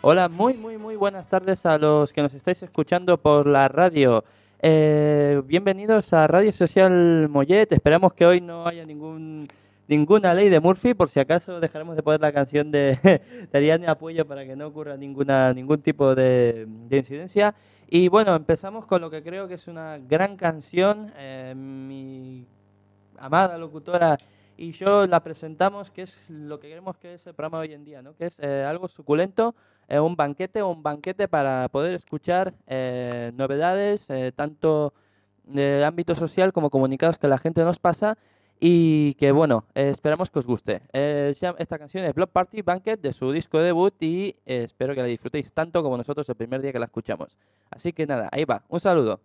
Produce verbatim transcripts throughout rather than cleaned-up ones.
Hola, muy, muy, muy buenas tardes a los que nos estáis escuchando por la radio. Eh, bienvenidos a Radio Social Mollet. Esperamos que hoy no haya ningún ninguna ley de Murphy, por si acaso dejaremos de poner la canción de, de Ariadne Apoyo para que no ocurra ninguna ningún tipo de, de incidencia. Y bueno, empezamos con lo que creo que es una gran canción. Eh, mi amada locutora y yo la presentamos, que es lo que queremos que es el programa hoy en día, ¿no? Que es eh, algo suculento, eh, un banquete, un banquete para poder escuchar eh, novedades, eh, tanto de ámbito social como comunicados que la gente nos pasa y que, bueno, eh, esperamos que os guste. Eh, se llama- esta canción es Block Party Banquet de su disco debut y eh, espero que la disfrutéis tanto como nosotros el primer día que la escuchamos. Así que nada, ahí va, un saludo.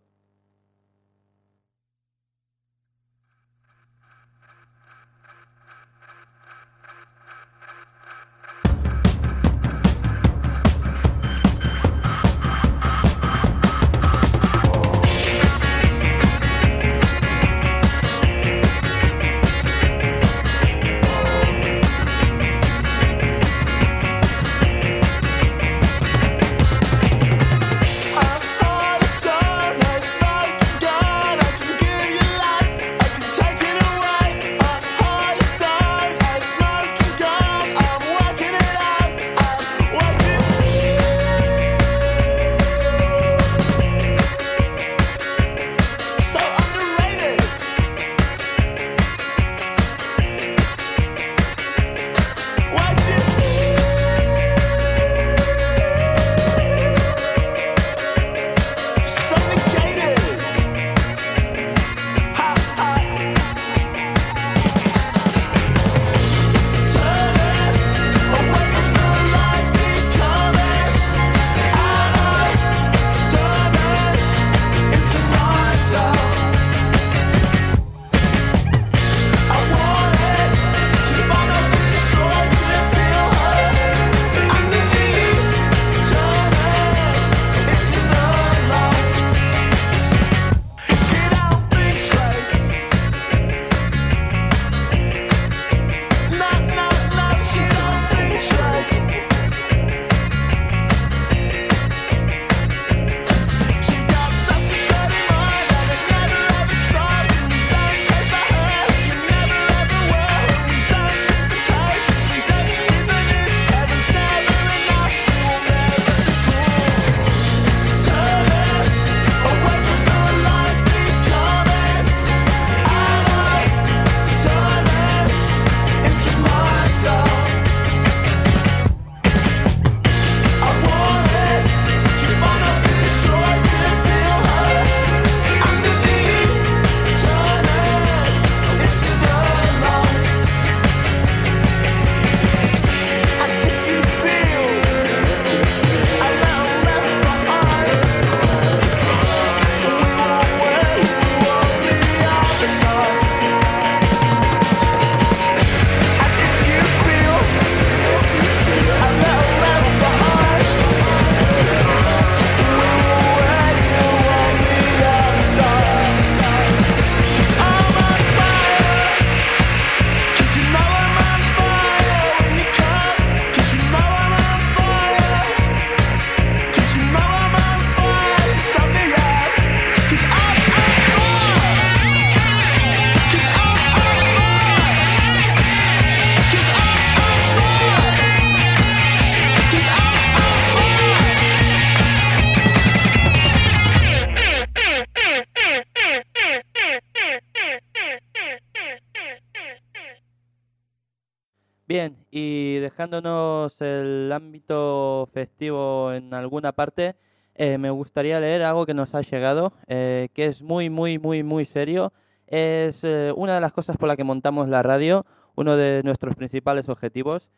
Bien, y dejándonos el ámbito festivo en alguna parte, eh, me gustaría leer algo que nos ha llegado, eh, que es muy, muy, muy, muy serio. Es eh, una de las cosas por la que montamos la radio, uno de nuestros principales objetivos,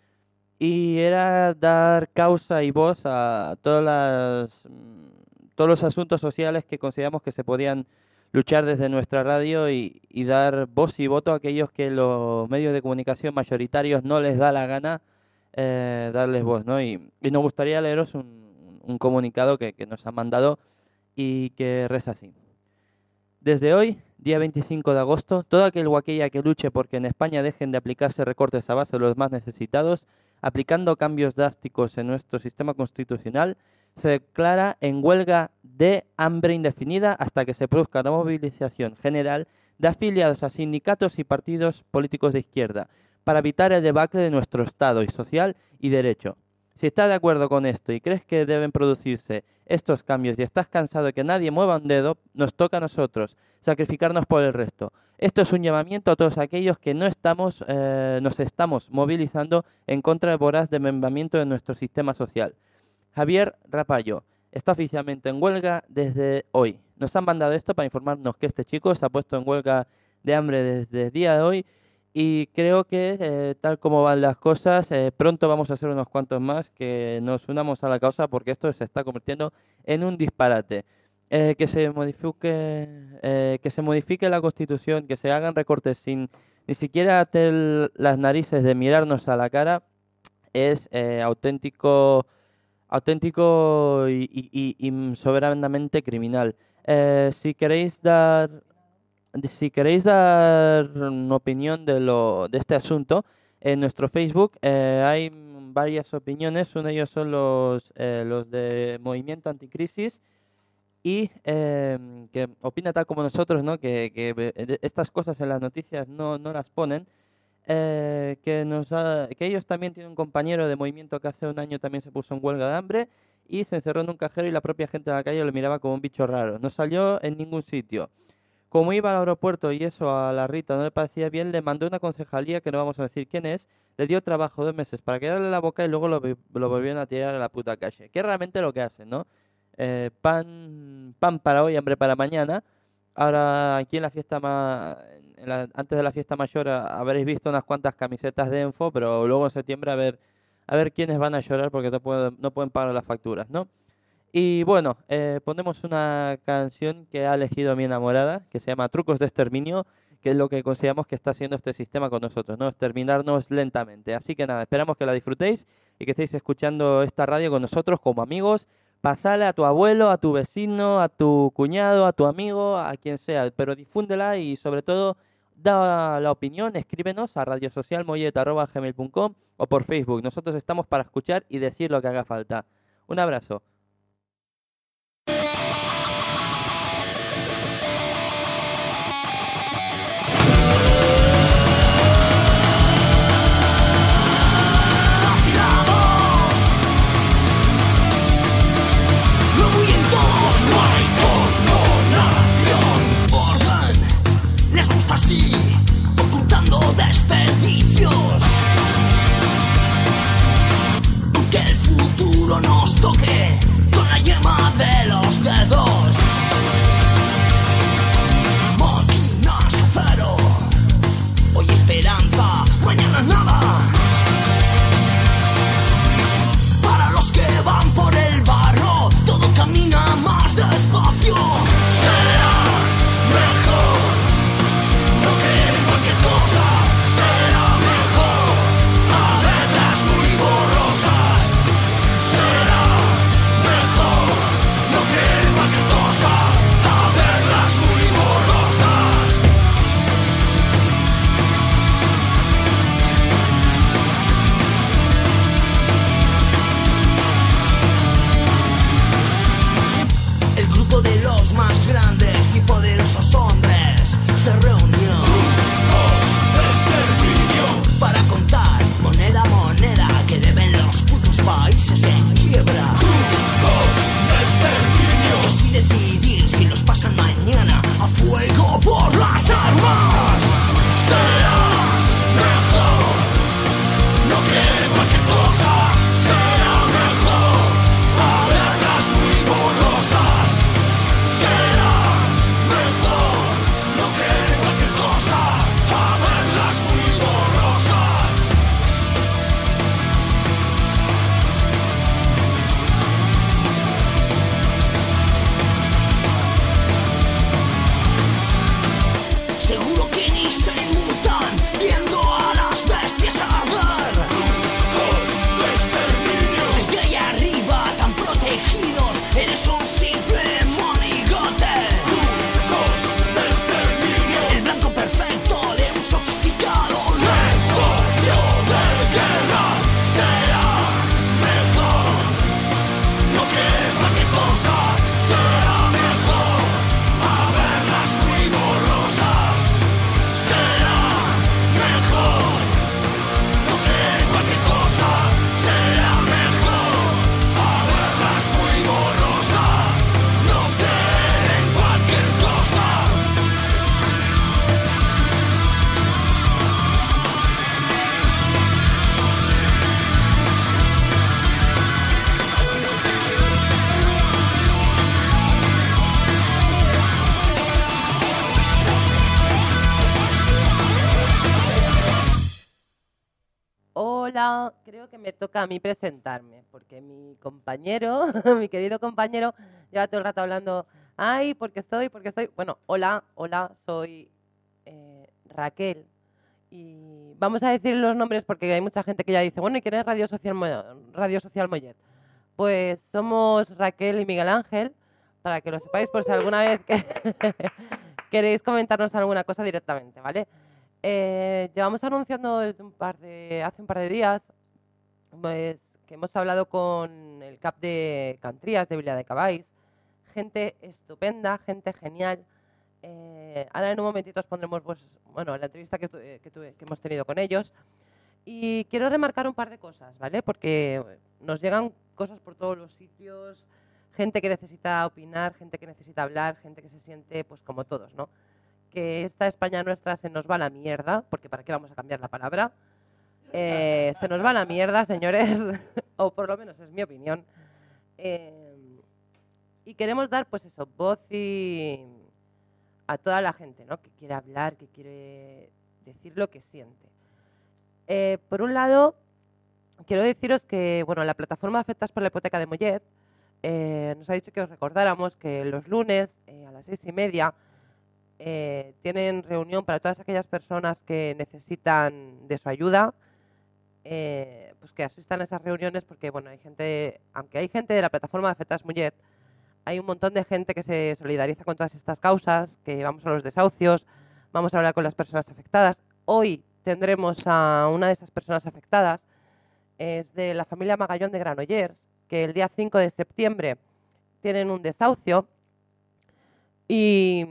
y era dar causa y voz a todas las, mm, todos los asuntos sociales que consideramos que se podían luchar desde nuestra radio y, y dar voz y voto a aquellos que los medios de comunicación mayoritarios no les da la gana eh, darles voz, ¿no? Y, y nos gustaría leeros un, un comunicado que, que nos han mandado y que reza así. Desde hoy, día veinticinco de agosto, todo aquel o aquella que luche porque en España dejen de aplicarse recortes a base de los más necesitados aplicando cambios drásticos en nuestro sistema constitucional, se declara en huelga de hambre indefinida hasta que se produzca la movilización general de afiliados a sindicatos y partidos políticos de izquierda para evitar el debacle de nuestro Estado y social y derecho. Si estás de acuerdo con esto y crees que deben producirse estos cambios y estás cansado de que nadie mueva un dedo, nos toca a nosotros sacrificarnos por el resto. Esto es un llamamiento a todos aquellos que no estamos, eh, nos estamos movilizando en contra del voraz desmembramiento de nuestro sistema social. Javier Rapallo está oficialmente en huelga desde hoy. Nos han mandado esto para informarnos que este chico se ha puesto en huelga de hambre desde el día de hoy y creo que eh, tal como van las cosas, eh, pronto vamos a hacer unos cuantos más que nos unamos a la causa porque esto se está convirtiendo en un disparate. Eh, que se modifique eh, que se modifique la Constitución, que se hagan recortes sin ni siquiera hacer las narices de mirarnos a la cara, es eh, auténtico auténtico y, y, y, y soberanamente criminal. Eh, si queréis dar si queréis dar una opinión de lo de este asunto, en nuestro Facebook eh, hay varias opiniones. Uno de ellos son los eh, los de Movimiento Anticrisis, y eh, que opina tal como nosotros, ¿no? Que, que estas cosas en las noticias no, no las ponen, eh, que, nos ha, que ellos también tienen un compañero de movimiento que hace un año también se puso en huelga de hambre y se encerró en un cajero y la propia gente de la calle lo miraba como un bicho raro. No salió en ningún sitio. Como iba al aeropuerto y eso a la Rita no le parecía bien, le mandó una concejalía, que no vamos a decir quién es, le dio trabajo dos meses para quedarle la boca y luego lo, lo volvieron a tirar a la puta calle. Que es realmente lo que hacen, ¿no? Eh, pan pan para hoy, hambre para mañana. Ahora aquí en la fiesta ma- en la, antes de la fiesta mayor a, habréis visto unas cuantas camisetas de Enfo, pero luego en septiembre a ver a ver quiénes van a llorar porque no pueden, no pueden pagar las facturas, ¿no? Y bueno, eh, ponemos una canción que ha elegido mi enamorada, que se llama Trucos de Exterminio, que es lo que consideramos que está haciendo este sistema con nosotros, ¿no? Exterminarnos lentamente. Así que nada, esperamos que la disfrutéis y que estéis escuchando esta radio con nosotros como amigos. Pasale a tu abuelo, a tu vecino, a tu cuñado, a tu amigo, a quien sea, pero difúndela y sobre todo da la opinión, escríbenos a radiosocialmollet arroba gmail punto com o por Facebook. Nosotros estamos para escuchar y decir lo que haga falta. Un abrazo. Así, ocultando desperdicios. Que el futuro nos toque hola, creo que me toca a mí presentarme, porque mi compañero, mi querido compañero, lleva todo el rato hablando, ay, porque estoy, porque estoy. Bueno, hola, hola, soy eh, Raquel. Y vamos a decir los nombres porque hay mucha gente que ya dice, bueno, ¿y quién es Radio Social, Mo- Radio Social Mollet? Pues somos Raquel y Miguel Ángel, para que lo sepáis por si alguna vez que queréis comentarnos alguna cosa directamente, ¿vale? Eh, llevamos anunciando desde un par de, hace un par de días pues, que hemos hablado con el C A P de Cantrías, de Vila de Cabáis, gente estupenda, gente genial. Eh, ahora en un momentito os pondremos pues, bueno, la entrevista que, tu, que, tu, que hemos tenido con ellos. Y quiero remarcar un par de cosas, ¿vale? Porque nos llegan cosas por todos los sitios, gente que necesita opinar, gente que necesita hablar, gente que se siente pues como todos, ¿no? Que esta España nuestra se nos va a la mierda, porque ¿para qué vamos a cambiar la palabra? Eh, se nos va a la mierda, señores, o por lo menos es mi opinión. Eh, y queremos dar, pues eso, voz y a toda la gente, ¿no? Que quiere hablar, que quiere decir lo que siente. Eh, por un lado, quiero deciros que, bueno, la plataforma Afectas por la Hipoteca de Mollet eh, nos ha dicho que os recordáramos que los lunes eh, a las seis y media Eh, tienen reunión para todas aquellas personas que necesitan de su ayuda, eh, pues que asistan a esas reuniones porque, bueno, hay gente, aunque hay gente de la plataforma de Afectas Mollet, hay un montón de gente que se solidariza con todas estas causas, que vamos a los desahucios, vamos a hablar con las personas afectadas. Hoy tendremos a una de esas personas afectadas, es de la familia Magallón de Granollers, que el día cinco de septiembre tienen un desahucio y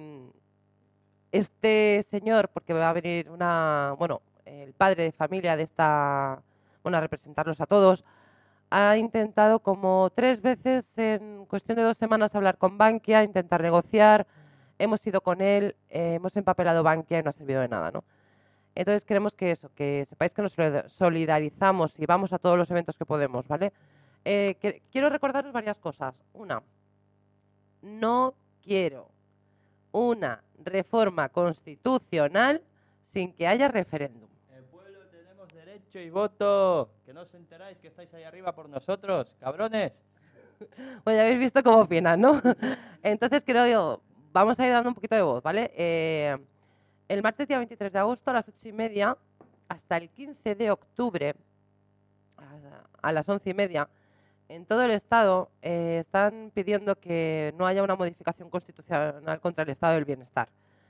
este señor, porque va a venir una, bueno, el padre de familia de esta, bueno, a representarlos a todos, ha intentado como tres veces en cuestión de dos semanas hablar con Bankia, intentar negociar, hemos ido con él, eh, hemos empapelado Bankia y no ha servido de nada, ¿no? Entonces queremos que eso, que sepáis que nos solidarizamos y vamos a todos los eventos que podemos, ¿vale? Eh, que, quiero recordaros varias cosas. Una, no quiero una reforma constitucional sin que haya referéndum. El pueblo tenemos derecho y voto. Que no os enteráis que estáis ahí arriba por nosotros, cabrones. Bueno, ya habéis visto cómo opinan, ¿no? Entonces creo yo, vamos a ir dando un poquito de voz, ¿vale? Eh, el martes día veintitrés de agosto a las ocho y media hasta el quince de octubre a, a las once y media en todo el Estado eh, están pidiendo que no haya una modificación constitucional contra el Estado del bienestar.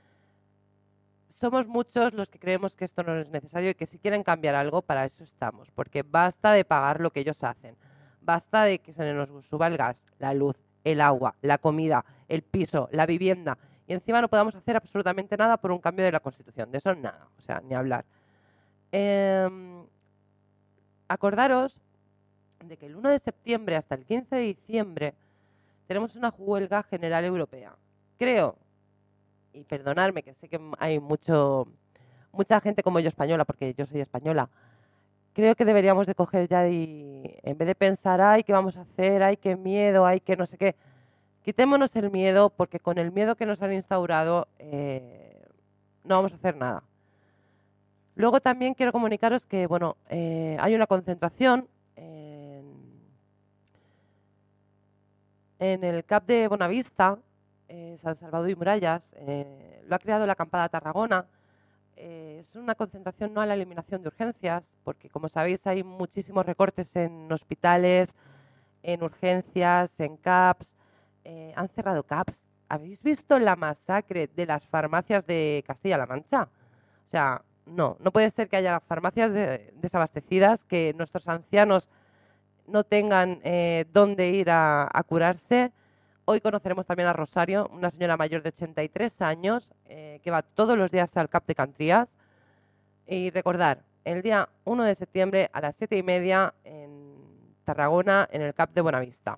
Somos muchos los que creemos que esto no es necesario y que si quieren cambiar algo, para eso estamos. Porque basta de pagar lo que ellos hacen. Basta de que se nos suba el gas, la luz, el agua, la comida, el piso, la vivienda. Y encima no podamos hacer absolutamente nada por un cambio de la Constitución. De eso nada, o sea, ni hablar. Eh, acordaros de que el uno de septiembre hasta el quince de diciembre tenemos una huelga general europea. Creo, y perdonadme que sé que hay mucho, mucha gente como yo española, porque yo soy española, creo que deberíamos de coger ya y en vez de pensar, ay, ¿qué vamos a hacer? Ay, qué miedo, ay, qué no sé qué. Quitémonos el miedo, porque con el miedo que nos han instaurado eh, no vamos a hacer nada. Luego también quiero comunicaros que, bueno, eh, hay una concentración en el C A P de Bonavista, eh, San Salvador y Murallas, eh, lo ha creado la Acampada Tarragona. Eh, es una concentración no a la eliminación de urgencias, porque como sabéis hay muchísimos recortes en hospitales, en urgencias, en C A Ps. Eh, han cerrado C A Ps. ¿Habéis visto la masacre de las farmacias de Castilla-La Mancha? O sea, no, no puede ser que haya farmacias de, desabastecidas, que nuestros ancianos no tengan eh, dónde ir a, a curarse. Hoy conoceremos también a Rosario, una señora mayor de ochenta y tres años, eh, que va todos los días al C A P de Cantrías. Y recordar, el día uno de septiembre a las siete y media en Tarragona, en el C A P de Bonavista.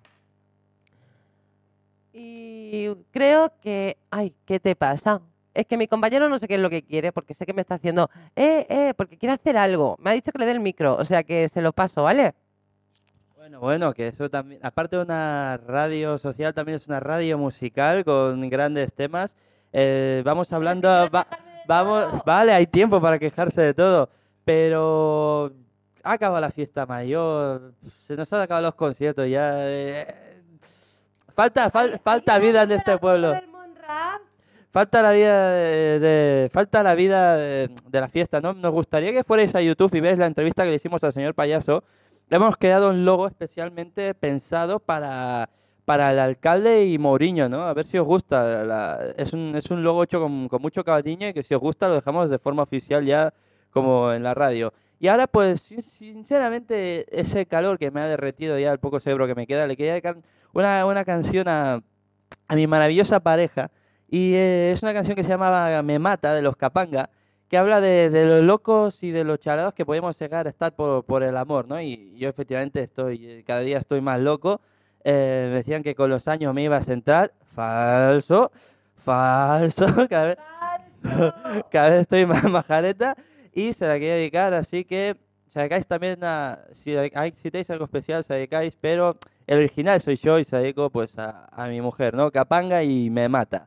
Y creo que... Ay, ¿qué te pasa? Es que mi compañero no sé qué es lo que quiere, porque sé que me está haciendo... Eh, eh, porque quiere hacer algo. Me ha dicho que le dé el micro, o sea que se lo paso, ¿vale? Bueno, bueno, que eso también, aparte de una radio social, también es una radio musical con grandes temas. Eh, vamos hablando, va, vamos, vale, hay tiempo para quejarse de todo, pero ha acabado la fiesta mayor, se nos han acabado los conciertos ya. eh, falta fal- falta vida en este pueblo. Falta la vida de, de- falta la vida de, de la fiesta, ¿no? Nos gustaría que fuerais a YouTube y veáis la entrevista que le hicimos al señor Payaso. Le hemos creado un logo especialmente pensado para, para el alcalde y Mourinho, ¿no? A ver si os gusta. La- es, un, es un logo hecho con, con mucho cariño y que si os gusta lo dejamos de forma oficial ya como en la radio. Y ahora pues sin- sinceramente ese calor que me ha derretido ya el poco cerebro que me queda, le quería dedicar una, una canción a, a mi maravillosa pareja. Y eh, es una canción que se llama Me Mata, de los Capanga, que habla de, de los locos y de los chalados que podemos llegar a estar por, por el amor, ¿no? Y yo efectivamente estoy, eh, cada día estoy más loco. Eh, me decían que con los años me iba a sentar. Falso, falso, cada vez, cada vez estoy más majareta y se la quería dedicar, así que se la dedicáis también a, si, hay- si tenéis algo especial, se la dedicáis, pero el original soy yo y se la dedico pues a, a mi mujer, ¿no? Capanga y Me Mata.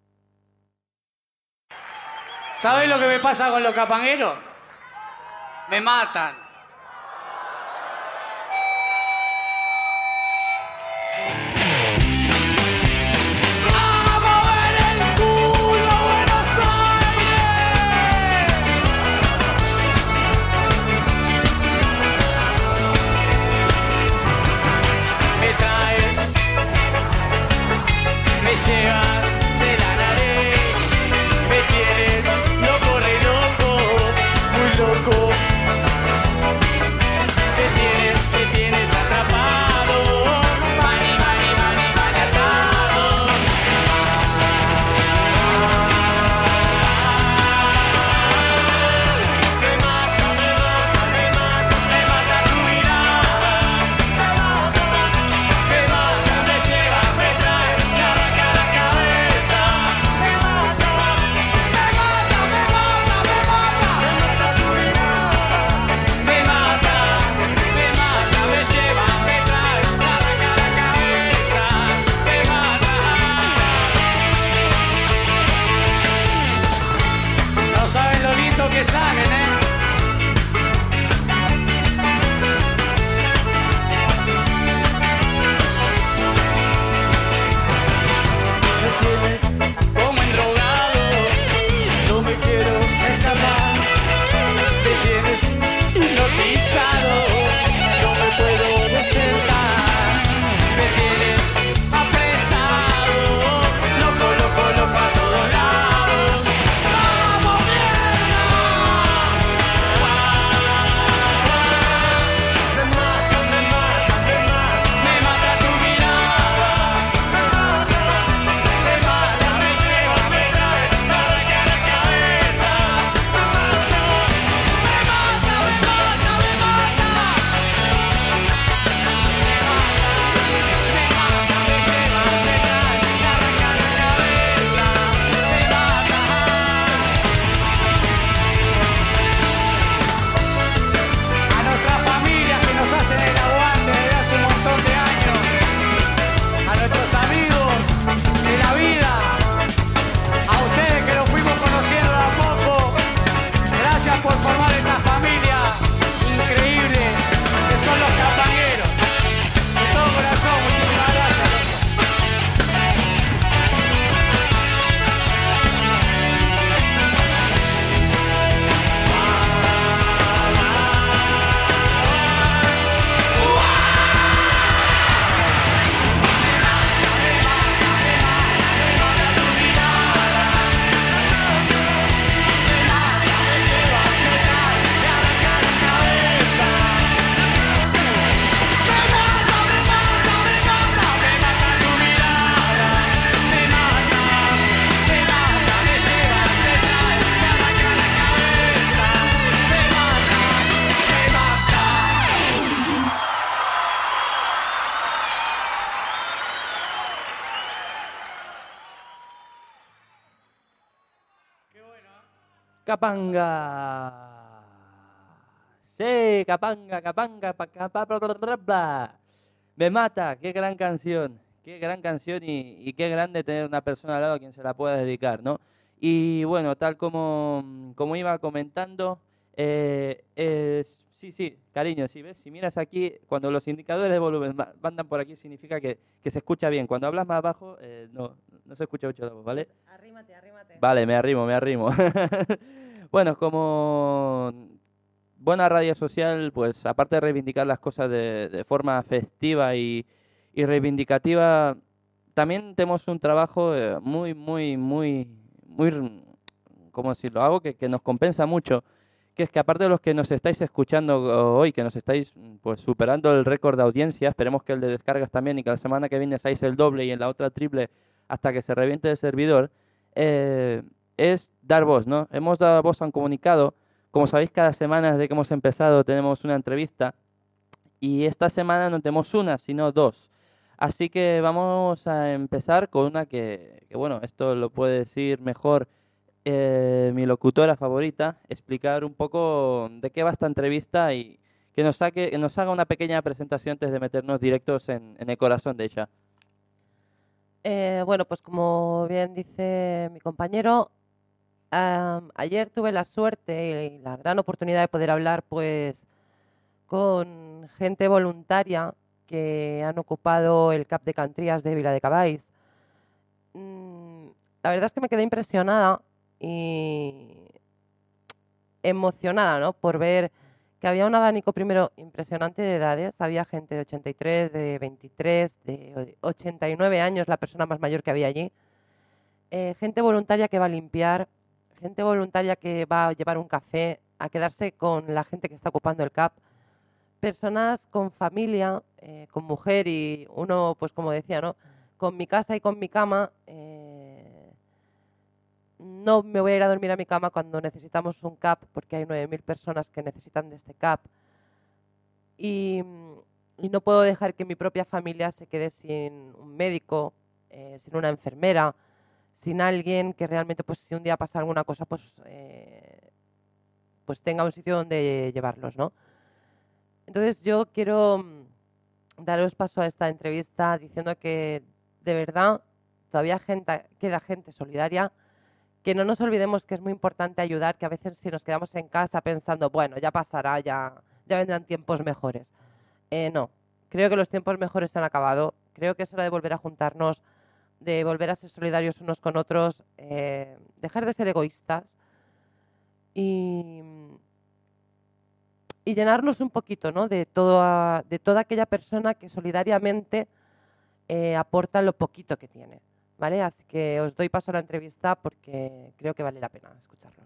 ¿Sabes lo que me pasa con los capangueros? Me matan. ¡A mover el culo, Buenos Aires! Me traes, me llevas de la nariz, me tienes loco, re loco, muy loco. Me tienes, me tienes atrapado, mani, mani, mani, maniatado. Me mata, me mata, me mata, me mata tu mirada. Me mata, me lleva, me trae, me arranca la cabeza. Me mata, me mata, me mata, me mata, me mata tu mirada. Me mata, me mata, me lleva, me trae, me arranca la cabeza. Me mata. No saben lo lindo que salen, ¿eh? Me tienes como endrogado, no me quiero escapar. Me tienes hipnotizado, no me puedo despertar. Me tienes apresado, loco, loco, loco a todos lados. ¡Vamos, mierda! Me mata, me mata, me mata, me mata tu mirada. Me mata, me lleva, me trae, me arranca la cabeza. Me mata, me mata, me mata, me mata. Me mata, me lleva, me trae, me arranca la cabeza. Me mata. A nuestras familias que nos hacen el aguante desde hace un montón de años. A nuestros amigos de la vida, a ustedes que los fuimos conociendo de a poco, gracias por formar esta familia increíble que son los capangueros. De todo corazón, muchísimas gracias. Capanga. Sí, Capanga, Capanga, pa- capa- bla, bla, bla, bla. Me mata, qué gran canción, qué gran canción y, y qué grande tener una persona al lado a quien se la pueda dedicar, ¿no? Y bueno, tal como, como iba comentando, eh, es- Sí, sí, cariño, si ves, si miras aquí, cuando los indicadores de volumen va- andan por aquí, significa que, que se escucha bien. Cuando hablas más bajo, eh, no, no se escucha mucho la voz, ¿vale? Pues arrímate, arrímate. Vale, me arrimo, me arrimo. Bueno, como buena radio social, pues aparte de reivindicar las cosas de, de forma festiva y, y reivindicativa, también tenemos un trabajo eh, muy, muy, muy, muy, ¿cómo decirlo? Algo que, que nos compensa mucho, que es que aparte de los que nos estáis escuchando hoy, que nos estáis pues superando el récord de audiencia, esperemos que el de descargas también y que la semana que viene seáis el doble y en la otra triple hasta que se reviente el servidor, eh, es dar voz, ¿no? Hemos dado voz a un comunicado. Como sabéis, cada semana desde que hemos empezado tenemos una entrevista y esta semana no tenemos una, sino dos. Así que vamos a empezar con una que, que bueno, esto lo puede decir mejor eh, mi locutora favorita, explicar un poco de qué va esta entrevista y que nos, saque, que nos haga una pequeña presentación antes de meternos directos en, en el corazón de ella. Eh, bueno, pues como bien dice mi compañero, am, ayer tuve la suerte y la gran oportunidad de poder hablar pues con gente voluntaria que han ocupado el C A P de Cantrías de Viladecavalls. Mm, la verdad es que me quedé impresionada y emocionada, ¿no? Por ver que había un abanico primero impresionante de edades. Había gente de ochenta y tres, de veintitrés, de ochenta y nueve años, la persona más mayor que había allí. Eh, gente voluntaria que va a limpiar, gente voluntaria que va a llevar un café, a quedarse con la gente que está ocupando el C A P. Personas con familia, eh, con mujer y uno, pues como decía, ¿no? Con mi casa y con mi cama. eh, No me voy a ir a dormir a mi cama cuando necesitamos un C A P, porque hay nueve mil personas que necesitan de este C A P. Y, y no puedo dejar que mi propia familia se quede sin un médico, eh, sin una enfermera, sin alguien que realmente, pues si un día pasa alguna cosa, pues, eh, pues tenga un sitio donde llevarlos, ¿no? Entonces yo quiero mm, daros paso a esta entrevista diciendo que de verdad todavía gente, queda gente solidaria, que no nos olvidemos que es muy importante ayudar, que a veces si nos quedamos en casa pensando, bueno, ya pasará, ya, ya vendrán tiempos mejores. Eh, no, creo que los tiempos mejores se han acabado, creo que es hora de volver a juntarnos, de volver a ser solidarios unos con otros, eh, dejar de ser egoístas y, y llenarnos un poquito, ¿no? de, todo, de toda aquella persona que solidariamente eh, aporta lo poquito que tiene. ¿Vale? Así que os doy paso a la entrevista porque creo que vale la pena escucharlos.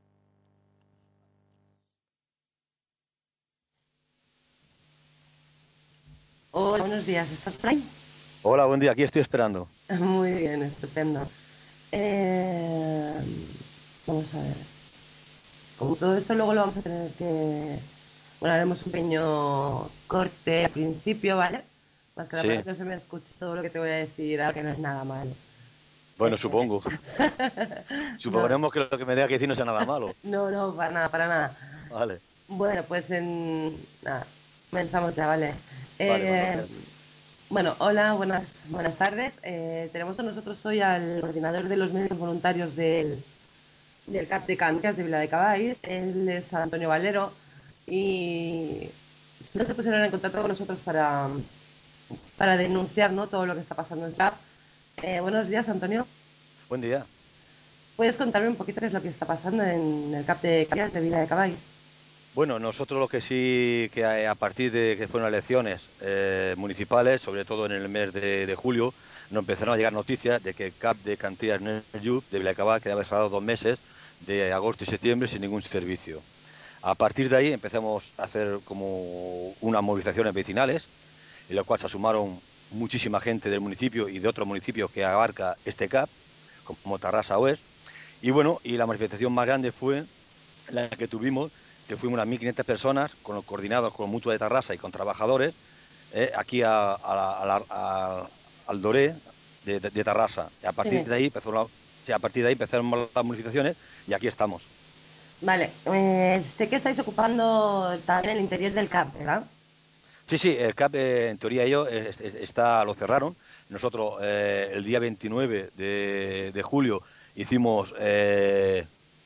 Hola, buenos días. ¿Estás por ahí? Hola, buen día. Aquí estoy esperando. Muy bien, estupendo. Eh, vamos a ver. Como todo esto luego lo vamos a tener que... Bueno, haremos un pequeño corte al principio, ¿vale? Más que nada Sí. para que no se me escuche todo lo que te voy a decir, ahora que no es nada malo. Bueno, Eh, supongo. Suponemos que lo que me tenga que decir no sea nada malo. No, no, para nada, para nada. Vale. Bueno, pues en... Nada, comenzamos ya, ¿vale? Vale, Eh, bueno, bueno, hola, buenas, buenas tardes. Eh, tenemos con nosotros hoy al coordinador de los médicos voluntarios del, del C A P de Cantrías de Viladecavalls. Él es Antonio Valero y no se pusieron en contacto con nosotros para, para denunciar, ¿no?, todo lo que está pasando en el C A P. Eh, buenos días, Antonio. Buen día. ¿Puedes contarme un poquito qué es lo que está pasando en el C A P de Cantrías de Viladecavalls? Bueno, nosotros lo que sí, que a partir de que fueron elecciones eh, municipales, sobre todo en el mes de, de julio, nos empezaron a llegar noticias de que el C A P de Cantrías de Viladecavalls quedaba cerrado dos meses, de agosto y septiembre, sin ningún servicio. A partir de ahí empezamos a hacer como unas movilizaciones vecinales, en las cuales se sumaron muchísima gente del municipio y de otros municipios que abarca este C A P, como Tarrasa Oest. Y bueno, y la manifestación más grande fue la que tuvimos, que fuimos unas mil quinientas personas, con los coordinados con Mutua de Tarrasa y con trabajadores, eh, aquí a, a, a la, a, al Doré de, de, de Tarrasa. Y a partir Sí. de ahí empezó la, sí, a partir de ahí empezaron las movilizaciones y aquí estamos. Vale, eh, sé que estáis ocupando también el interior del C A P, ¿verdad? Sí, sí, el C A P, eh, en teoría ellos eh, está, lo cerraron. Nosotros eh, el día veintinueve de, de julio hicimos, eh,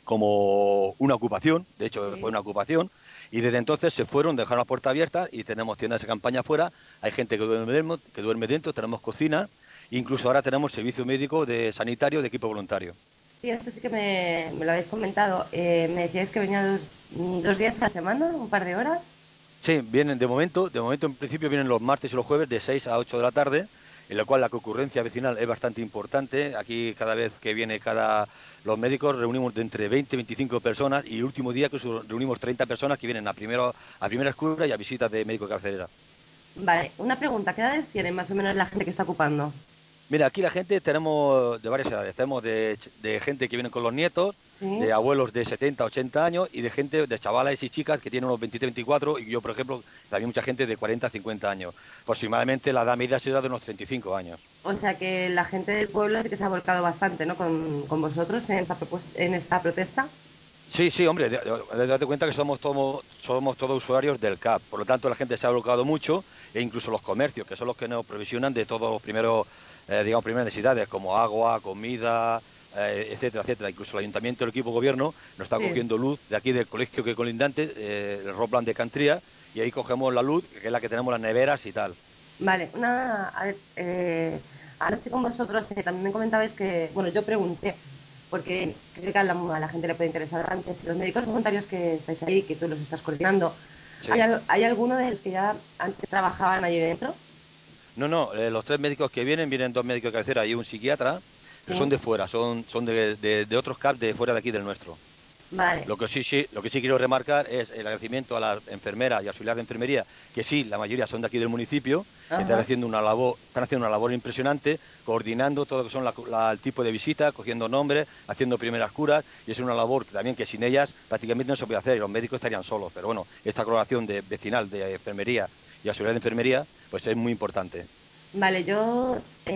como una ocupación, de hecho Sí. fue una ocupación, y desde entonces se fueron, dejaron la puerta abierta y tenemos tiendas de campaña afuera, hay gente que duerme dentro, que duerme dentro, tenemos cocina, incluso ahora tenemos servicio médico de sanitario de equipo voluntario. Sí, esto sí que me, me lo habéis comentado. Eh, me decíais que venía dos, mm, dos días a la semana, un par de horas. Sí, vienen de momento, de momento en principio vienen los martes y los jueves de seis a ocho de la tarde, en lo cual la concurrencia vecinal es bastante importante. Aquí cada vez que viene cada los médicos reunimos de entre veinte y veinticinco personas y el último día que reunimos treinta personas que vienen a primero a primera escuela y a visitas de médico de cabecera. Vale, una pregunta, ¿qué edades tiene más o menos la gente que está ocupando? Mira, aquí la gente tenemos de varias edades, tenemos de, de gente que viene con los nietos, Sí. de abuelos de setenta, ochenta años y de gente, de chavales y chicas que tienen unos veintitrés, veinticuatro y yo, por ejemplo, también mucha gente de cuarenta, cincuenta años. Aproximadamente la edad media será de unos treinta y cinco años. O sea que la gente del pueblo sí que se ha volcado bastante, ¿no? Con, con vosotros en esta, propuesta, en esta protesta. Sí, sí, hombre, de- de- date cuenta que somos todos, somos todos usuarios del C A P, por lo tanto la gente se ha bloqueado mucho e incluso los comercios, que son los que nos provisionan de todos los primeros, eh, digamos, primeras necesidades, como agua, comida, eh, etcétera, etcétera. Incluso el ayuntamiento, el equipo gobierno, nos está Sí. cogiendo luz de aquí del colegio que es colindante, eh, el Roplan de Cantría, y ahí cogemos la luz, que es la que tenemos las neveras y tal. Vale, una. A ver, eh, ahora estoy con vosotros. Eh, también me comentabais que. Bueno, yo pregunté, porque creo que a la, a la gente le puede interesar antes. Los médicos voluntarios que estáis ahí, que tú los estás coordinando, Sí. ¿hay, al- ¿hay alguno de los que ya antes trabajaban allí dentro? No, no, eh, los tres médicos que vienen, vienen dos médicos de cabecera y un psiquiatra, pero Sí. son de fuera, son, son de, de- de otros C A P de fuera de aquí del nuestro. Vale, Lo que sí, sí, lo que sí quiero remarcar es el agradecimiento a las enfermeras y auxiliares de enfermería, que sí, la mayoría son de aquí del municipio, que Ajá. están haciendo una labor, están haciendo una labor impresionante, coordinando todo lo que son la- la- el tipo de visitas, cogiendo nombres, haciendo primeras curas, y es una labor que también que sin ellas prácticamente no se puede hacer, y los médicos estarían solos. Pero bueno, esta colaboración de vecinal de enfermería y auxiliar de enfermería, pues es muy importante. vale, yo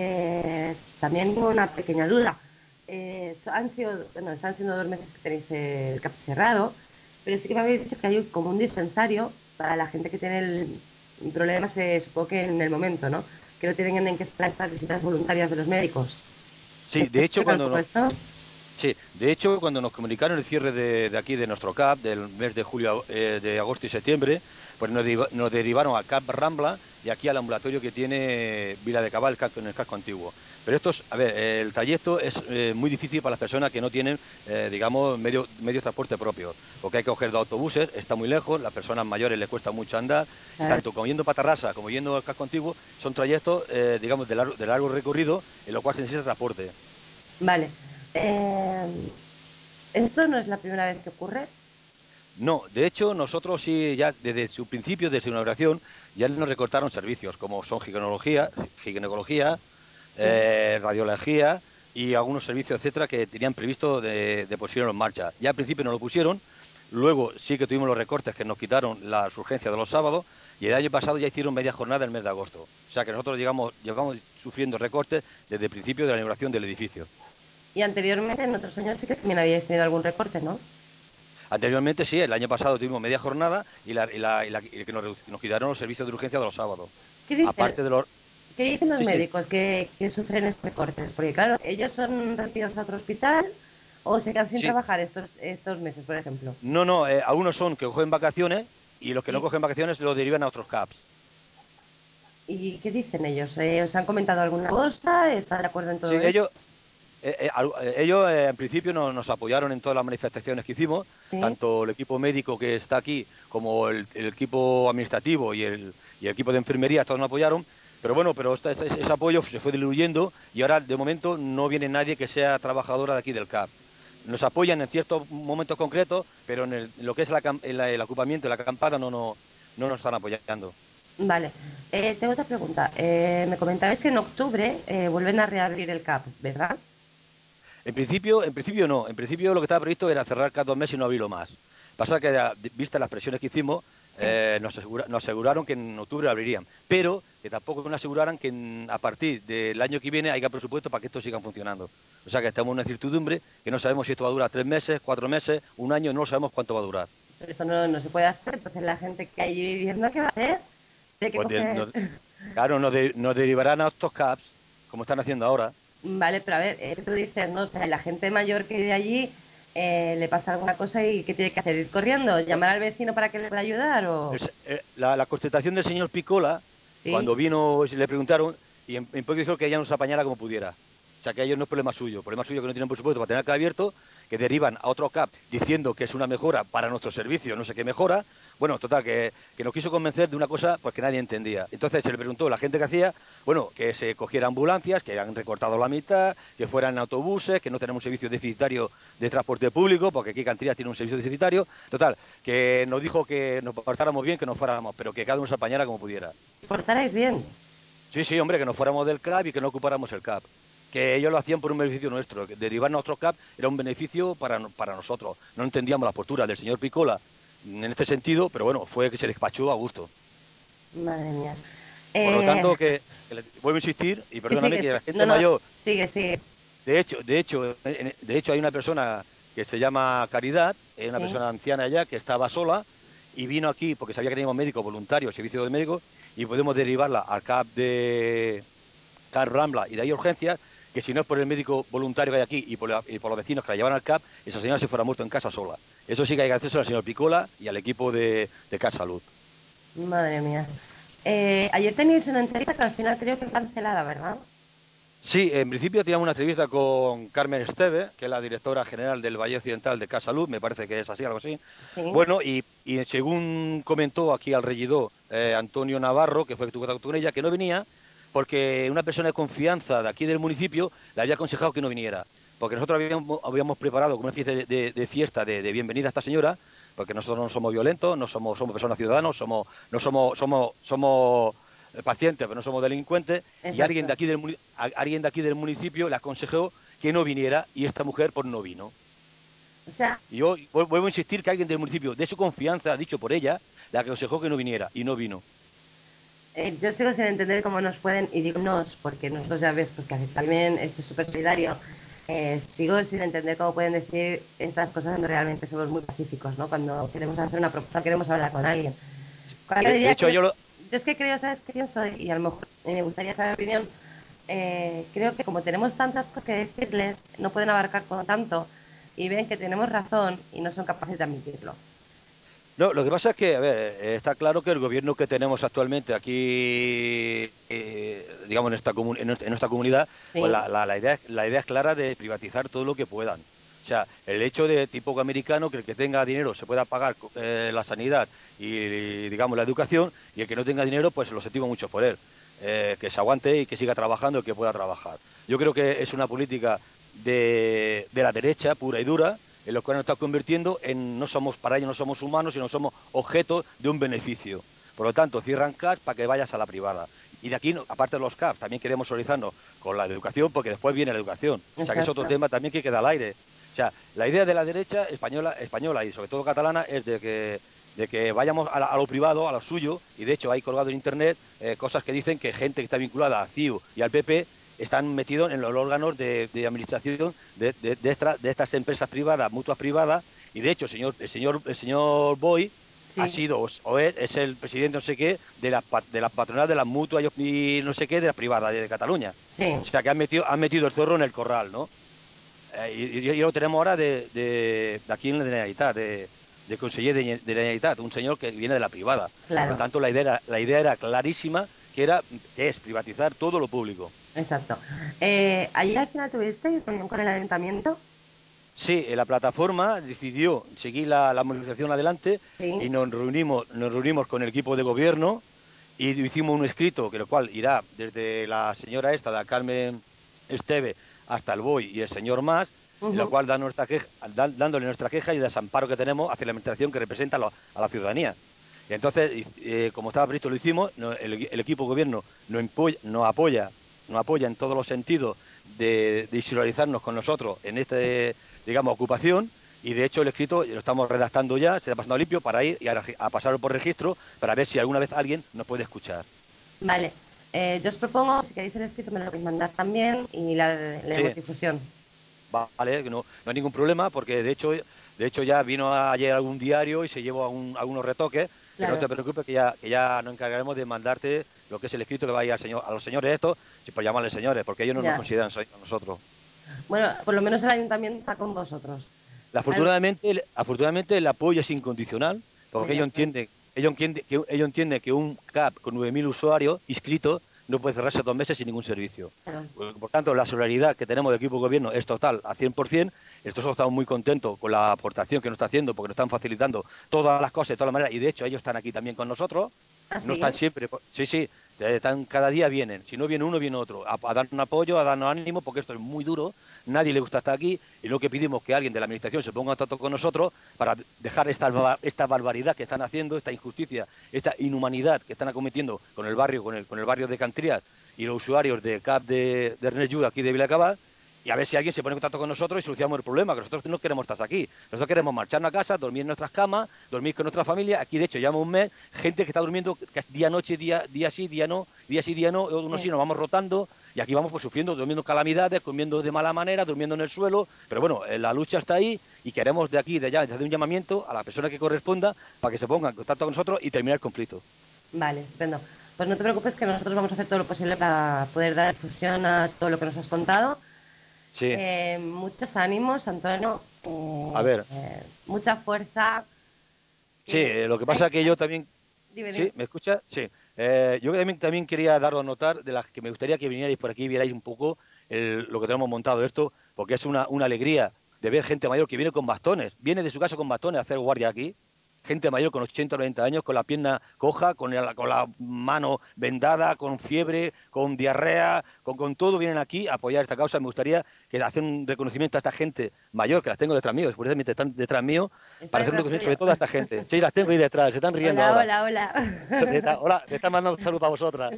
eh, también tengo una pequeña duda. Eh, so- han sido, bueno, están siendo dos meses que tenéis el C A P cerrado, pero sí que me habéis dicho que hay como un dispensario para la gente que tiene el problema, se supongo que en el momento, ¿no? Que no tienen en qué esperar estas visitas voluntarias de los médicos. Sí, ¿Me de puedes hecho, explicar cuando un poco nos, esto? sí, de hecho, cuando nos comunicaron el cierre de, de aquí de nuestro C A P, del mes de julio, eh, de agosto y septiembre, pues nos, deriva- nos derivaron al C A P Rambla y aquí al ambulatorio que tiene Vila de Cabal, el casco- en el casco antiguo. Pero esto es, a ver, el trayecto es eh, muy difícil para las personas que no tienen, eh, digamos, medio, medio de transporte propio, porque hay que coger dos autobuses, está muy lejos, las personas mayores les cuesta mucho andar, Claro. tanto como yendo para Tarrasa como yendo al casco antiguo, son trayectos, eh, digamos, de largo, de largo recorrido, en lo cual se necesita transporte. Vale. Eh, esto no es la primera vez que ocurre. No, de hecho nosotros sí ya desde su principio, desde su inauguración, ya nos recortaron servicios como son ginecología, ginecología, Sí. eh, radiología y algunos servicios, etcétera, que tenían previsto de, de pusieron en marcha. Ya al principio no lo pusieron, luego sí que tuvimos los recortes que nos quitaron las urgencias de los sábados y el año pasado ya hicieron media jornada el mes de agosto. O sea que nosotros llegamos, llevamos sufriendo recortes desde el principio de la inauguración del edificio. Y anteriormente, en otros años, sí que también habíais tenido algún recorte, ¿no? Anteriormente sí, el año pasado tuvimos media jornada y, la, y, la, y, la, y que nos, redu- nos quitaron los servicios de urgencia de los sábados. ¿Qué dicen, Aparte de los... ¿qué dicen los Sí, sí. médicos que, que sufren estos recortes? Porque, claro, ellos son retirados a otro hospital o se quedan sin Sí. trabajar estos, estos meses, por ejemplo. No, no, eh, algunos son que cogen vacaciones y los que Sí. no cogen vacaciones los derivan a otros C A Ps. ¿Y qué dicen ellos? Eh, ¿Os han comentado alguna cosa? ¿Están de acuerdo en todo Sí, esto? ellos, eh, eh, al- eh, ellos eh, en principio no- nos apoyaron en todas las manifestaciones que hicimos, Sí. tanto el equipo médico que está aquí como el, el equipo administrativo y el, y el equipo de enfermería, todos nos apoyaron. Pero bueno, pero esta- ese, ese apoyo se fue diluyendo y ahora de momento no viene nadie que sea trabajadora de aquí del C A P. Nos apoyan en ciertos momentos concretos, pero en, el- en lo que es la cam- el, el ocupamiento, la acampada, no, no, no nos están apoyando. Vale. Eh, tengo otra pregunta. Eh, me comentabais que en octubre eh, vuelven a reabrir el C A P, ¿verdad? En principio, en principio no. En principio lo que estaba previsto era cerrar cada dos meses y no abrirlo más. Pasa que, a- vistas las presiones que hicimos, Sí. eh, nos, asegura- nos aseguraron que en octubre abrirían. Pero que tampoco nos aseguraran que en- a partir del año que viene haya presupuesto para que esto siga funcionando. O sea que estamos en una incertidumbre que no sabemos si esto va a durar tres meses, cuatro meses, un año, no sabemos cuánto va a durar. Pero esto no, no se puede hacer. Entonces, la gente que hay viviendo, ¿qué va a hacer? Tiene que Pues de- coger- nos- claro, nos, de- nos derivarán a estos C A Ps, como están haciendo ahora. Vale, pero a ver, eh, tú dices, no, o sea, la gente mayor que vive allí eh, le pasa alguna cosa y ¿qué tiene que hacer? ¿Ir corriendo? ¿Llamar al vecino para que le pueda ayudar? O... El- eh, la, la constatación del señor Picola, Sí. cuando vino, le preguntaron, y en, en poco dijo que ella nos apañara como pudiera. O sea, que a ellos no es problema suyo. El problema suyo es que no tienen presupuesto para tener el C A P abierto, que derivan a otro C A P diciendo que es una mejora para nuestro servicio, no sé qué mejora. Bueno, total, que, que nos quiso convencer de una cosa pues que nadie entendía. Entonces se le preguntó a la gente que hacía, bueno, que se cogiera ambulancias, que han recortado la mitad, que fueran autobuses, que no tenemos un servicio deficitario de transporte público, porque aquí Cantillas tiene un servicio deficitario. Total, que nos dijo que nos portáramos bien, que nos fuéramos, pero que cada uno se apañara como pudiera. ¿Portarais bien? Sí, sí, hombre, que nos fuéramos del C A P y que no ocupáramos el C A P. Que ellos lo hacían por un beneficio nuestro, que derivarnos a otro C A P era un beneficio para, para nosotros. No entendíamos la postura del señor Picola en este sentido, pero bueno, fue que se despachó a gusto. Madre mía. Por Eh, lo tanto, que, que le- vuelvo a insistir, y sí, perdóname, sigue, que la sí. gente No, no, mayor, sigue, sigue. de hecho, de hecho, en- de hecho hay una persona que se llama Caridad, es una Sí. persona anciana ya, que estaba sola, y vino aquí porque sabía que teníamos médicos voluntarios, servicio de médicos, y podemos derivarla al C A P de C A P Rambla y de ahí urgencias, que si no es por el médico voluntario que hay aquí y por, la- y por los vecinos que la llevan al C A P, esa señora se fuera muerto en casa sola. Eso sí que hay que agradecerse al señor Picola y al equipo de, de Casa Salud. Madre mía. Eh, ayer teníais una entrevista que al final creo que cancelada, ¿verdad? Sí, en principio teníamos una entrevista con Carmen Esteve, que es la directora general del Valle Occidental de Casa Salud, me parece que es así, algo así. Sí. Bueno, y, y según comentó aquí al regidor eh, Antonio Navarro, que fue que tuvo contacto con ella, que no venía porque una persona de confianza de aquí del municipio le había aconsejado que no viniera. Porque nosotros habíamos, habíamos preparado como una especie de, de- de fiesta de, de bienvenida a esta señora, porque nosotros no somos violentos, no somos, somos personas ciudadanos, somos, no somos, somos, somos pacientes, pero no somos delincuentes. Y Exacto. alguien de aquí del muni- a- alguien de aquí del municipio le aconsejó que no viniera y esta mujer pues no vino. O sea, Y yo vu- vuelvo a insistir que alguien del municipio, de su confianza, dicho por ella, le aconsejó que no viniera y no vino. eh, yo sigo sin entender cómo nos pueden, y digo nos, porque nosotros ya ves, porque también esto es súper solidario, eh, sigo sin entender cómo pueden decir estas cosas cuando realmente somos muy pacíficos, ¿no? Cuando queremos hacer una propuesta, queremos hablar con alguien. Cuando De- de diría hecho, que- yo lo- yo es que creo, ¿sabes qué pienso? Y a lo mejor eh, me gustaría saber mi opinión. Eh, creo que como tenemos tantas cosas que decirles, no pueden abarcar con tanto y ven que tenemos razón y no son capaces de admitirlo. No, lo que pasa es que, a ver, eh, está claro que el gobierno que tenemos actualmente aquí, eh, digamos, en esta, comu- en nuestra, en nuestra comunidad, Sí. pues la, la- la idea, es- la idea es clara de privatizar todo lo que puedan. O sea, el hecho de tipo americano, que el que tenga dinero se pueda pagar eh, la sanidad y, digamos, la educación, y el que no tenga dinero, pues lo sentimos mucho por él. Eh, que se aguante y que siga trabajando y que pueda trabajar. Yo creo que es una política de, de la derecha pura y dura, en lo que nos está convirtiendo en, no somos, para ellos no somos humanos, sino somos objeto de un beneficio. Por lo tanto, cierran C A P para que vayas a la privada. Y de aquí, no- aparte de los C A P, también queremos solidarizarnos con la educación, porque después viene la educación. O sea, que es otro Exacto. tema también que queda al aire. O sea, la idea de la derecha española, española y sobre todo catalana es de que, de que vayamos a, la- a lo privado, a lo suyo, y de hecho hay colgado en internet eh, cosas que dicen que gente que está vinculada a C I U y al P P están metidos en los órganos de, de administración de, de- de esta- de estas empresas privadas, mutuas privadas, y de hecho señor, el señor, el señor Boy Sí. ha sido o, o es, es el presidente no sé qué de la, pa- de la patronal de las mutuas y no sé qué de las privadas de, de Cataluña. Sí. O sea que han metido, han metido el zorro en el corral, ¿no? Eh, y, y- y lo tenemos ahora de, de, de aquí en la Generalitat, de, de conseller de, de la Generalitat, un señor que viene de la privada. Claro. Por lo tanto, la idea, era, la idea era clarísima, que era que es privatizar todo lo público. Exacto. Eh, ¿ayer al final tuvisteis reunión con el ayuntamiento? Sí, eh, la plataforma decidió seguir la, la movilización adelante Sí. y nos reunimos, nos reunimos con el equipo de gobierno y hicimos un escrito, que lo cual irá desde la señora esta, la Carmen Esteve, hasta el Boy y el señor Más, en lo Ujú. cual da nuestra queja, dan- dándole nuestra queja y el desamparo que tenemos hacia la administración que representa a, la- a la ciudadanía. Y entonces, y- eh, como estaba previsto, lo hicimos, no- el, el equipo de gobierno nos, empolla- nos apoya, nos apoya en todos los sentidos de, de solidarizarnos con nosotros en este, digamos, ocupación, y de hecho el escrito lo estamos redactando ya, se está pasando a limpio para ir y a, regi- a pasarlo por registro para ver si alguna vez alguien nos puede escuchar. Vale. Eh, yo os propongo, si queréis el escrito, me lo podéis mandar también y la le damos Sí. difusión. Vale, que no, no hay ningún problema, porque de hecho, de hecho ya vino ayer algún diario y se llevó algún- algunos retoques. Pero Claro. no te preocupes, que ya, que ya nos encargaremos de mandarte lo que es el escrito que vaya al señor, a los señores estos, si por llamarles señores, porque ellos no Ya. nos consideran so- a nosotros. Bueno, por lo menos el ayuntamiento está con vosotros. Afortunadamente, el, afortunadamente el apoyo es incondicional, porque ellos entienden, ellos entienden que ellos entienden que un C A P con nueve mil usuarios inscritos no puede cerrarse dos meses sin ningún servicio. Claro. Por tanto, la solidaridad que tenemos del equipo de gobierno es total, a cien por cien. Nosotros estamos muy contentos con la aportación que nos está haciendo, porque nos están facilitando todas las cosas de todas las maneras, y de hecho ellos están aquí también con nosotros. ¿Ah, No sí? están siempre, sí, sí, están, cada día vienen. Si no viene uno, viene otro, a, a darnos apoyo, a darnos ánimo, porque esto es muy duro, nadie le gusta estar aquí, y lo que pedimos es que alguien de la administración se ponga en contacto con nosotros para dejar esta, esta barbaridad que están haciendo, esta injusticia, esta inhumanidad que están acometiendo con el barrio, con el, con el barrio de Cantrías y los usuarios de C A P de, de Ernest Llull aquí de Vilacabal, y a ver si alguien se pone en contacto con nosotros y solucionamos el problema, que nosotros no queremos estar aquí. Nosotros queremos marcharnos a casa, dormir en nuestras camas, dormir con nuestra familia. Aquí, de hecho, llevamos un mes, gente que está durmiendo día noche, día, día sí, día no, día sí, día no, unos sí, nos vamos rotando, y aquí vamos pues sufriendo, durmiendo calamidades, comiendo de mala manera, durmiendo en el suelo, pero bueno, la lucha está ahí, y queremos de aquí, de allá, hacer un llamamiento a la persona que corresponda para que se ponga en contacto con nosotros y terminar el conflicto. Vale, estupendo. Pues no te preocupes, que nosotros vamos a hacer todo lo posible para poder dar difusión a todo lo que nos has contado. Sí. Eh, muchos ánimos, Antonio. Eh, A ver. Eh, mucha fuerza. Sí, eh, lo que pasa es que yo también... Dime, dime. ¿Sí? ¿Me escucha? Sí. Eh, yo también, también quería daros a notar de las que me gustaría que vinierais por aquí y vierais un poco el, lo que tenemos montado esto, porque es una, una alegría de ver gente mayor que viene con bastones, viene de su casa con bastones a hacer guardia aquí. Gente mayor con ochenta o noventa años, con la pierna coja, con, el, con la mano vendada, con fiebre, con diarrea, con, con todo, vienen aquí a apoyar esta causa. Me gustaría que hacer un reconocimiento a esta gente mayor, que las tengo detrás mío, después de están detrás mío, ¿Está para hacer un detrás reconocimiento tuyo? de toda esta gente. Sí, las tengo ahí detrás, se están riendo Hola, ahora. hola, hola. Está- Hola, me están mandando un saludo para vosotras.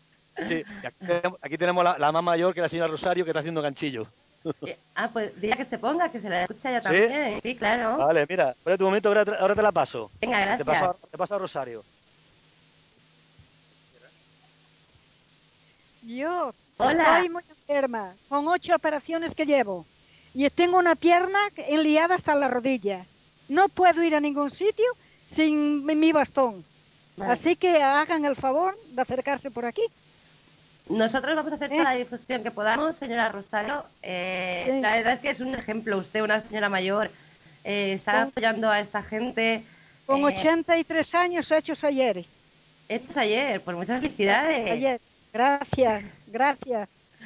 Sí, y aquí tenemos, aquí tenemos la, la más mayor, que es la señora Rosario, que está haciendo ganchillo. Eh, ah, pues dile que se ponga, que se la escucha ya ¿Sí? también. Sí, claro. Vale, mira, espérate un momento, ahora te, ahora te la paso. Venga, Te gracias. paso, a- te paso a Rosario. Yo Hola. estoy muy enferma, con ocho operaciones que llevo, y tengo una pierna enliada hasta la rodilla. No puedo ir a ningún sitio sin mi mi bastón. Vale. Así que hagan el favor de acercarse por aquí. Nosotros vamos a hacer ¿Eh? toda la difusión que podamos, señora Rosario. Eh, Sí. La verdad es que es un ejemplo. Usted, una señora mayor, eh, está Sí. apoyando a esta gente. Con Eh, ochenta y tres años hechos ayer. Esto es ayer, pues muchas felicidades. Ayer. Gracias, gracias.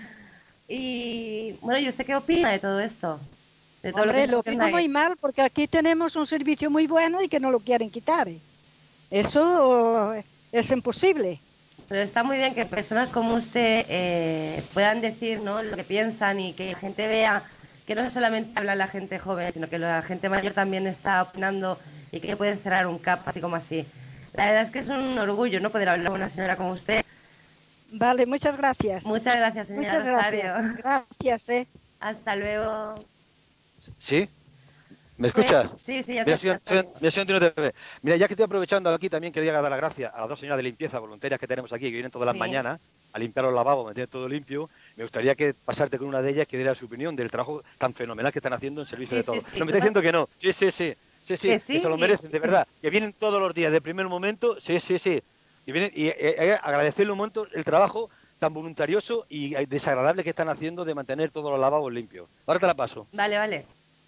Y bueno, ¿y usted qué opina de todo esto? De todo Hombre, lo lo que opino muy mal porque aquí tenemos un servicio muy bueno y que no lo quieren quitar. Eso es imposible. Pero está muy bien que personas como usted eh, puedan decir, ¿no?, lo que piensan, y que la gente vea que no solamente habla la gente joven, sino que la gente mayor también está opinando y que pueden cerrar un C A P así como así. La verdad es que es un orgullo, ¿no?, poder hablar con una señora como usted. Vale, muchas gracias. Muchas gracias, señora Muchas Rosario. gracias. Gracias, eh. Hasta luego. ¿Sí? ¿Me escuchas? Pues, sí, sí, ya Mira, te señor- señor- mira, señor Antonio T V, mira, ya que estoy aprovechando aquí, también quería dar las gracias a las dos señoras de limpieza voluntarias que tenemos aquí, que vienen todas las Sí. mañanas a limpiar los lavabos, mantener todo limpio. Me gustaría que pasarte con una de ellas que diera su opinión del trabajo tan fenomenal que están haciendo en servicio Sí, de sí, todos. sí, no me yo está diciendo que no. Sí, sí, sí. Sí, sí, Que que sí, se lo y- merecen, de verdad. Que vienen todos los días, de primer momento. Sí, sí, sí. Y, vienen, y eh, eh, agradecerle un momento el trabajo tan voluntarioso y eh, desagradable que están haciendo de mantener todos los lavabos limpios. Ahora te la paso. Vale, vale.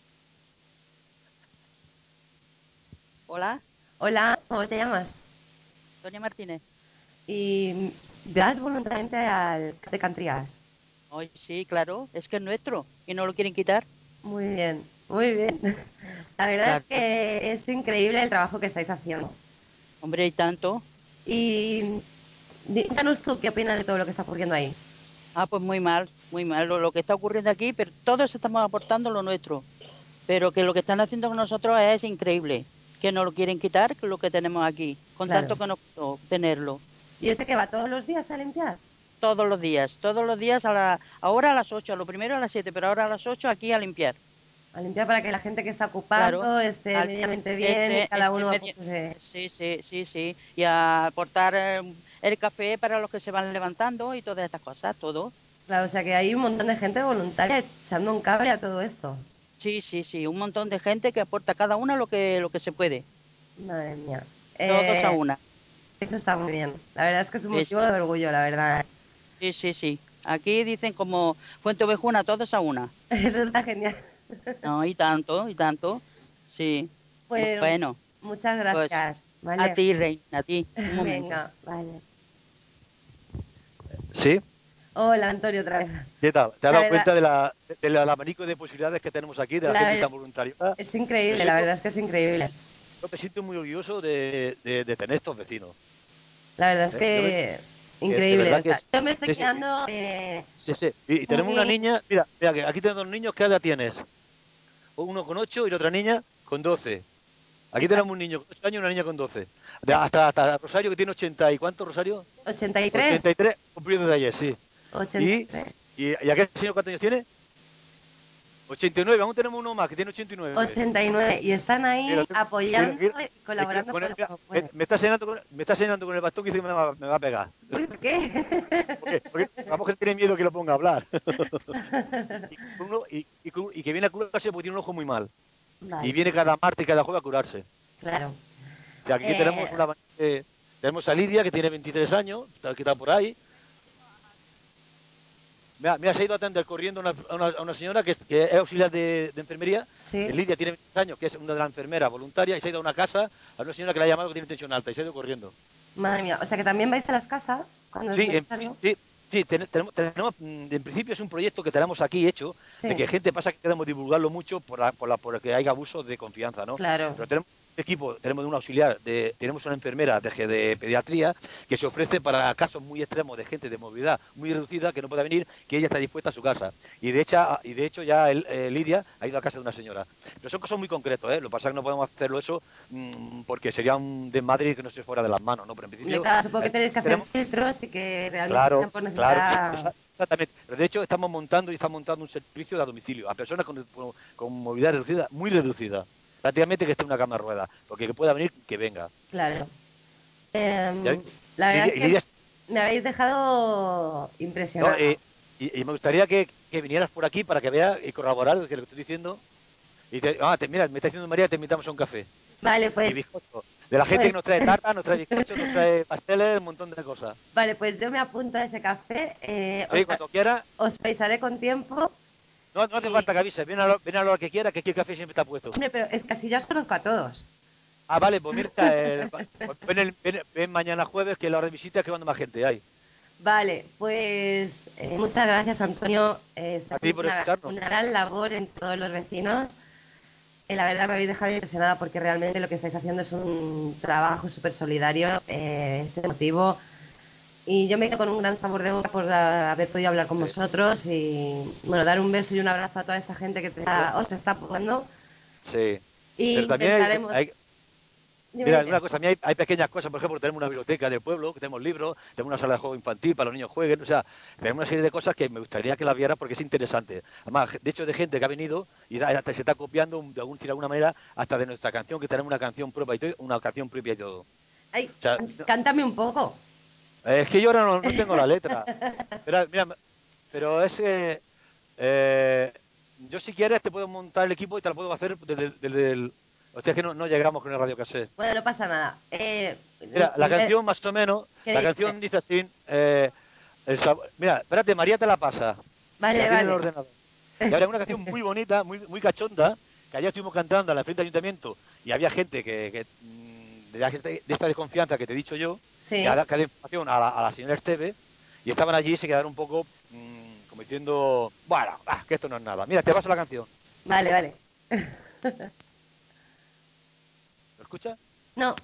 Hola, Hola, ¿cómo te llamas? Sonia Martínez. Y vas voluntariamente al C A P de Cantrías. Hoy sí, claro, es que es nuestro y no lo quieren quitar. Muy bien, muy bien. La verdad es Claro. que es increíble el trabajo que estáis haciendo. Hombre, y tanto. Y díganos tú qué opinas de todo lo que está ocurriendo ahí. Ah, pues muy mal, muy mal lo, lo que está ocurriendo aquí, pero todos estamos aportando lo nuestro. Pero que lo que están haciendo con nosotros es increíble. Que no lo quieren quitar, que es lo que tenemos aquí. Con Claro. tanto que no puedo tenerlo. ¿Y este que va todos los días a limpiar? Todos los días, todos los días, a la, ahora a las ocho, lo primero a las siete, pero ahora a las ocho aquí a limpiar. A limpiar para que la gente que está ocupando Claro. esté Al- medianamente bien este- y cada este uno... medio- pues, eh, Sí, sí, sí, sí. Y a aportar eh, el café para los que se van levantando y todas estas cosas, todo. claro, o sea que hay un montón de gente voluntaria echando un cable a todo esto. Sí, sí, sí, un montón de gente que aporta cada una lo que lo que se puede, Madre mía. todos Eh, a una. Eso está muy bien. La verdad es que es un Sí, motivo sí. de orgullo, la verdad. Sí, sí, sí. Aquí dicen como Fuente Ovejuna, todos a una. Eso está genial. No, y tanto, y tanto. Sí. Pues Bueno, muchas pues gracias. a Vale. ti, Rey, a ti. Un momento. Venga, vale. ¿Sí? Hola, Antonio, otra vez. ¿Qué tal? ¿Te has La dado verdad- cuenta de la, del abanico de posibilidades que tenemos aquí, de la, La gente ver- tan voluntaria? Es increíble, Me la siento- verdad es que es increíble. Yo me siento muy orgulloso de, de- de tener estos vecinos. La verdad es Eh, que de increíble. verdad o sea, que es- yo me estoy sí, sí. quedando. eh, Sí, sí. Y, y tenemos una Muy- niña, mira, mira, que aquí tenemos dos niños, ¿qué edad tienes? Uno con ocho y la otra niña con doce. Aquí tenemos un niño con ocho años y una niña con doce. De- hasta, hasta Rosario, que tiene ochenta y ¿cuánto, Rosario? ochenta y tres. ochenta y tres, cumplido de ayer, sí. ochenta y tres. ¿Y, y aquel señor cuántos años tiene? ochenta y nueve, aún tenemos uno más que tiene ochenta y nueve. ochenta y nueve. Y están ahí Mira, apoyando mira, mira. y colaborando Con el- con mira, lo que me, pueden. me está señalando con, me está señalando con el bastón que dice que me va, me va a pegar. Uy, ¿por qué? Porque, porque la mujer tiene miedo que lo ponga a hablar. y, con uno- y- y con- y que viene a curarse porque tiene un ojo muy mal. Vale, Y viene cada martes y cada jueves a curarse. claro. O sea, aquí Eh. tenemos una eh, tenemos a Lidia, que tiene veintitrés años, está, que está por ahí. Mira, mira, se ha ido a atender corriendo a una, a una- a una señora que es, que es auxiliar de, de enfermería. Sí. Lidia tiene veintitrés años, que es una de las enfermeras voluntarias, y se ha ido a una casa a una señora que la ha llamado que tiene tensión alta y se ha ido corriendo. Madre mía. O sea que también vais a las casas cuando Sí, es en, necesario. sí, sí, ten- tenemos, tenemos, mm, en principio es un proyecto que tenemos aquí hecho, Sí. de que gente pasa que queremos divulgarlo mucho por, la, por, la, por que hay abusos de confianza, ¿no? Claro. Pero tenemos un equipo, tenemos un auxiliar, de, tenemos una enfermera de, de pediatría que se ofrece para casos muy extremos de gente de movilidad muy reducida que no pueda venir, que ella está dispuesta a su casa. Y de hecho, y de hecho ya el, eh, Lidia ha ido a casa de una señora. Pero son cosas muy concretas, ¿eh? Lo que pasa es que no podemos hacerlo eso mm, porque sería un desmadre que no se fuera de las manos, ¿no? Pero en principio... Claro, supongo que eh, tenéis que hacer tenemos- filtros y que realmente Claro, estén por claro, necesidad. exa- exactamente. Pero de hecho estamos montando y estamos montando un servicio de a domicilio a personas con, con- con movilidad reducida, muy reducida. Prácticamente que esté en una cama de ruedas, porque que pueda venir, que venga. Claro. Em, ¿Ya? la verdad Y- es y que Lidia- me habéis dejado ¿no? impresionada. Eh, y, y me gustaría que, que vinieras por aquí para que veas y corroborar lo que estoy diciendo. Y te, ah, te- mira, me está diciendo María, te invitamos a un café. Vale, Y pues, bizcocho. De la gente pues- que nos trae tarta, nos trae bizcochos, nos trae pasteles, un montón de cosas. vale, pues yo me apunto a ese café. eh, Sí, os, cuando quieras. os avisaré con tiempo. No, no hace Sí. falta que avises, ven a, lo, ven a la hora que quieras, que aquí el café siempre está puesto. Hombre, pero es que así ya os conozco a todos. Ah, vale, pues mira, eh, pues ven, el- ven- ven mañana jueves, que es la hora de visita, que cuando más gente hay. Vale, pues eh, muchas gracias, Antonio. Eh, está A ti por una, escucharnos. una gran labor en todos los vecinos. Eh, la verdad me habéis dejado impresionada porque realmente lo que estáis haciendo es un trabajo súper solidario, eh, es emotivo. Y yo me quedo con un gran sabor de boca por ah, haber podido hablar con vosotros y bueno, dar un beso y un abrazo a toda esa gente que te está- os está apoyando. Sí. Y Pero también hay, intentaremos. hay- Dime, mira, dime. una cosa, también hay, hay pequeñas cosas, por ejemplo, tenemos una biblioteca del pueblo, que tenemos libros, tenemos una sala de juego infantil para los niños jueguen, o sea, tenemos una serie de cosas que me gustaría que las vieras porque es interesante. Además, de hecho, de gente que ha venido y da- hasta se está copiando de, algún, de alguna manera hasta de nuestra canción, que tenemos una canción propia y todo, una canción propia y todo. Ay, o sea, can- cántame un poco. Eh, Es que yo ahora no, no tengo la letra. Pero, mira, pero es que eh, yo si quieres te puedo montar el equipo y te lo puedo hacer desde, desde el... O sea, es que no, no llegamos con el radio cassette. Bueno, no pasa nada. Eh, Mira, la eh, canción más o menos, ¿Qué la dice? canción dice así, eh, el sab- mira, espérate, María te la pasa. Vale, que la tiene en el vale. ordenador. Y ahora es una canción muy bonita, muy, muy cachonda, que ayer estuvimos cantando en la frente del ayuntamiento y había gente que, que, mm, de, la gente de esta desconfianza que te he dicho yo, Sí. que ha dado información a la, a la señora Esteve, y estaban allí y se quedaron un poco mm, como diciendo, bueno, ah, que esto no es nada. Mira, te paso la canción. Vale, vale. ¿Lo escuchas? No,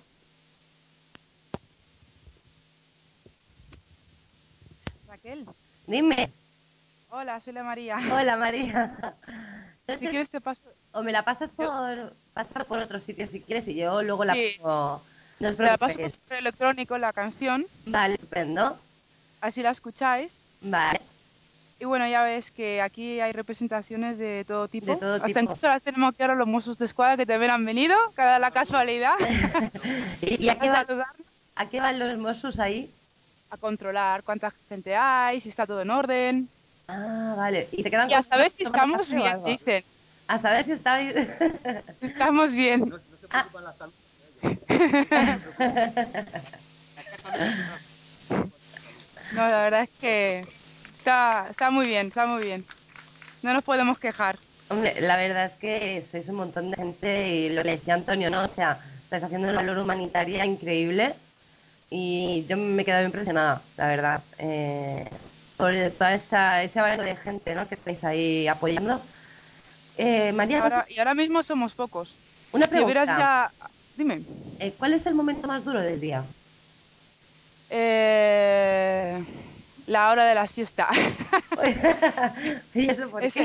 Raquel, dime. hola, soy la María. Hola, María. No Si sé, quieres te paso. o me la pasas por pasar por otro sitio si quieres y yo luego la Sí. pongo. No os Te la paso por preocupéis. correo electrónico la canción, Vale, estupendo. así la escucháis. Vale, Y bueno, ya ves que aquí hay representaciones de todo tipo. De todo Hasta tipo. incluso las tenemos aquí ahora los Mossos de Escuadra que también han venido, cada la casualidad. ¿y, y a, qué a va- saludarnos, a qué van los Mossos ahí? a controlar cuánta gente hay, si está todo en orden. Ah, vale. Y se quedan Y a con- saber si tomando estamos café o bien, algo. dicen. A saber si estáis. Si estamos bien. No, la verdad es que está, está muy bien, está muy bien. No nos podemos quejar. Hombre, la verdad es que sois un montón de gente y lo que decía Antonio, ¿no? O sea, estáis haciendo una labor humanitaria increíble y yo me he quedado impresionada, la verdad, eh, por toda esa, ese abanico de gente, ¿no? Que estáis ahí apoyando. Eh, María, Ahora, y ahora mismo somos pocos. una Si hubieras pregunta. ya... Dime. Eh, ¿cuál es el momento más duro del día? Eh, la hora de la siesta. ¿Y eso por Es- qué?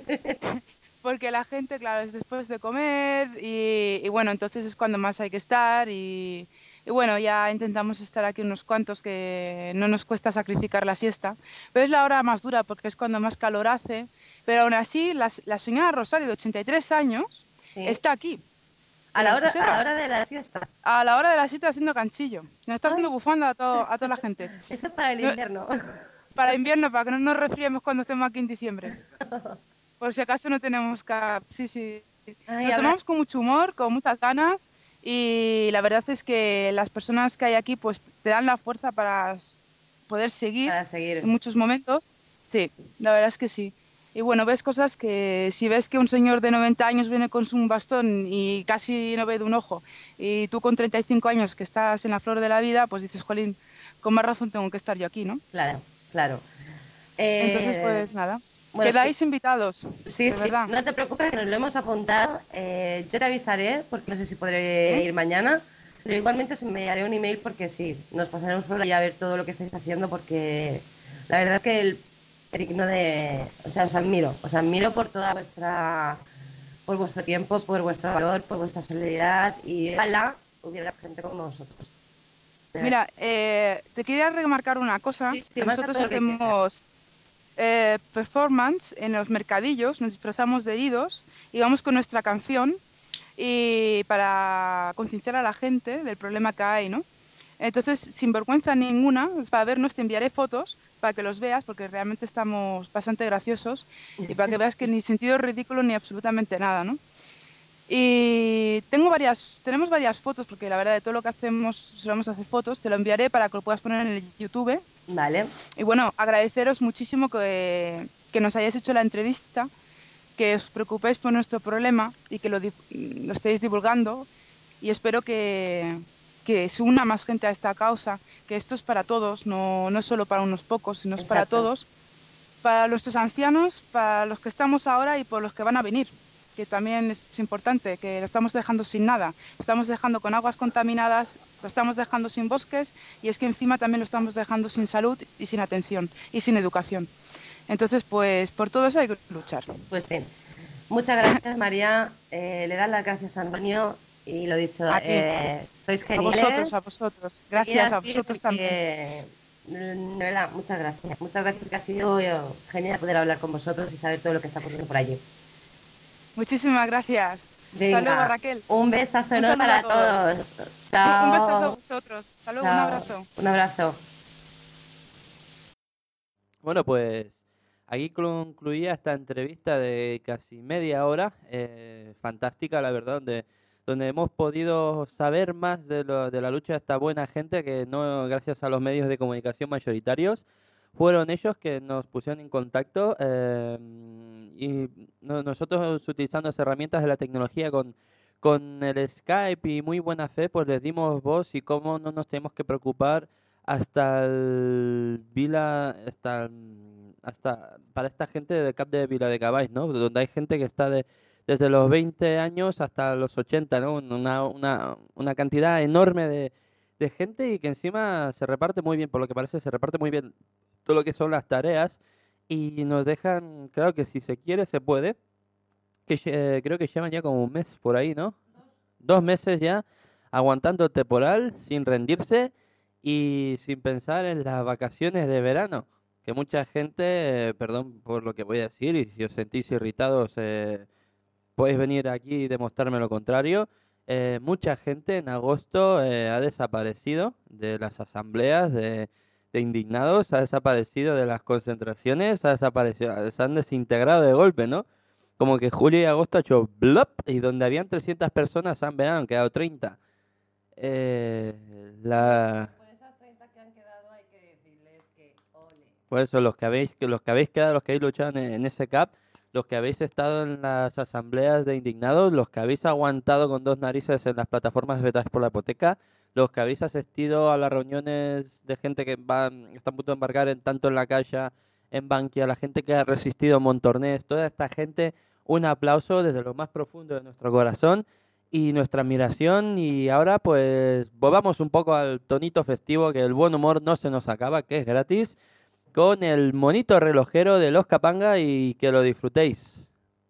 Porque la gente, claro, es después de comer y, y bueno, entonces es cuando más hay que estar y, y bueno, ya intentamos estar aquí unos cuantos que no nos cuesta sacrificar la siesta, pero es la hora más dura porque es cuando más calor hace, pero aún así la, la señora Rosario de ochenta y tres años Sí. está aquí, A que la lo hora, a sepas, la hora de la siesta. a la hora de la siesta haciendo canchillo, nos está haciendo Ay. bufanda a, todo, a toda la gente. Eso es para el No- invierno. Para invierno, para que no nos resfriemos cuando estemos aquí en diciembre. Por si acaso no tenemos cap. Sí, sí. Ay, Lo habrá- tomamos con mucho humor, con muchas ganas y la verdad es que las personas que hay aquí pues te dan la fuerza para s- poder seguir Para seguir. en muchos momentos. Sí, la verdad es que sí. Y bueno, ves cosas que si ves que un señor de noventa años viene con su bastón y casi no ve de un ojo y tú con treinta y cinco años que estás en la flor de la vida, pues dices, jolín, con más razón tengo que estar yo aquí, ¿no? Claro, claro. Entonces, Eh, pues nada, bueno, quedáis invitados, sí, de sí, verdad. no te preocupes, que nos lo hemos apuntado. Eh, yo te avisaré, porque no sé si podré ¿Eh? ir mañana, pero igualmente os enviaré un email porque sí, nos pasaremos por ahí a ver todo lo que estáis haciendo, porque la verdad es que el digno de... O sea, os admiro, os admiro por toda vuestra... por vuestro tiempo, por vuestro valor, por vuestra solidaridad y ojalá hubiera gente como vosotros. De Mira, eh, te quería remarcar una cosa. Sí, sí, que marca nosotros todo lo que hacemos eh, performance en los mercadillos, nos disfrazamos de heridos y vamos con nuestra canción y para concienciar a la gente del problema que hay, ¿no? Entonces, sin vergüenza ninguna, para vernos te enviaré fotos para que los veas, porque realmente estamos bastante graciosos y para que veas que ni sentido ridículo ni absolutamente nada, ¿no? Y tengo varias, tenemos varias fotos, porque la verdad de todo lo que hacemos, solemos hacer fotos, te lo enviaré para que lo puedas poner en el YouTube. Vale, Y bueno, agradeceros muchísimo que, que nos hayáis hecho la entrevista, que os preocupéis por nuestro problema y que lo, di- lo estéis divulgando. Y espero que, que se una más gente a esta causa, que esto es para todos, no, no solo para unos pocos, sino es para Exacto. todos, para nuestros ancianos, para los que estamos ahora y por los que van a venir, que también es importante, que lo estamos dejando sin nada, lo estamos dejando con aguas contaminadas, lo estamos dejando sin bosques y es que encima también lo estamos dejando sin salud y sin atención y sin educación. Entonces, pues por todo eso hay que luchar. pues sí. Muchas gracias, María. Eh, le das las gracias a Antonio y lo dicho, A ti. eh, sois A geniales. vosotros, a vosotros. Seguid Gracias a así vosotros también. porque, de verdad, muchas gracias. Muchas gracias, que ha sido eh, genial poder hablar con vosotros y saber todo lo que está ocurriendo por allí. Muchísimas gracias. Venga, Hasta luego, Raquel. un besazo Un enorme saludo para a todos. todos. Chao. Un besazo a vosotros. Hasta luego, un Chao. abrazo. Un abrazo. Bueno, pues aquí concluía esta entrevista de casi media hora, eh, fantástica, la verdad, donde, donde hemos podido saber más de, lo, de la lucha de esta buena gente que no, gracias a los medios de comunicación mayoritarios, fueron ellos que nos pusieron en contacto eh, y no- nosotros utilizando las herramientas de la tecnología con, con el Skype y muy buena fe, pues les dimos voz y cómo no nos tenemos que preocupar hasta el Vila, hasta, el- hasta para esta gente de Cap de Vila de Cavalls, ¿no? Donde hay gente que está de, desde los veinte años hasta los ochenta, ¿no? Una, una, una cantidad enorme de, de gente y que encima se reparte muy bien, por lo que parece, se reparte muy bien todo lo que son las tareas y nos dejan, claro que si se quiere, se puede, que lle- eh, creo que llevan ya como un mes por ahí, ¿no? Dos meses ya aguantando el temporal sin rendirse y sin pensar en las vacaciones de verano. Que mucha gente, eh, perdón por lo que voy a decir, y si os sentís irritados, eh, podéis venir aquí y demostrarme lo contrario. Eh, mucha gente en agosto eh, ha desaparecido de las asambleas de, de indignados, ha desaparecido de las concentraciones, ha desaparecido, se han desintegrado de golpe, ¿no? Como que julio y agosto ha hecho blop y donde habían trescientas personas han, verano, han quedado treinta. Eh, la... Por esas treinta que han quedado hay que decirles que ole. Por eso los que habéis, que los que habéis quedado, los que habéis luchado en, en ese cap, los que habéis estado en las asambleas de indignados, los que habéis aguantado con dos narices en las plataformas vetadas por la hipoteca, los que habéis asistido a las reuniones de gente que va, está a punto de embarcar en, tanto en la Caixa, en Bankia, la gente que ha resistido en Montornés, toda esta gente, un aplauso desde lo más profundo de nuestro corazón y nuestra admiración. Y ahora pues volvamos un poco al tonito festivo, que el buen humor no se nos acaba, que es gratis, con el monito relojero de los Capanga, y que lo disfrutéis.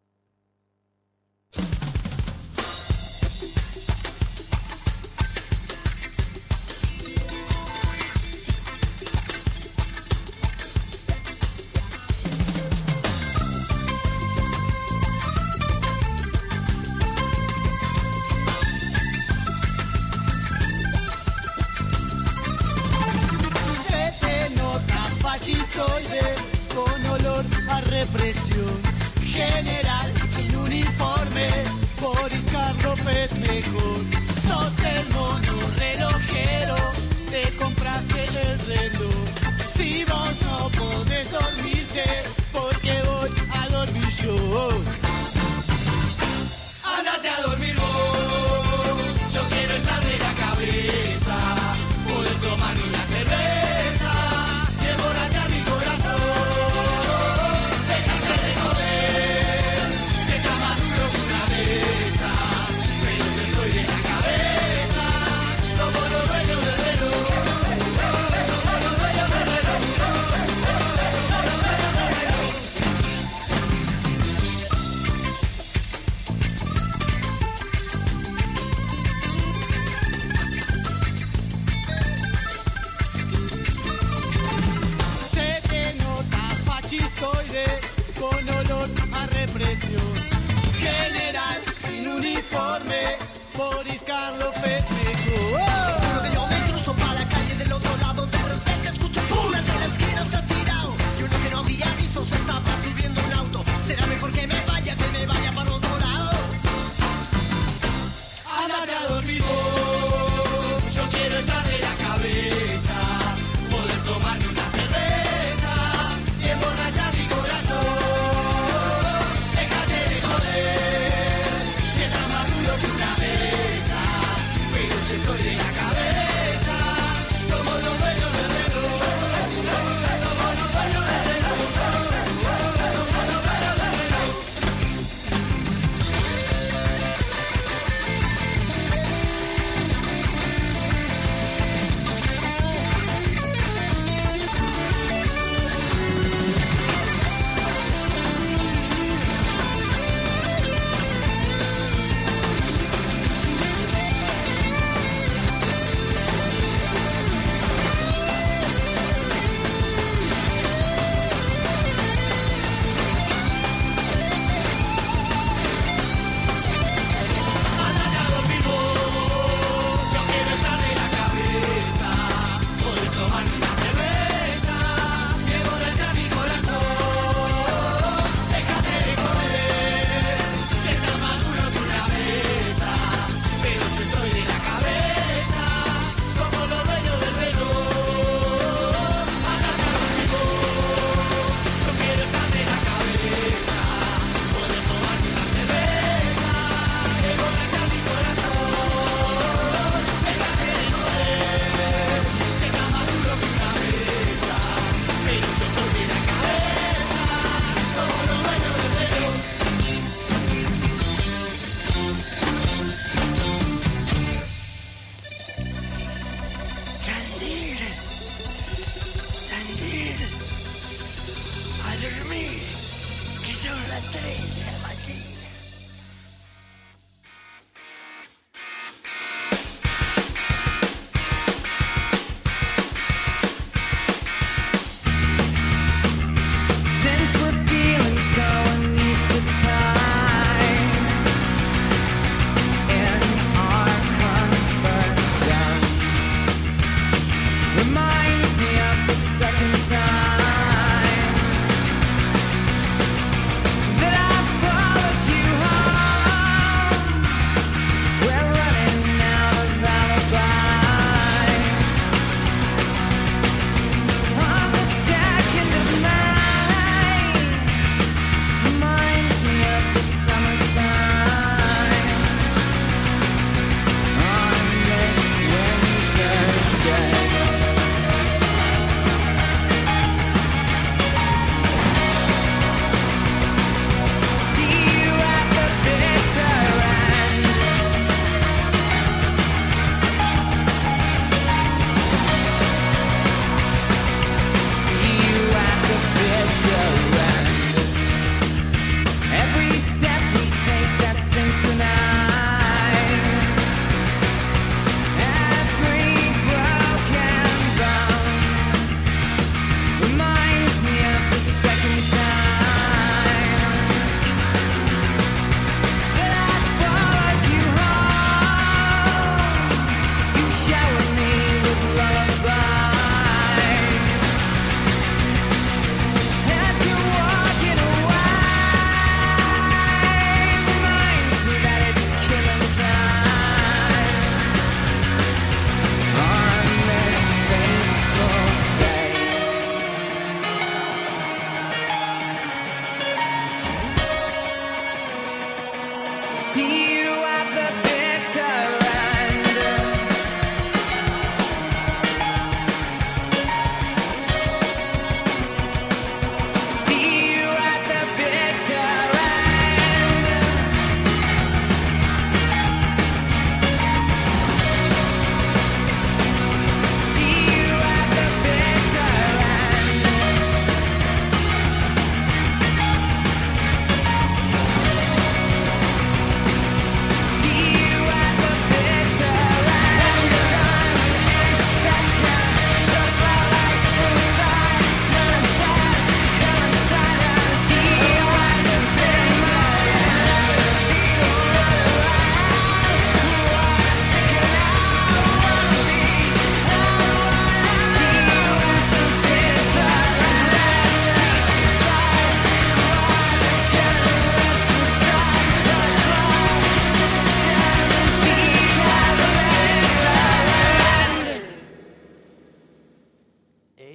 Con olor a represión general, sin uniforme, Boris Karloff es mejor. Sos el mono relojero, te compraste el reloj. Si vos no podés dormirte, porque voy a dormir yo. Ándate a dormir vos, yo quiero estar de la cabeza, poder tomarme una cerveza, emborrachar mi corazón. Déjate de joder, si está más duro que una mesa, pero yo estoy de la cabeza.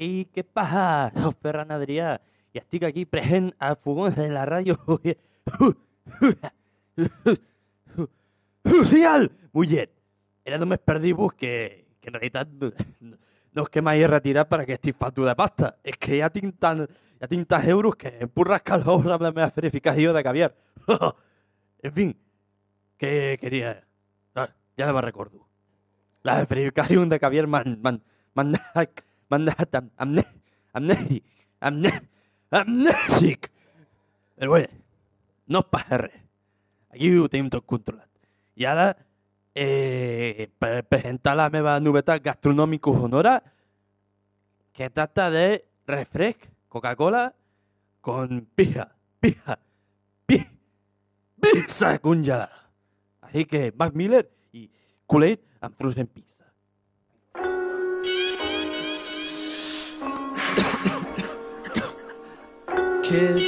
I què passa? Soc Ferran Adrià i estic aquí present al fogó de la ràdio social Mollet. Era només per dir-vos que, que en realitat no, no és que m'hagi retirat perquè estic falto de pasta. És que ja tinc tant, ja tinc tants euros que em puc rascar els ous amb la meva verificació de caviar. En fin, què queria... Ah, ja no me'n recordo. La verificació de caviar m'han... m'han... m'han deixat... m'han deixat am, amne, amnèsic, amne, amnèsic. Però bé, no passa res. Aquí ho tenim tot controlat. I ara, eh, per presentar la meva novetat gastronòmica sonora, que tracta de refresc, Coca-Cola, con pija, pija, pija, pizza congelada. Así que Mac Miller y Kool-Aid and Frozen Pizza. Kids.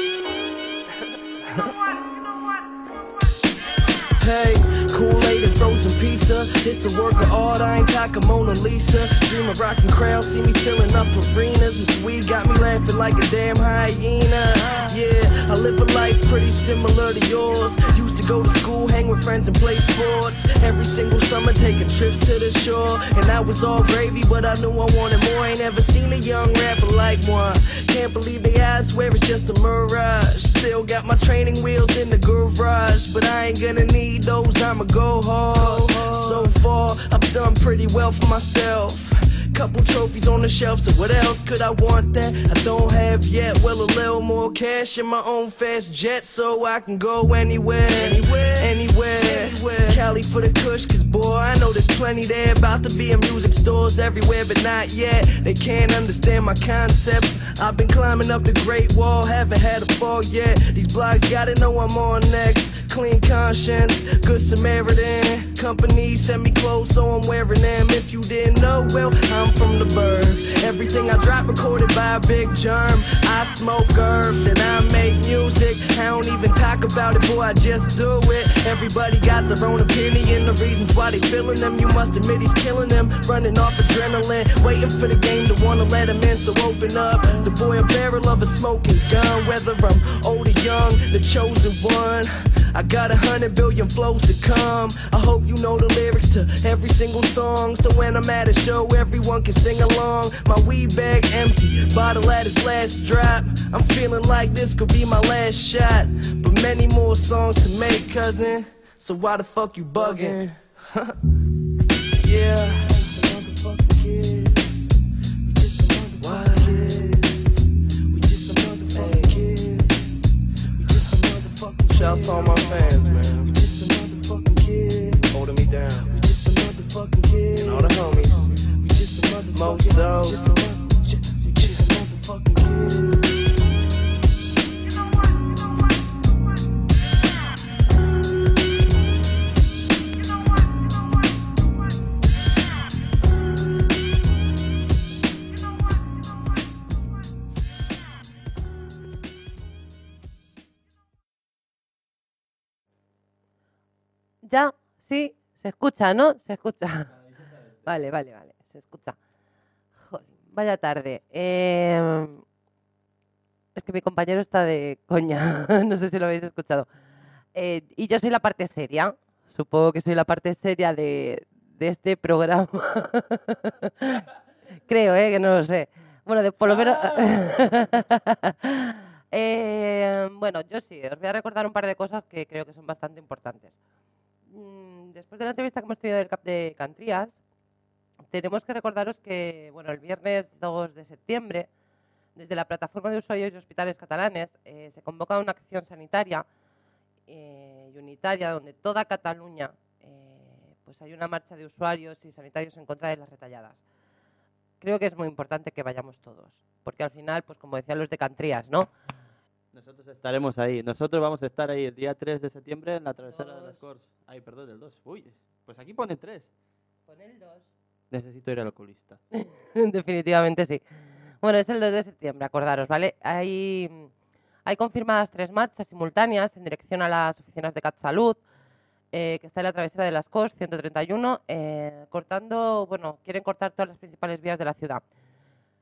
Hey, Kool-Aid and frozen pizza. It's a work of art, I ain't talking Mona Lisa. Dream of rocking crowds, see me filling up arenas. This weed got me laughing like a damn hyena. Yeah, I live a life pretty similar to yours. Used to go to school, hang with friends and play sports. Every single summer taking trips to the shore. And that was all gravy, but I knew I wanted more. Ain't ever seen a young rapper like one. Can't believe they ass, swear it's just a mirage. Still got my training wheels in the garage, but I ain't gonna need those, I'ma go hard. So far, I've done pretty well for myself. Couple trophies on the shelf, so what else could I want that I don't have yet? Well, a little more cash in my own fast jet, so I can go anywhere, anywhere, anywhere. anywhere. Cali for the kush, cause boy, I know there's plenty there. About to be in music stores everywhere, but not yet. They can't understand my concept. I've been climbing up the Great Wall, haven't had a fall yet. These blogs gotta know I'm on next. Clean conscience, good Samaritan. Company send me clothes, so I'm wearing them. If you didn't know, well, I'm from the burg. Everything I drop recorded by a big germ. I smoke herbs and I make music. I don't even talk about it, boy, I just do it. Everybody got their own opinion, the reasons why they feeling them. You must admit he's killing them, running off adrenaline, waiting for the game to wanna let him in, so open up. The boy a barrel of a smoking gun, whether I'm old or young, the chosen one. I got a hundred billion flows to come. I hope you know the lyrics to every single song, so when I'm at a show, everyone can sing along. My weed bag empty, bottle at its last drop. I'm feeling like this could be my last shot, but many more songs to make, cousin. So why the fuck you bugging? Yeah. Just a motherfucking kid. We just a motherfucking kid. We just a motherfucking kid. We just a motherfucking kid. Shouts to all my fans, man. We just a motherfucking kid. Holding me down. We just a motherfucking kid. And all the homies. We just a motherfucking Most dope. Just a motherfucking just, just a motherfucking kid. Ya, sí, se escucha, ¿no? Se escucha. Vale, vale, vale, se escucha. Joder, vaya tarde. Eh, es que mi compañero está de coña, no sé si lo habéis escuchado. Eh, y yo soy la parte seria, supongo que soy la parte seria de, de este programa. Creo, ¿eh? Que no lo sé. Bueno, de, por lo menos... eh, bueno, yo sí, os voy a recordar un par de cosas que creo que son bastante importantes. Después de la entrevista que hemos tenido del C A P de Cantrías, tenemos que recordaros que, bueno, el viernes dos de septiembre, desde la Plataforma de Usuarios y Hospitales Catalanes, eh, se convoca una acción sanitaria eh, y unitaria donde toda Cataluña, eh, pues hay una marcha de usuarios y sanitarios en contra de las retalladas. Creo que es muy importante que vayamos todos, porque al final, pues como decían los de Cantrías, ¿no? Nosotros estaremos ahí. Nosotros vamos a estar ahí el día tres de septiembre en la travesera dos. de las Corts. Ay, perdón, el dos. Uy, pues aquí pone tres. Pone el dos. Necesito ir al oculista. Definitivamente sí. Bueno, es el dos de septiembre, acordaros, ¿vale? Hay, hay confirmadas tres marchas simultáneas en dirección a las oficinas de CatSalud, eh, que está en la travesera de las Corts, ciento treinta y uno, eh, cortando, bueno, quieren cortar todas las principales vías de la ciudad.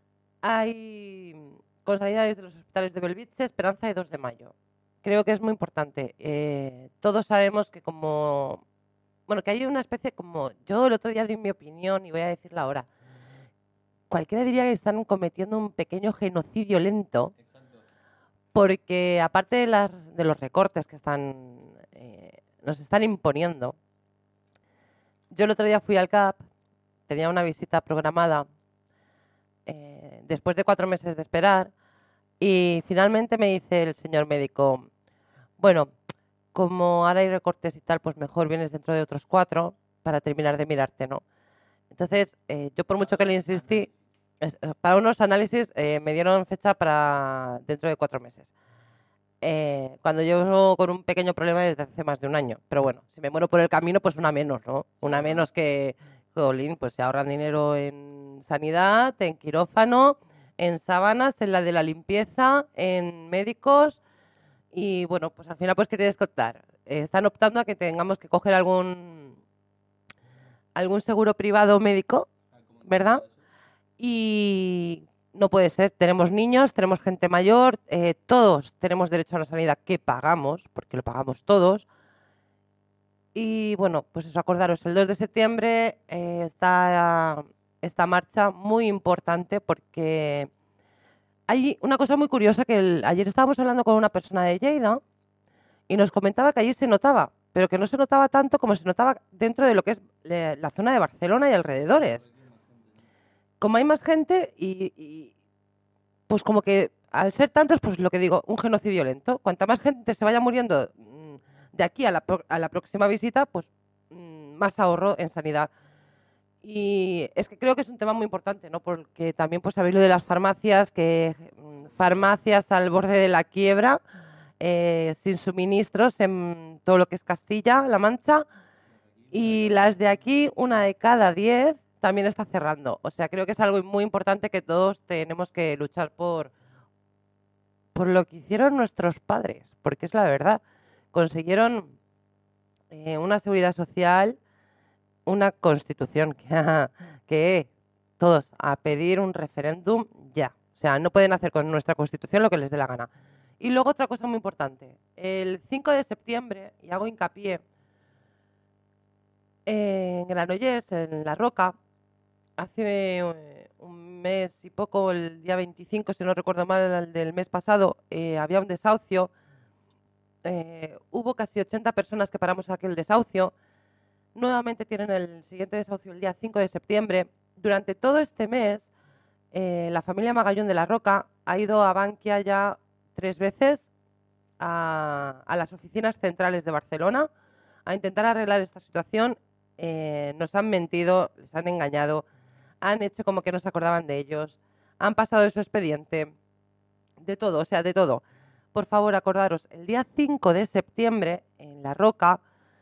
hay con sanidades de los hospitales de Belvitge, Esperanza y dos de mayo. Creo que es muy importante. Eh, todos sabemos que como... Bueno, que hay una especie como... Yo el otro día di mi opinión y voy a decirla ahora. Cualquiera diría que están cometiendo un pequeño genocidio lento. Exacto. Porque aparte de, las, de los recortes que están eh, nos están imponiendo, yo el otro día fui al C A P, tenía una visita programada eh, después de cuatro meses de esperar y finalmente me dice el señor médico, bueno, como ahora hay recortes y tal, pues mejor vienes dentro de otros cuatro para terminar de mirarte, ¿no? Entonces, eh, yo por mucho que le insistí, es, para unos análisis eh, me dieron fecha para dentro de cuatro meses. Eh, cuando llevo con un pequeño problema desde hace más de un año. Pero bueno, si me muero por el camino, pues una menos, ¿no? Una menos que, jolín, pues se ahorran dinero en sanidad, en quirófano, en sábanas, en la de la limpieza, en médicos y bueno, pues al final pues ¿qué tienes que optar? Eh, están optando a que tengamos que coger algún algún seguro privado médico, ¿verdad? Y no puede ser, tenemos niños, tenemos gente mayor, eh, todos tenemos derecho a una sanidad que pagamos, porque lo pagamos todos. Y bueno, pues eso, acordaros, el dos de septiembre eh, está esta marcha muy importante porque hay una cosa muy curiosa que el, ayer estábamos hablando con una persona de Lleida y nos comentaba que allí se notaba, pero que no se notaba tanto como se notaba dentro de lo que es le, la zona de Barcelona y alrededores. Como hay más gente y, y pues como que al ser tantos, pues lo que digo, un genocidio lento. Cuanta más gente se vaya muriendo de aquí a la, a la próxima visita, pues más ahorro en sanidad. Y es que creo que es un tema muy importante, ¿no? Porque también pues sabéis lo de las farmacias, que farmacias al borde de la quiebra, eh, sin suministros en todo lo que es Castilla-La Mancha, y las de aquí, una de cada diez, también está cerrando. O sea, creo que es algo muy importante que todos tenemos que luchar por, por lo que hicieron nuestros padres, porque es la verdad. Consiguieron eh, una seguridad social, una constitución que, que todos a pedir un referéndum ya. O sea, no pueden hacer con nuestra constitución lo que les dé la gana. Y luego otra cosa muy importante. El cinco de septiembre, y hago hincapié, en Granollers, en La Roca, hace un mes y poco, el día veinticinco, si no recuerdo mal, del mes pasado, eh, había un desahucio. Eh, hubo casi ochenta personas que paramos aquel desahucio. Nuevamente tienen el siguiente desahucio el día cinco de septiembre. Durante todo este mes, eh, la familia Magallón de La Roca ha ido a Bankia ya tres veces a, a las oficinas centrales de Barcelona a intentar arreglar esta situación. Eh, nos han mentido, les han engañado, han hecho como que no se acordaban de ellos, han pasado de su expediente, de todo, o sea, de todo. Por favor, acordaros, el día cinco de septiembre, en La Roca,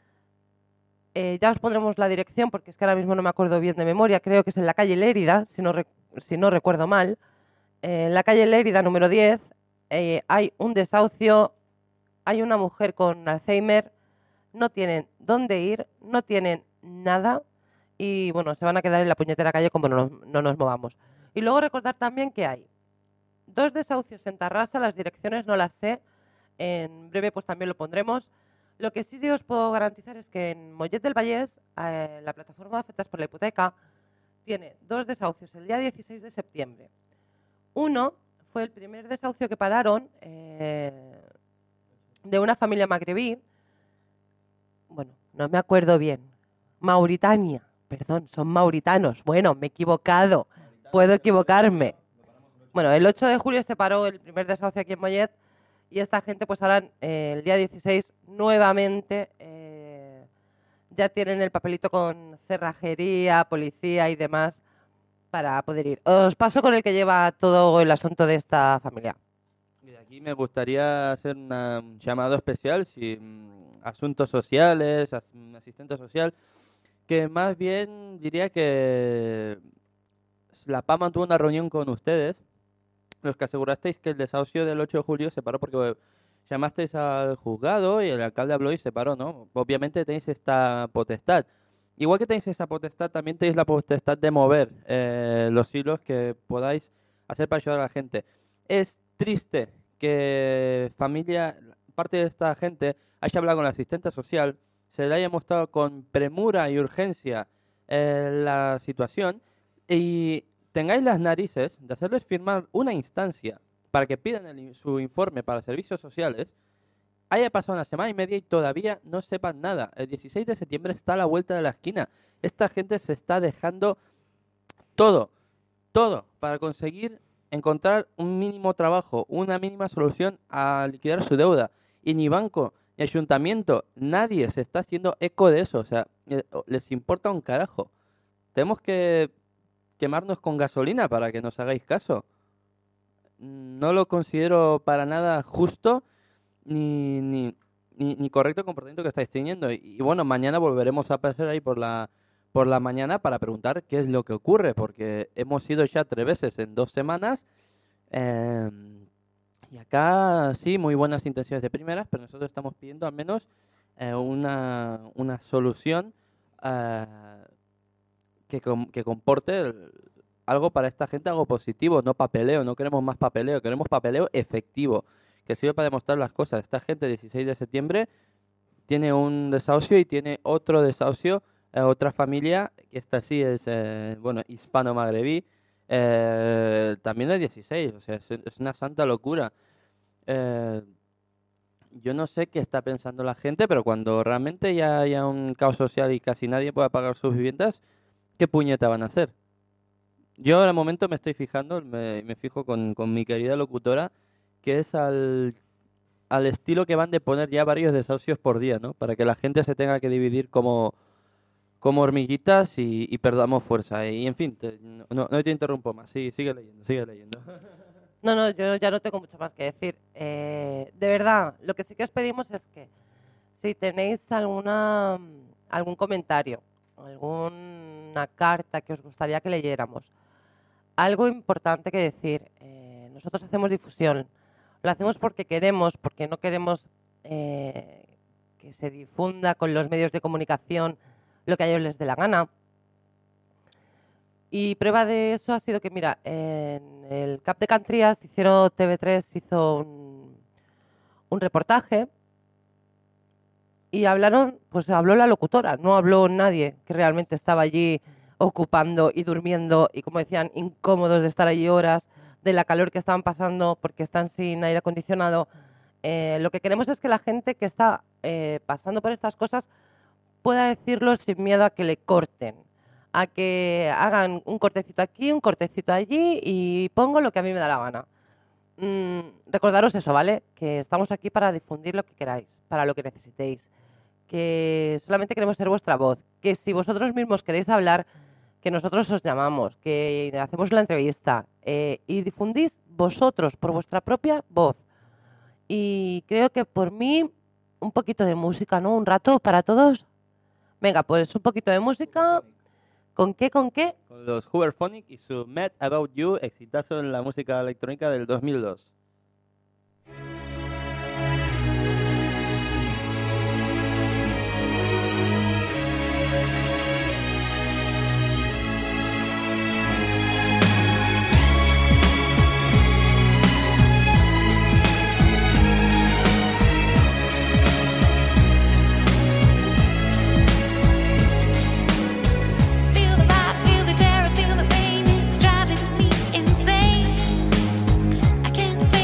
eh, ya os pondremos la dirección, porque es que ahora mismo no me acuerdo bien de memoria, creo que es en la calle Lérida, si no, rec si no recuerdo mal. Eh, en la calle Lérida, número diez, eh, hay un desahucio, hay una mujer con Alzheimer, no tienen dónde ir, no tienen nada y, bueno, se van a quedar en la puñetera calle como no, no nos movamos. Y luego recordar también que hay dos desahucios en Tarrasa, las direcciones no las sé, en breve pues también lo pondremos. Lo que sí os puedo garantizar es que en Mollet del Vallès, eh, la plataforma de afectados por la hipoteca, tiene dos desahucios el día dieciséis de septiembre. Uno fue el primer desahucio que pararon eh, de una familia magrebí, bueno, no me acuerdo bien, Mauritania, perdón, son mauritanos, bueno, me he equivocado, puedo equivocarme. Bueno, el ocho de julio se paró el primer desahucio aquí en Mollet y esta gente pues ahora eh, el día dieciséis nuevamente eh, ya tienen el papelito con cerrajería, policía y demás para poder ir. Os paso con el que lleva todo el asunto de esta familia. Y de aquí me gustaría hacer una, un llamado especial, si mm, asuntos sociales, as, asistente social, que más bien diría que la P A mantuvo una reunión con ustedes, los que asegurasteis que el desahucio del ocho de julio se paró porque llamasteis al juzgado y el alcalde habló y se paró, ¿no? Obviamente tenéis esta potestad. Igual que tenéis esa potestad, también tenéis la potestad de mover eh, los hilos que podáis hacer para ayudar a la gente. Es triste que familia, parte de esta gente haya hablado con la asistente social, se le haya mostrado con premura y urgencia eh, la situación y tengáis las narices de hacerles firmar una instancia para que pidan el, su informe para servicios sociales, haya pasado una semana y media y todavía no sepan nada. El dieciséis de septiembre está a la vuelta de la esquina. Esta gente se está dejando todo, todo, para conseguir encontrar un mínimo trabajo, una mínima solución a liquidar su deuda. Y ni banco, ni ayuntamiento, nadie se está haciendo eco de eso. O sea, les importa un carajo. Tenemos que quemarnos con gasolina para que nos hagáis caso. No lo considero para nada justo ni, ni, ni, ni correcto el comportamiento que estáis teniendo. Y, y bueno, mañana volveremos a pasar ahí por la, por la mañana para preguntar qué es lo que ocurre, porque hemos ido ya tres veces en dos semanas. Eh, y acá sí, muy buenas intenciones de primeras, pero nosotros estamos pidiendo al menos eh, una, una solución eh, que, com- que comporte el, algo para esta gente, algo positivo, no papeleo. No queremos más papeleo, queremos papeleo efectivo, que sirve para demostrar las cosas. Esta gente, dieciséis de septiembre, tiene un desahucio y tiene otro desahucio, eh, otra familia, que esta sí es, eh, bueno, hispano-magrebí, eh, también el dieciséis, o sea, es, es una santa locura. Eh, yo no sé qué está pensando la gente, pero cuando realmente ya haya un caos social y casi nadie pueda pagar sus viviendas, ¿qué puñeta van a hacer? Yo al momento me estoy fijando, me, me fijo con, con mi querida locutora, que es al, al estilo que van de poner ya varios desahucios por día, ¿no? Para que la gente se tenga que dividir como, como hormiguitas y, y perdamos fuerza. Y en fin, te, no, no te interrumpo más, sí, sigue leyendo, sigue leyendo. No, no, yo ya no tengo mucho más que decir. Eh, de verdad, lo que sí que os pedimos es que si tenéis alguna algún comentario, alguna carta que os gustaría que leyéramos, algo importante que decir, eh, nosotros hacemos difusión. Lo hacemos porque queremos, porque no queremos eh, que se difunda con los medios de comunicación lo que a ellos les dé la gana. Y prueba de eso ha sido que, mira, en el Cap de Cantrías hicieron T V tres, hizo un, un reportaje y hablaron, pues habló la locutora, no habló nadie que realmente estaba allí ocupando y durmiendo y, como decían, incómodos de estar allí horas, de la calor que estaban pasando porque están sin aire acondicionado. Eh, lo que queremos es que la gente que está eh, pasando por estas cosas pueda decirlo sin miedo a que le corten, a que hagan un cortecito aquí, un cortecito allí y pongo lo que a mí me da la gana. Mm, recordaros eso, ¿vale? Que estamos aquí para difundir lo que queráis, para lo que necesitéis, que solamente queremos ser vuestra voz, que si vosotros mismos queréis hablar, que nosotros os llamamos, que hacemos la entrevista eh, y difundís vosotros por vuestra propia voz. Y creo que por mí un poquito de música, ¿no? Un rato para todos. Venga, pues un poquito de música. ¿Con qué, con qué? Con los Hooverphonic y su Mad About You, exitazo en la música electrónica del dos mil dos. Feel the vibe, feel the terror, feel the pain. It's driving me insane. I can't think.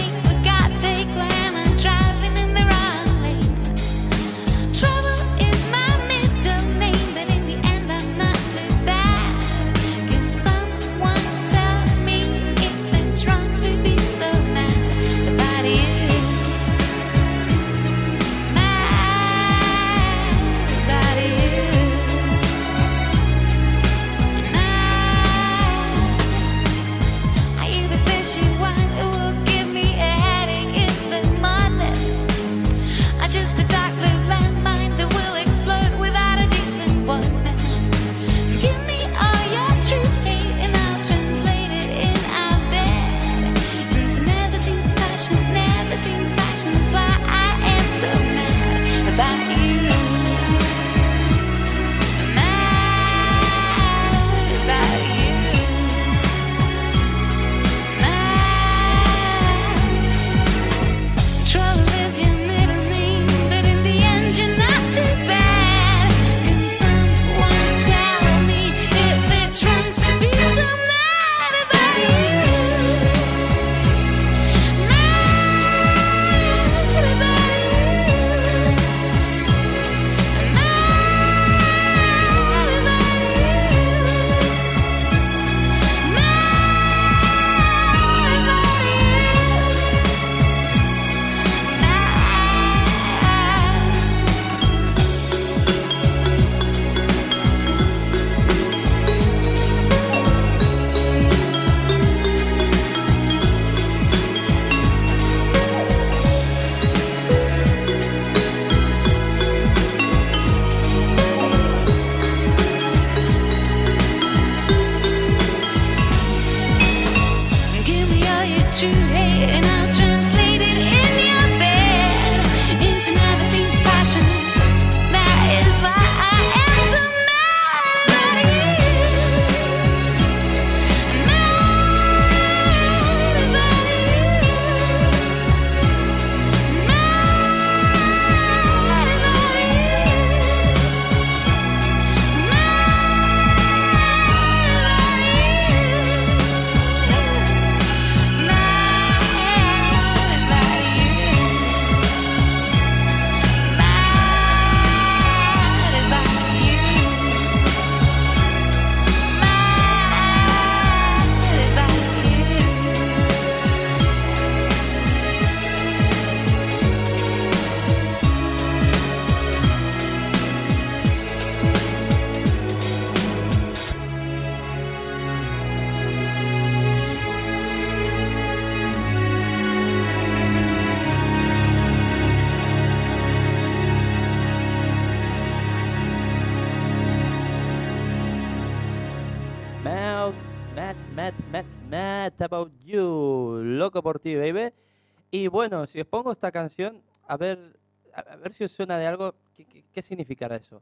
Mad, Mad, Mad, Mad About You. Loco por ti, baby. Y bueno, si os pongo esta canción, a ver, a ver si os suena de algo. ¿Qué, qué, qué significará eso?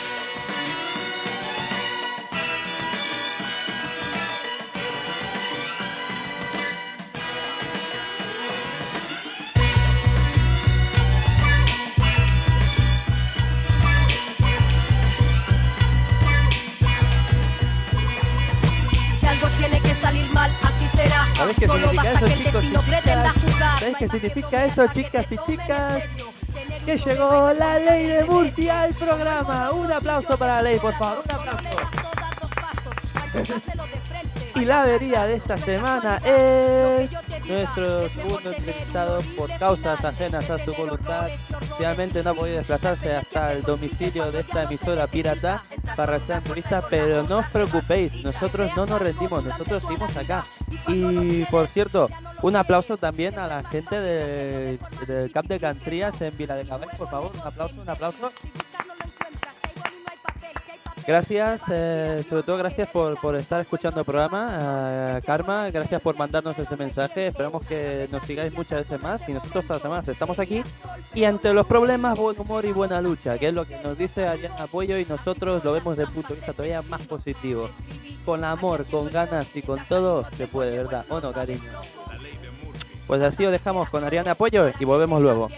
Tiene que salir mal, así será. ¿Sabéis qué Solo significa basta eso, que el chicos y destino pretenda chicas? jugar. ¿Sabéis qué significa eso, chicas y chicas? Que llegó la ley de Murphy al programa. Un aplauso para la ley, por favor, un aplauso. Y la avería de esta semana es nuestro segundo entrevistado por causas ajenas a su voluntad. Finalmente no ha podido desplazarse hasta el domicilio de esta emisora pirata para realizar entrevistas, pero no os preocupéis, nosotros no nos rendimos, nosotros seguimos acá. Y por cierto, un aplauso también a la gente de, del Camp de Cantrías en Vila de Cabell, por favor, un aplauso, un aplauso. Gracias, eh, sobre todo gracias por, por estar escuchando el programa, eh, Karma, gracias por mandarnos este mensaje, esperamos que nos sigáis muchas veces más y nosotros todas las semanas estamos aquí y ante los problemas, buen humor y buena lucha, que es lo que nos dice Ariana Apoyo y nosotros lo vemos desde el punto de vista todavía más positivo. Con amor, con ganas y con todo se puede, ¿verdad? ¿O no, cariño? Pues así os dejamos con Ariana Apoyo y volvemos luego.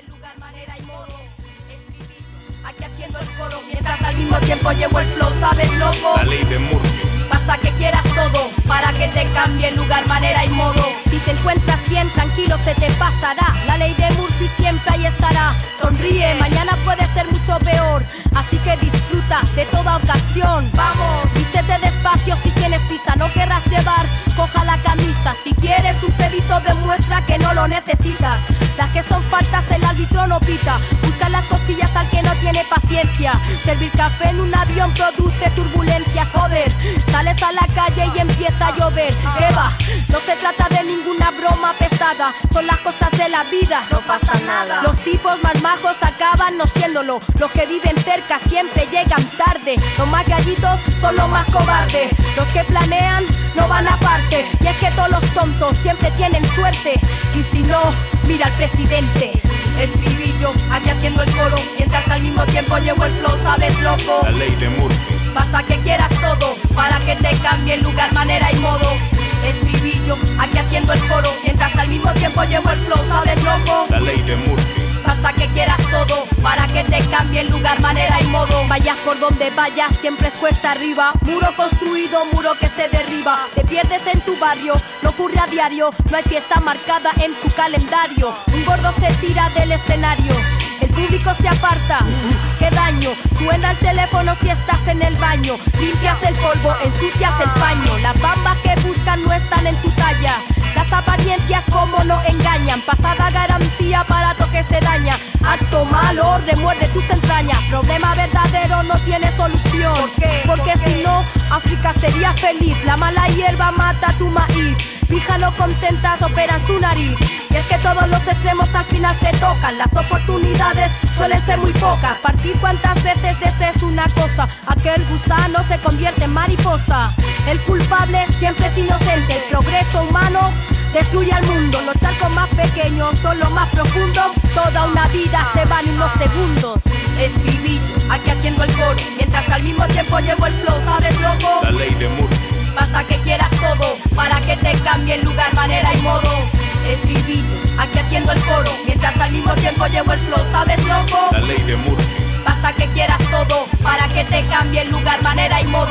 Haciendo el coro, mientras al mismo tiempo llevo el flow, ¿sabes, loco? La ley de Murphy. Basta que quieras todo, para que te cambie lugar, manera y modo. Si te encuentras bien, tranquilo, se te pasará. La ley de Murphy siempre ahí estará. Sonríe, mañana puede ser mucho peor. Así que disfruta de toda ocasión. Vamos, vístete despacio si tienes prisa. No querrás llevar, coja la camisa. Si quieres un pedito, demuestra que no lo necesitas. Las que son faltas el árbitro no pita. Busca las costillas al que no tiene paciencia. Servir café en un avión produce turbulencias. Joder, sales a la calle y empieza a llover. Eva, no se trata de ninguna broma pesada. Son las cosas de la vida, no pasa nada. Los tipos más majos acaban no siéndolo. Los que viven cerca siempre llegan tarde. Los más gallitos son los más cobardes. Los que planean no van aparte. Y es que todos los tontos siempre tienen suerte. Y si no, mira al presidente. Escribí yo, aquí haciendo el coro, mientras al mismo tiempo llevo el flow, ¿sabes, loco? La ley de Murphy. Basta que quieras todo, para que te cambie el lugar, manera y modo. Escribí yo, aquí haciendo el coro, mientras al mismo tiempo llevo el flow, ¿sabes, loco? La ley de Murphy. Basta que quieras todo, para que te cambie el lugar, manera y modo. Vayas por donde vayas, siempre es cuesta arriba. Muro construido, muro que se derriba. Te pierdes en tu barrio, no ocurre a diario. No hay fiesta marcada en tu calendario. Un gordo se tira del escenario, el público se aparta. ¡Qué daño! Suena el teléfono si estás en el baño. Limpias el polvo, ensucias el paño. Las bambas que buscan no están en tu talla. Las apariencias como no engañan. Pasada garantía, aparato que se daña. Acto malo, orden, muerde tus entrañas. Problema verdadero no tiene solución. ¿Por qué? Porque si no, África sería feliz. La mala hierba mata tu maíz. Píjaro contentas operan su nariz. Y es que todos los extremos al final se tocan. Las oportunidades suelen ser muy pocas. Partir cuantas veces desees una cosa. Aquel gusano se convierte en mariposa. El culpable siempre es inocente. El progreso humano destruye al mundo. Los charcos más pequeños son los más profundos. Toda una vida se va en unos segundos. Escribí yo, aquí haciendo el coro, mientras al mismo tiempo llevo el flow, ¿sabes, loco? La ley de Murphy. Basta que quieras todo, para que te cambie el lugar, manera y modo. Escribí yo, aquí haciendo el coro, mientras al mismo tiempo llevo el flow, ¿sabes, loco? La ley de Murphy. Basta que quieras todo, para que te cambie el lugar, manera y modo.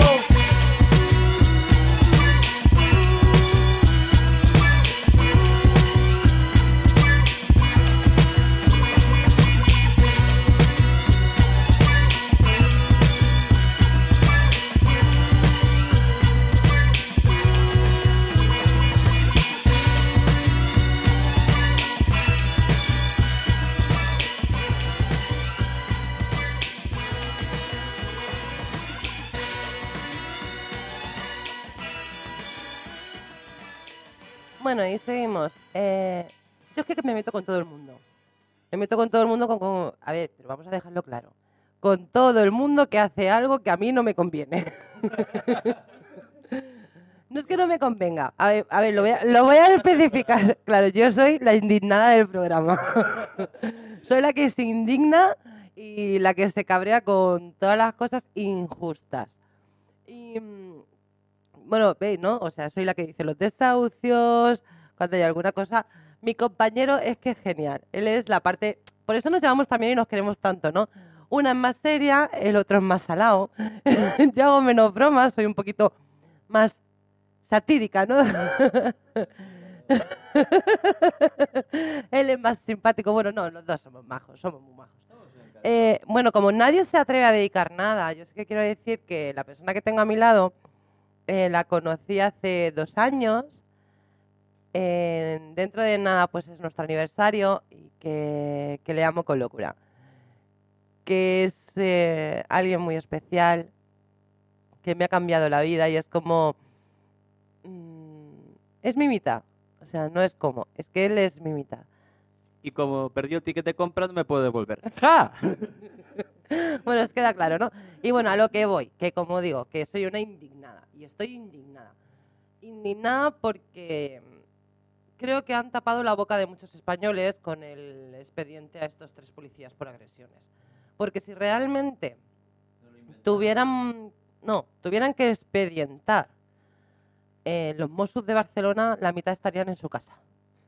Bueno, y seguimos. Eh, yo es que me meto con todo el mundo. Me meto con todo el mundo con, con... A ver, pero vamos a dejarlo claro. Con todo el mundo que hace algo que a mí no me conviene. No es que no me convenga. A ver, a ver lo, voy a, lo voy a especificar. Claro, yo soy la indignada del programa. Soy la que se indigna y la que se cabrea con todas las cosas injustas. Y, bueno, veis, ¿no? O sea, soy la que dice los desahucios, cuando hay alguna cosa. Mi compañero es que es genial. Él es la parte... Por eso nos llevamos también y nos queremos tanto, ¿no? Una es más seria, el otro es más salado. Yo hago menos bromas, soy un poquito más satírica, ¿no? Él es más simpático. Bueno, no, los dos somos majos, somos muy majos. Eh, bueno, como nadie se atreve a dedicar nada, yo sí que quiero decir que la persona que tengo a mi lado eh, la conocí hace dos años. Eh, dentro de nada, pues es nuestro aniversario y que, que le amo con locura. Que es eh, alguien muy especial, que me ha cambiado la vida y es como... Mmm, es mi mitad. O sea, no es como, es que él es mi mitad. Y como perdió el ticket de compra, no me puedo devolver. ¡Ja! Bueno, os queda claro, ¿no? Y bueno, a lo que voy, que como digo, que soy una indignada. Y estoy indignada. Indignada porque creo que han tapado la boca de muchos españoles con el expediente a estos tres policías por agresiones. Porque si realmente tuvieran, no, tuvieran que expedientar eh, los Mossos de Barcelona, la mitad estarían en su casa.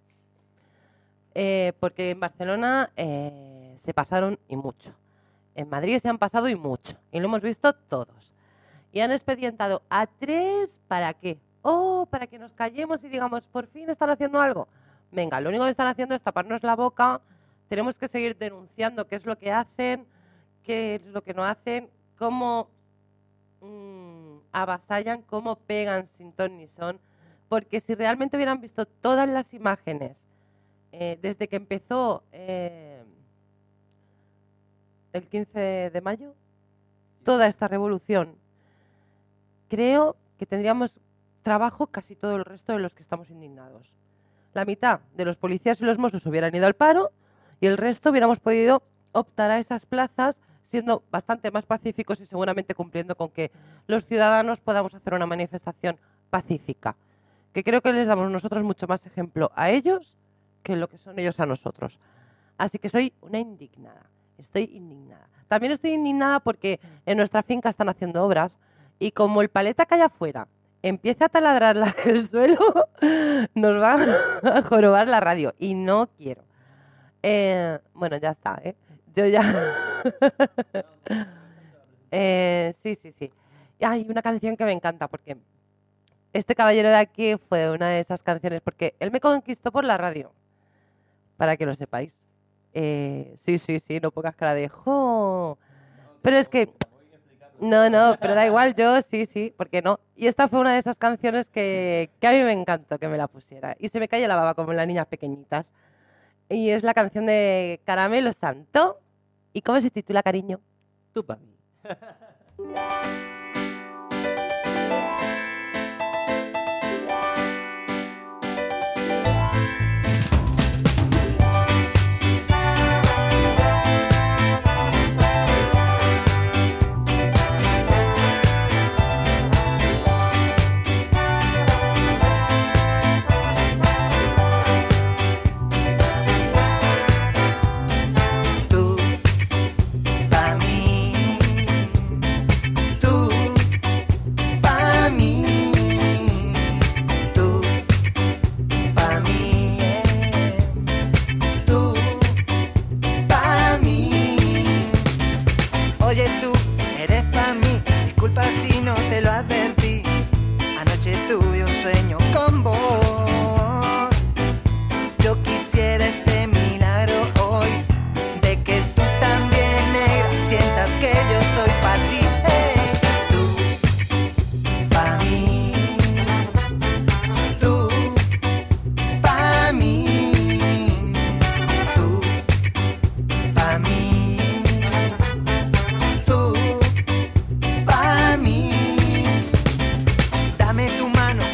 Eh, porque en Barcelona eh, se pasaron y mucho. En Madrid se han pasado y mucho. Y lo hemos visto todos. Y han expedientado a tres, ¿para qué? Oh, para que nos callemos y digamos, por fin están haciendo algo. Venga, lo único que están haciendo es taparnos la boca. Tenemos que seguir denunciando qué es lo que hacen, qué es lo que no hacen, cómo mmm, avasallan, cómo pegan sin ton ni son. Porque si realmente hubieran visto todas las imágenes eh, desde que empezó eh, el quince de mayo, toda esta revolución, creo que tendríamos trabajo casi todo el resto de los que estamos indignados. La mitad de los policías y los mossos hubieran ido al paro y el resto hubiéramos podido optar a esas plazas siendo bastante más pacíficos y seguramente cumpliendo con que los ciudadanos podamos hacer una manifestación pacífica. Que creo que les damos nosotros mucho más ejemplo a ellos que lo que son ellos a nosotros. Así que soy una indignada. Estoy indignada. También estoy indignada porque en nuestra finca están haciendo obras y como el paleta que hay afuera empiece a taladrar la, el suelo, nos va a jorobar la radio. Y no quiero. Eh, bueno, ya está, ¿eh? Yo ya... eh, sí, sí, sí. Hay una canción que me encanta porque este caballero de aquí fue una de esas canciones porque él me conquistó por la radio, para que lo sepáis. Eh, sí, sí, sí, no pongas cara de jo. Pero es que... No, no, pero da igual, yo sí, sí, ¿por qué no? Y esta fue una de esas canciones que, que a mí me encantó que me la pusiera. Y se me cae la baba como en las niñas pequeñitas. Y es la canción de Caramelo Santo. ¿Y cómo se titula, cariño? Tú pa' mí. Si no te lo advertí, anoche tuve un sueño con vos. Yo quisiera este milagro hoy, de que tú también, negra, sientas que yo soy para ti. Hey, tú, pa' mí, tú, pa' mí, tú, pa' mí. Dame tu mano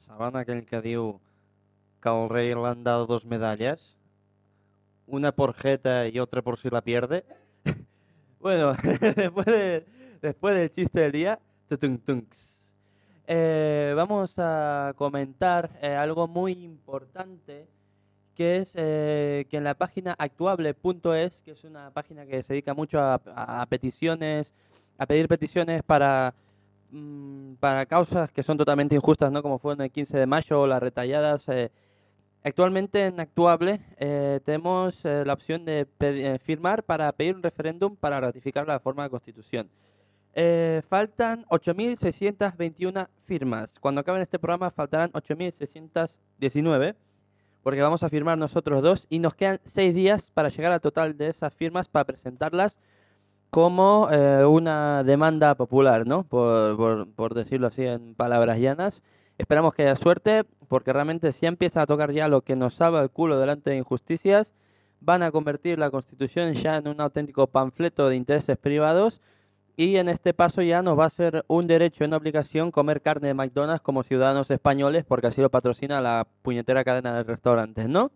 saben aquell que diu que al rey le han dado dos medallas? Una por jeta y otra por si la pierde. Bueno, después, de, después del chiste del día, tutung, tunks, eh, vamos a comentar eh, algo muy importante, que es eh, que en la página actuable punto es, que es una página que se dedica mucho a, a, a peticiones, a pedir peticiones para, mmm, para causas que son totalmente injustas, ¿no? Como fueron el quince de mayo o las retalladas. Eh, actualmente en Actuable eh, tenemos eh, la opción de eh, firmar para pedir un referéndum para ratificar la reforma de la Constitución. Eh, faltan ocho mil seiscientas veintiuna firmas. Cuando acabe este programa faltarán ocho mil seiscientas diecinueve, porque vamos a firmar nosotros dos y nos quedan seis días para llegar al total de esas firmas para presentarlas como eh, una demanda popular, ¿no? Por, por, por decirlo así en palabras llanas. Esperamos que haya suerte, porque realmente si empieza a tocar ya lo que nos salva el culo delante de injusticias, van a convertir la Constitución ya en un auténtico panfleto de intereses privados, y en este paso ya nos va a ser un derecho y una obligación comer carne de McDonald's como ciudadanos españoles, porque así lo patrocina la puñetera cadena de restaurantes, ¿no?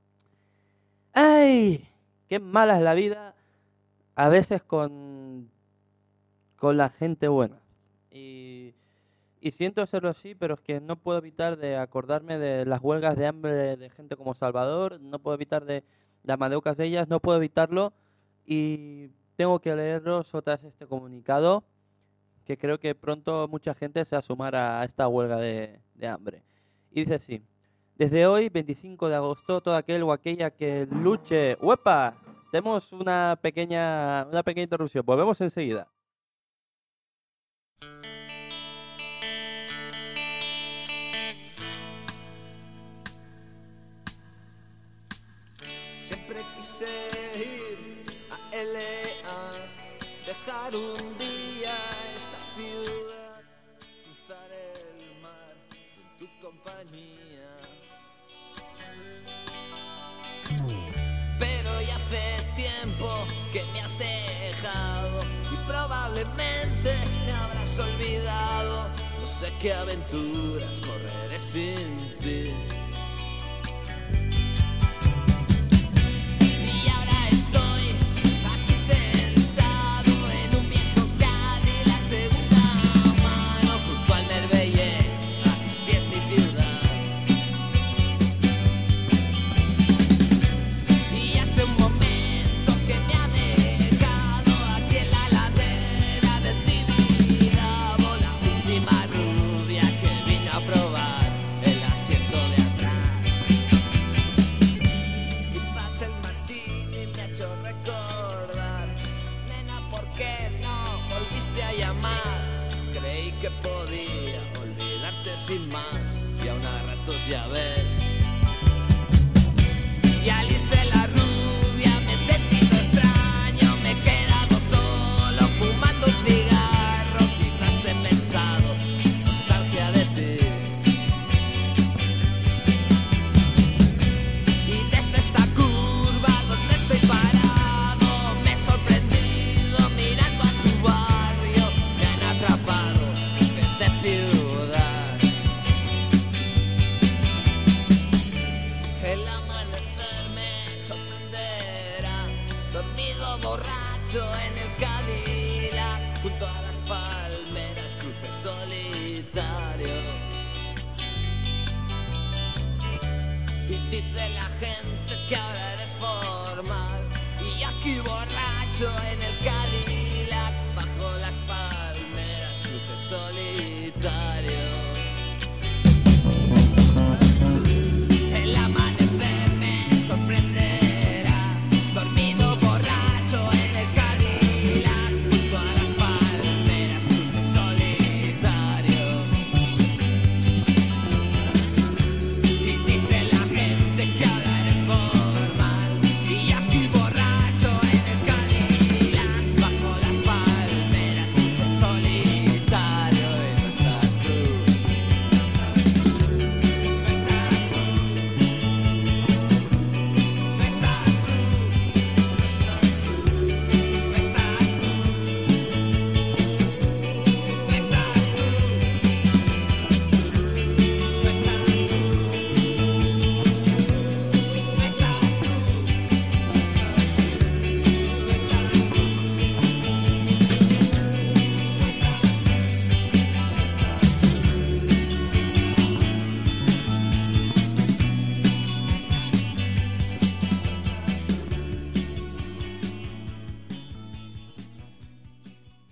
¡Ay! ¡Qué mala es la vida! A veces con, con la gente buena. Y, y siento hacerlo así, pero es que no puedo evitar de acordarme de las huelgas de hambre de gente como Salvador, no puedo evitar de, de Amadeu Casellas, no puedo evitarlo, y tengo que leeros otra vez este comunicado, que creo que pronto mucha gente se va a sumar a esta huelga de, de hambre. Y dice así: desde hoy, veinticinco de agosto, todo aquel o aquella que luche... ¡Uepa! Tenemos una pequeña, una pequeña interrupción. Volvemos enseguida. Siempre quise ir a L A, dejar un día esta ciudad, cruzar el mar en tu compañía. Pero ya hace tiempo que me has dejado y probablemente me habrás olvidado. No sé qué aventuras correré sin ti. Y ahora estoy aquí sentado en un viejo Cadillac segunda mano, junto al Merveille, a mis pies mi ciudad. Y hace un momento que me ha dejado aquí en la ladera del Tibidabo, la última rubia que vino a probar el asiento de atrás. Quizás el martini me ha hecho recordar, nena, ¿por qué no volviste a llamar? Creí que podía olvidarte sin más, y aún a ratos ya ves. Y Alice la rubia me he sentido extraño, me he quedado solo fumando un cigarro. Quizás he pensado nostalgia de ti. Y desde esta curva donde estoy parado me he sorprendido mirando a tu barrio. Me han atrapado desde ciudad. El amanecer me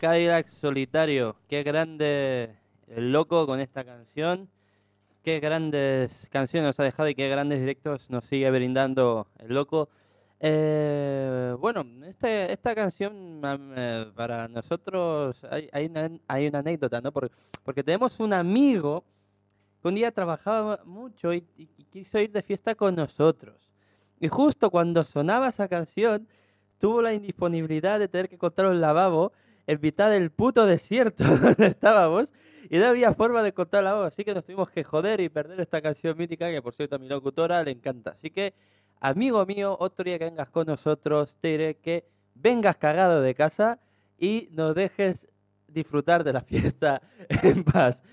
Cadillac Solitario. Qué grande el loco con esta canción. Qué grandes canciones nos ha dejado y qué grandes directos nos sigue brindando el loco. Eh, bueno, este, esta canción eh, para nosotros hay, hay, una, hay una anécdota, ¿no? Porque, porque tenemos un amigo que un día trabajaba mucho y, y, y quiso ir de fiesta con nosotros. Y justo cuando sonaba esa canción, tuvo la indisponibilidad de tener que encontrar un lavabo en mitad del puto desierto donde estábamos y no había forma de encontrar el lavabo, así que nos tuvimos que joder y perder esta canción mítica que, por cierto, a mi locutora le encanta. Así que, amigo mío, otro día que vengas con nosotros, te diré que vengas cagado de casa y nos dejes disfrutar de la fiesta en paz.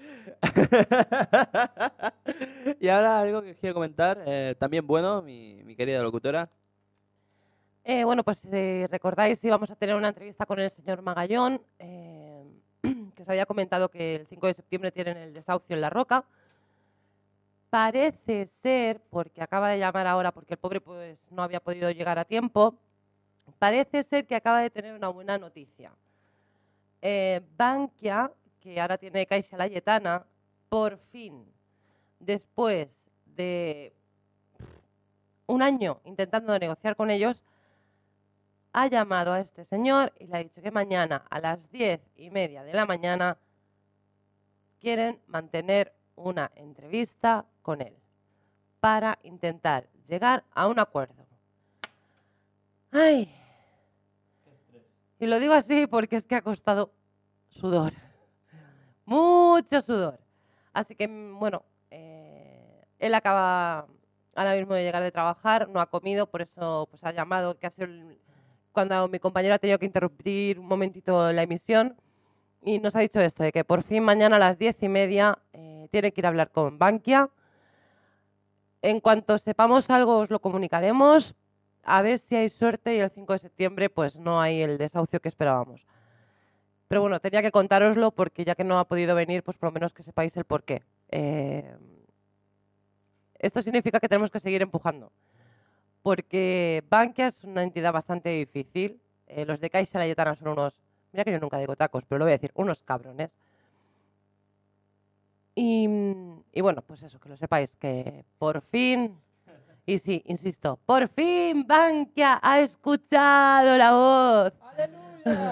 Y ahora algo que quiero comentar, eh, también bueno, mi, mi querida locutora. Eh, bueno, pues si eh, recordáis, íbamos a tener una entrevista con el señor Magallón, eh, que os había comentado que el cinco de septiembre tienen el desahucio en La Roca. Parece ser, porque acaba de llamar ahora, porque el pobre pues no había podido llegar a tiempo, parece ser que acaba de tener una buena noticia. Eh, Bankia, que ahora tiene Caixa Laietana, por fin, después de un año intentando negociar con ellos, ha llamado a este señor y le ha dicho que mañana a las diez y media de la mañana quieren mantener una entrevista con él para intentar llegar a un acuerdo. ¡Ay! Y lo digo así porque es que ha costado sudor. Mucho sudor. Así que, bueno, eh, él acaba ahora mismo de llegar de trabajar, no ha comido, por eso pues ha llamado, que ha sido el, cuando mi compañero ha tenido que interrumpir un momentito la emisión, y nos ha dicho esto, de que por fin mañana a las diez y media eh, tiene que ir a hablar con Bankia. En cuanto sepamos algo os lo comunicaremos, a ver si hay suerte y el cinco de septiembre pues no hay el desahucio que esperábamos. Pero bueno, tenía que contároslo porque ya que no ha podido venir, pues por lo menos que sepáis el porqué. Eh, esto significa que tenemos que seguir empujando, porque Bankia es una entidad bastante difícil. Eh, los de Caixa Laietana son unos, mira que yo nunca digo tacos, pero lo voy a decir, unos cabrones. Y, y bueno, pues eso, que lo sepáis, que por fin, y sí, insisto, por fin Bankia ha escuchado la voz. ¡Aleluya!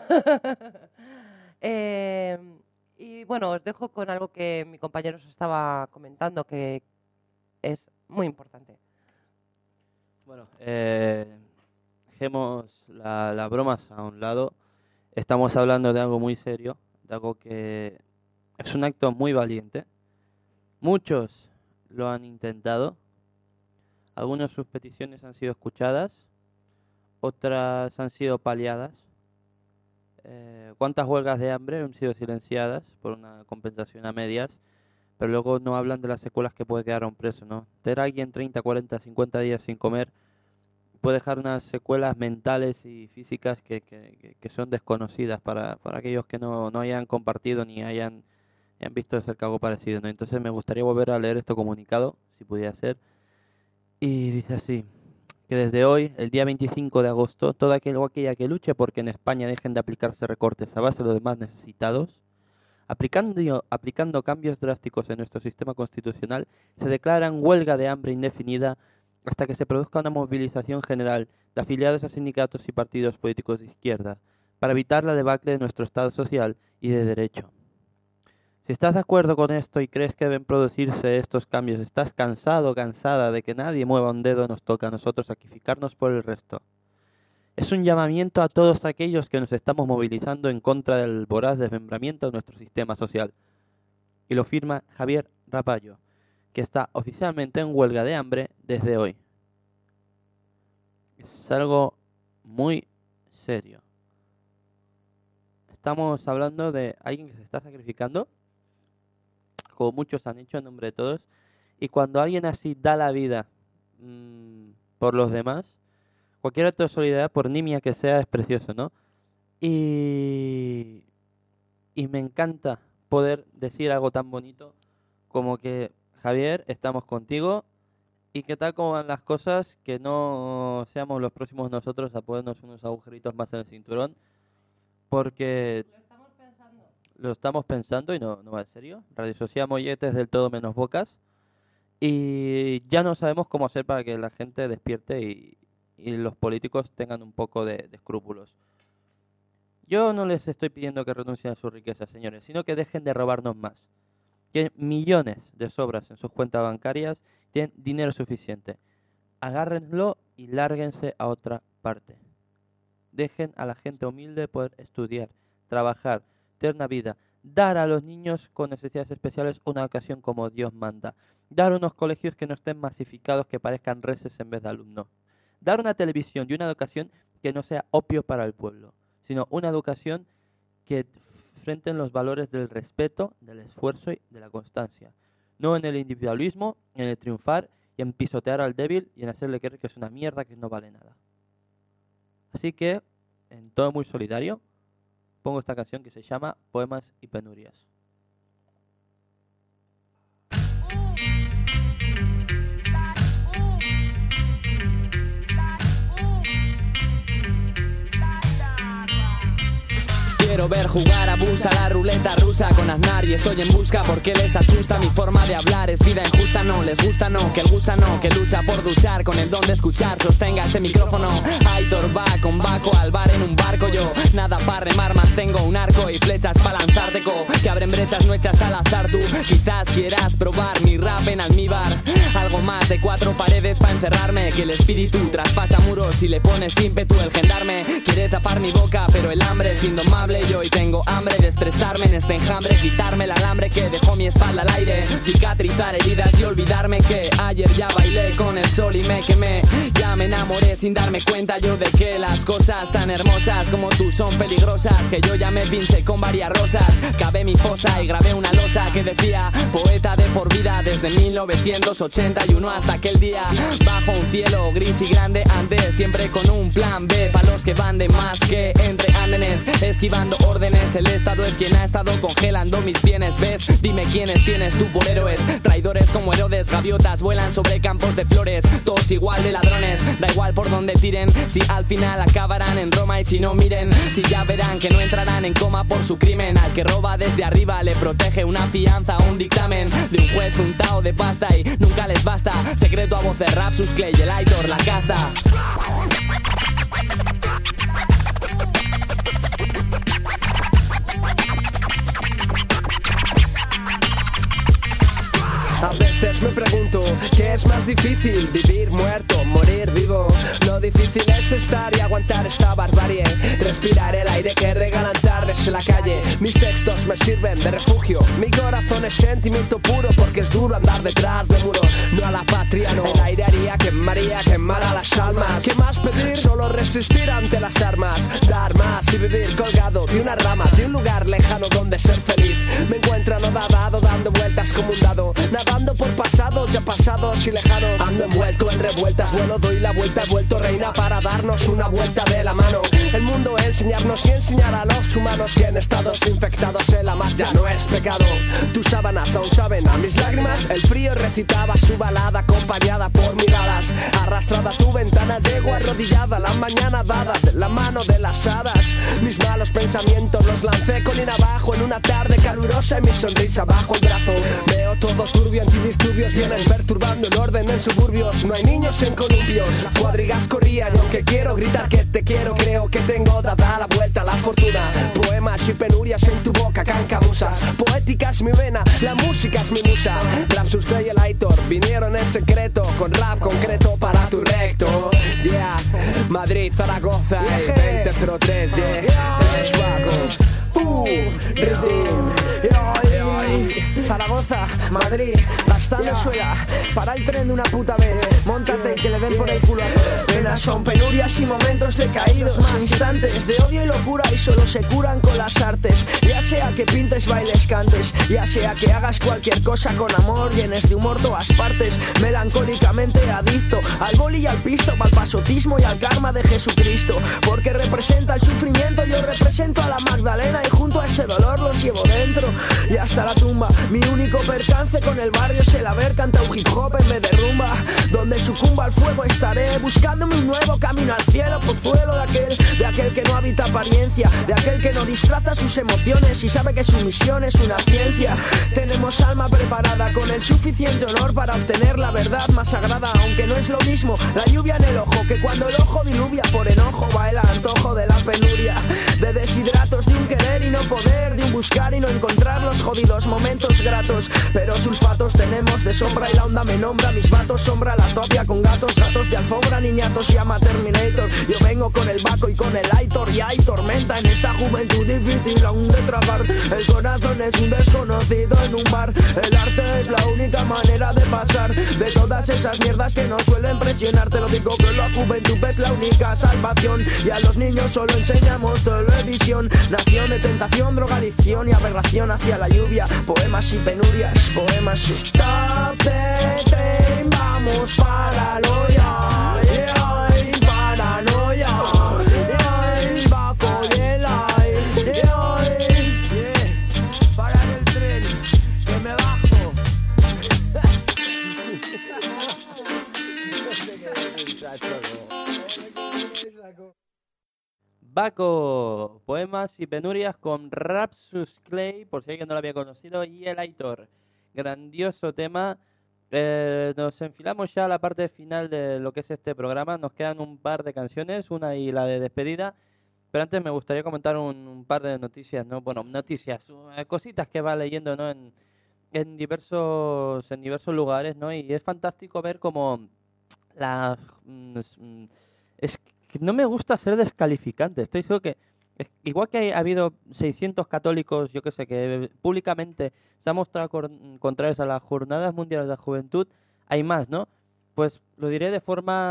eh, y bueno, os dejo con algo que mi compañero os estaba comentando, que es muy importante. Bueno, eh, dejemos la- las bromas a un lado. Estamos hablando de algo muy serio, de algo que es un acto muy valiente. Muchos lo han intentado. Algunas de sus peticiones han sido escuchadas, otras han sido paliadas. Eh, ¿Cuántas huelgas de hambre han sido silenciadas por una compensación a medias? Pero luego no hablan de las secuelas que puede quedar a un preso, ¿no? Tener a alguien treinta, cuarenta, cincuenta días sin comer puede dejar unas secuelas mentales y físicas que, que, que- que son desconocidas para, para aquellos que no, no hayan compartido ni hayan, hayan visto de cerca algo parecido, ¿no? Entonces me gustaría volver a leer este comunicado, si pudiera ser. Y dice así, que desde hoy, el día veinticinco de agosto, toda aquel o aquella que luche porque en España dejen de aplicarse recortes a base de los demás necesitados, aplicando, aplicando cambios drásticos en nuestro sistema constitucional, se declaran huelga de hambre indefinida hasta que se produzca una movilización general de afiliados a sindicatos y partidos políticos de izquierda para evitar la debacle de nuestro Estado social y de derecho. Si estás de acuerdo con esto y crees que deben producirse estos cambios, estás cansado o cansada de que nadie mueva un dedo, nos toca a nosotros sacrificarnos por el resto. Es un llamamiento a todos aquellos que nos estamos movilizando en contra del voraz desmembramiento de nuestro sistema social. Y lo firma Javier Rapallo, que está oficialmente en huelga de hambre desde hoy. Es algo muy serio. Estamos hablando de alguien que se está sacrificando, como muchos han hecho en nombre de todos, y cuando alguien así da la vida mmm, por los demás, cualquier acto de solidaridad, por nimia que sea, es precioso, ¿no? Y, y me encanta poder decir algo tan bonito como que, Javier, estamos contigo, y que tal como van las cosas, que no seamos los próximos nosotros a ponernos unos agujeritos más en el cinturón, porque lo estamos pensando y no, no va en serio. Radio Social Mollet es del todo menos bocas. Y ya no sabemos cómo hacer para que la gente despierte y, y los políticos tengan un poco de, de escrúpulos. Yo no les estoy pidiendo que renuncien a sus riquezas, señores, sino que dejen de robarnos más. Tienen millones de sobras en sus cuentas bancarias, tienen dinero suficiente. Agárrenlo y lárguense a otra parte. Dejen a la gente humilde poder estudiar, trabajar, tener una vida, dar a los niños con necesidades especiales una educación como Dios manda, dar unos colegios que no estén masificados, que parezcan reses en vez de alumnos, dar una televisión y una educación que no sea opio para el pueblo, sino una educación que frenten los valores del respeto, del esfuerzo y de la constancia, no en el individualismo, en el triunfar y en pisotear al débil y en hacerle creer que es una mierda que no vale nada. Así que, en todo muy solidario, pongo esta canción que se llama Poemas y Penurias. Quiero ver jugar a bus a la ruleta rusa con Aznar y estoy en busca porque les asusta mi forma de hablar. Es vida injusta, no les gusta, no, que el gusano que lucha por duchar con el don de escuchar sostenga este micrófono. Aitor va con Baco al bar en un barco, yo nada para remar, más tengo un arco y flechas para lanzarte co, que abren brechas no hechas al azar. Tú quizás quieras probar mi rap en almíbar, algo más de cuatro paredes para encerrarme, que el espíritu traspasa muros y le pones ímpetu. El gendarme quiere tapar mi boca pero el hambre es indomable. Yo hoy tengo hambre de expresarme en este enjambre, quitarme el alambre que dejó mi espalda al aire, cicatrizar heridas y olvidarme que ayer ya bailé con el sol y me quemé. Ya me enamoré sin darme cuenta yo de que las cosas tan hermosas como tú son peligrosas, que yo ya me pinché con varias rosas, cavé mi fosa y grabé una losa que decía poeta de por vida desde mil novecientos ochenta y uno hasta aquel día, bajo un cielo gris y grande andé, siempre con un plan B para los que van de más que entre andenes, esquivando órdenes. El Estado es quien ha estado congelando mis bienes, ¿ves? Dime quiénes tienes tú por héroes, traidores como Herodes, gaviotas vuelan sobre campos de flores, todos igual de ladrones, da igual por donde tiren, si al final acabarán en Roma y si no miren, si ya verán que no entrarán en coma por su crimen. Al que roba desde arriba le protege una fianza, un dictamen de un juez untado de pasta y nunca les basta, secreto a voces rap, sus Clay, el Aitor, la casta. A veces me pregunto, ¿qué es más difícil? Vivir muerto, morir vivo. Lo difícil es estar y aguantar esta barbarie, respirar el aire que regalan tardes en la calle. Mis textos me sirven de refugio, mi corazón es sentimiento puro, porque es duro andar detrás de muros. No a la patria, no. El aire haría, quemaría, quemar a las almas. ¿Qué más pedir? Solo resistir ante las armas, dar más y vivir colgado de una rama, de un lugar lejano donde ser feliz. Me encuentro anodado, dando vueltas como un dado, nadando por pasados ya pasados y lejanos. Ando envuelto en revueltas, vuelo, doy la vuelta, he vuelto reina para darnos una vuelta de la mano. El mundo enseñarnos y enseñar a los humanos que en estados infectados el amar ya no es pecado. Tus sábanas aún saben a mis lágrimas, el frío recitaba su balada acompañada por miradas. Arrastrada a tu ventana llego arrodillada, la mañana dada de la mano de las hadas. Mis malos pensamientos los lancé colina abajo en una tarde calurosa y mi sonrisa bajo el brazo. Veo todo turbio, antidisturbios vienen perturbando el orden en suburbios. No hay niños en columpios, cuadrigas corrían y aunque quiero gritar que te quiero, creo que tengo dada la vuelta a la fortuna. Poemas y penurias en tu boca, cancamusas. Poética es mi vena, la música es mi musa. Rapsus Clay y el Aitor vinieron en secreto, con rap concreto para tu recto. Yeah, Madrid, Zaragoza y veinte cero tres, yeah, es Baco. Uh, Redim, Zaragoza, Madrid, bastante suela. Para el tren de una puta vez, móntate y que le den por el culo a todos. Penas son penurias y momentos decaídos, más instantes de odio y locura y solo se curan con las artes. Ya sea que pintes, bailes, cantes, ya sea que hagas cualquier cosa con amor, llenes de humor todas partes. Melancólicamente adicto al boli y al pisto, al pasotismo y al karma de Jesucristo, porque representa el sufrimiento, yo represento a la Magdalena y junto a este dolor los llevo dentro y hasta la tumba. Mi único percance con el barrio es el haber cantado hip hop en vez de rumba. Donde sucumba al fuego estaré buscándome un nuevo camino al cielo, pozuelo de aquel, de aquel que no habita apariencia, de aquel que no disfraza sus emociones y sabe que su misión es una ciencia. Tenemos alma preparada con el suficiente honor para obtener la verdad más sagrada, aunque no es lo mismo la lluvia en el ojo que cuando el ojo diluvia por enojo, va el antojo de la penuria, de deshidratos, de un querer y no poder, de un buscar y no encontrar los jodidos momentos gratos. Pero sulfatos tenemos de sombra y la onda me nombra, mis vatos sombra la topia con gatos, gatos de alfombra, niñatos llama Terminator. Yo vengo con el Baco y con el Aitor y hay tormenta en esta juventud difícil aún de tragar. El corazón es un desconocido en un bar, el arte es la única manera de pasar de todas esas mierdas que nos suelen presionar. Te lo digo que la juventud es la única salvación y a los niños solo enseñamos televisión. Nación de tentación, drogadicción y aberración hacia la lluvia, poemas y penurias, poemas y stop the train, vamos para Loya, yeah, paranoia, yeah, Baco y el aire, yeah, yeah, para el tren, que me bajo. Baco, poemas y penurias con Rapsus Clay, por si alguien no lo había conocido, y el Aitor. Grandioso tema. Eh, nos enfilamos ya a la parte final de lo que es este programa. Nos quedan un par de canciones, una y la de despedida. Pero antes me gustaría comentar un, un par de noticias, ¿no? Bueno, noticias, uh, cositas que va leyendo, ¿no? En, en diversos en diversos lugares, ¿no? Y es fantástico ver cómo la mm, es que no me gusta ser descalificante. Estoy seguro que es, igual que ha habido seiscientos católicos, yo que sé, que públicamente se han mostrado cor- contrarios a las Jornadas Mundiales de la Juventud, hay más, ¿no? Pues lo diré de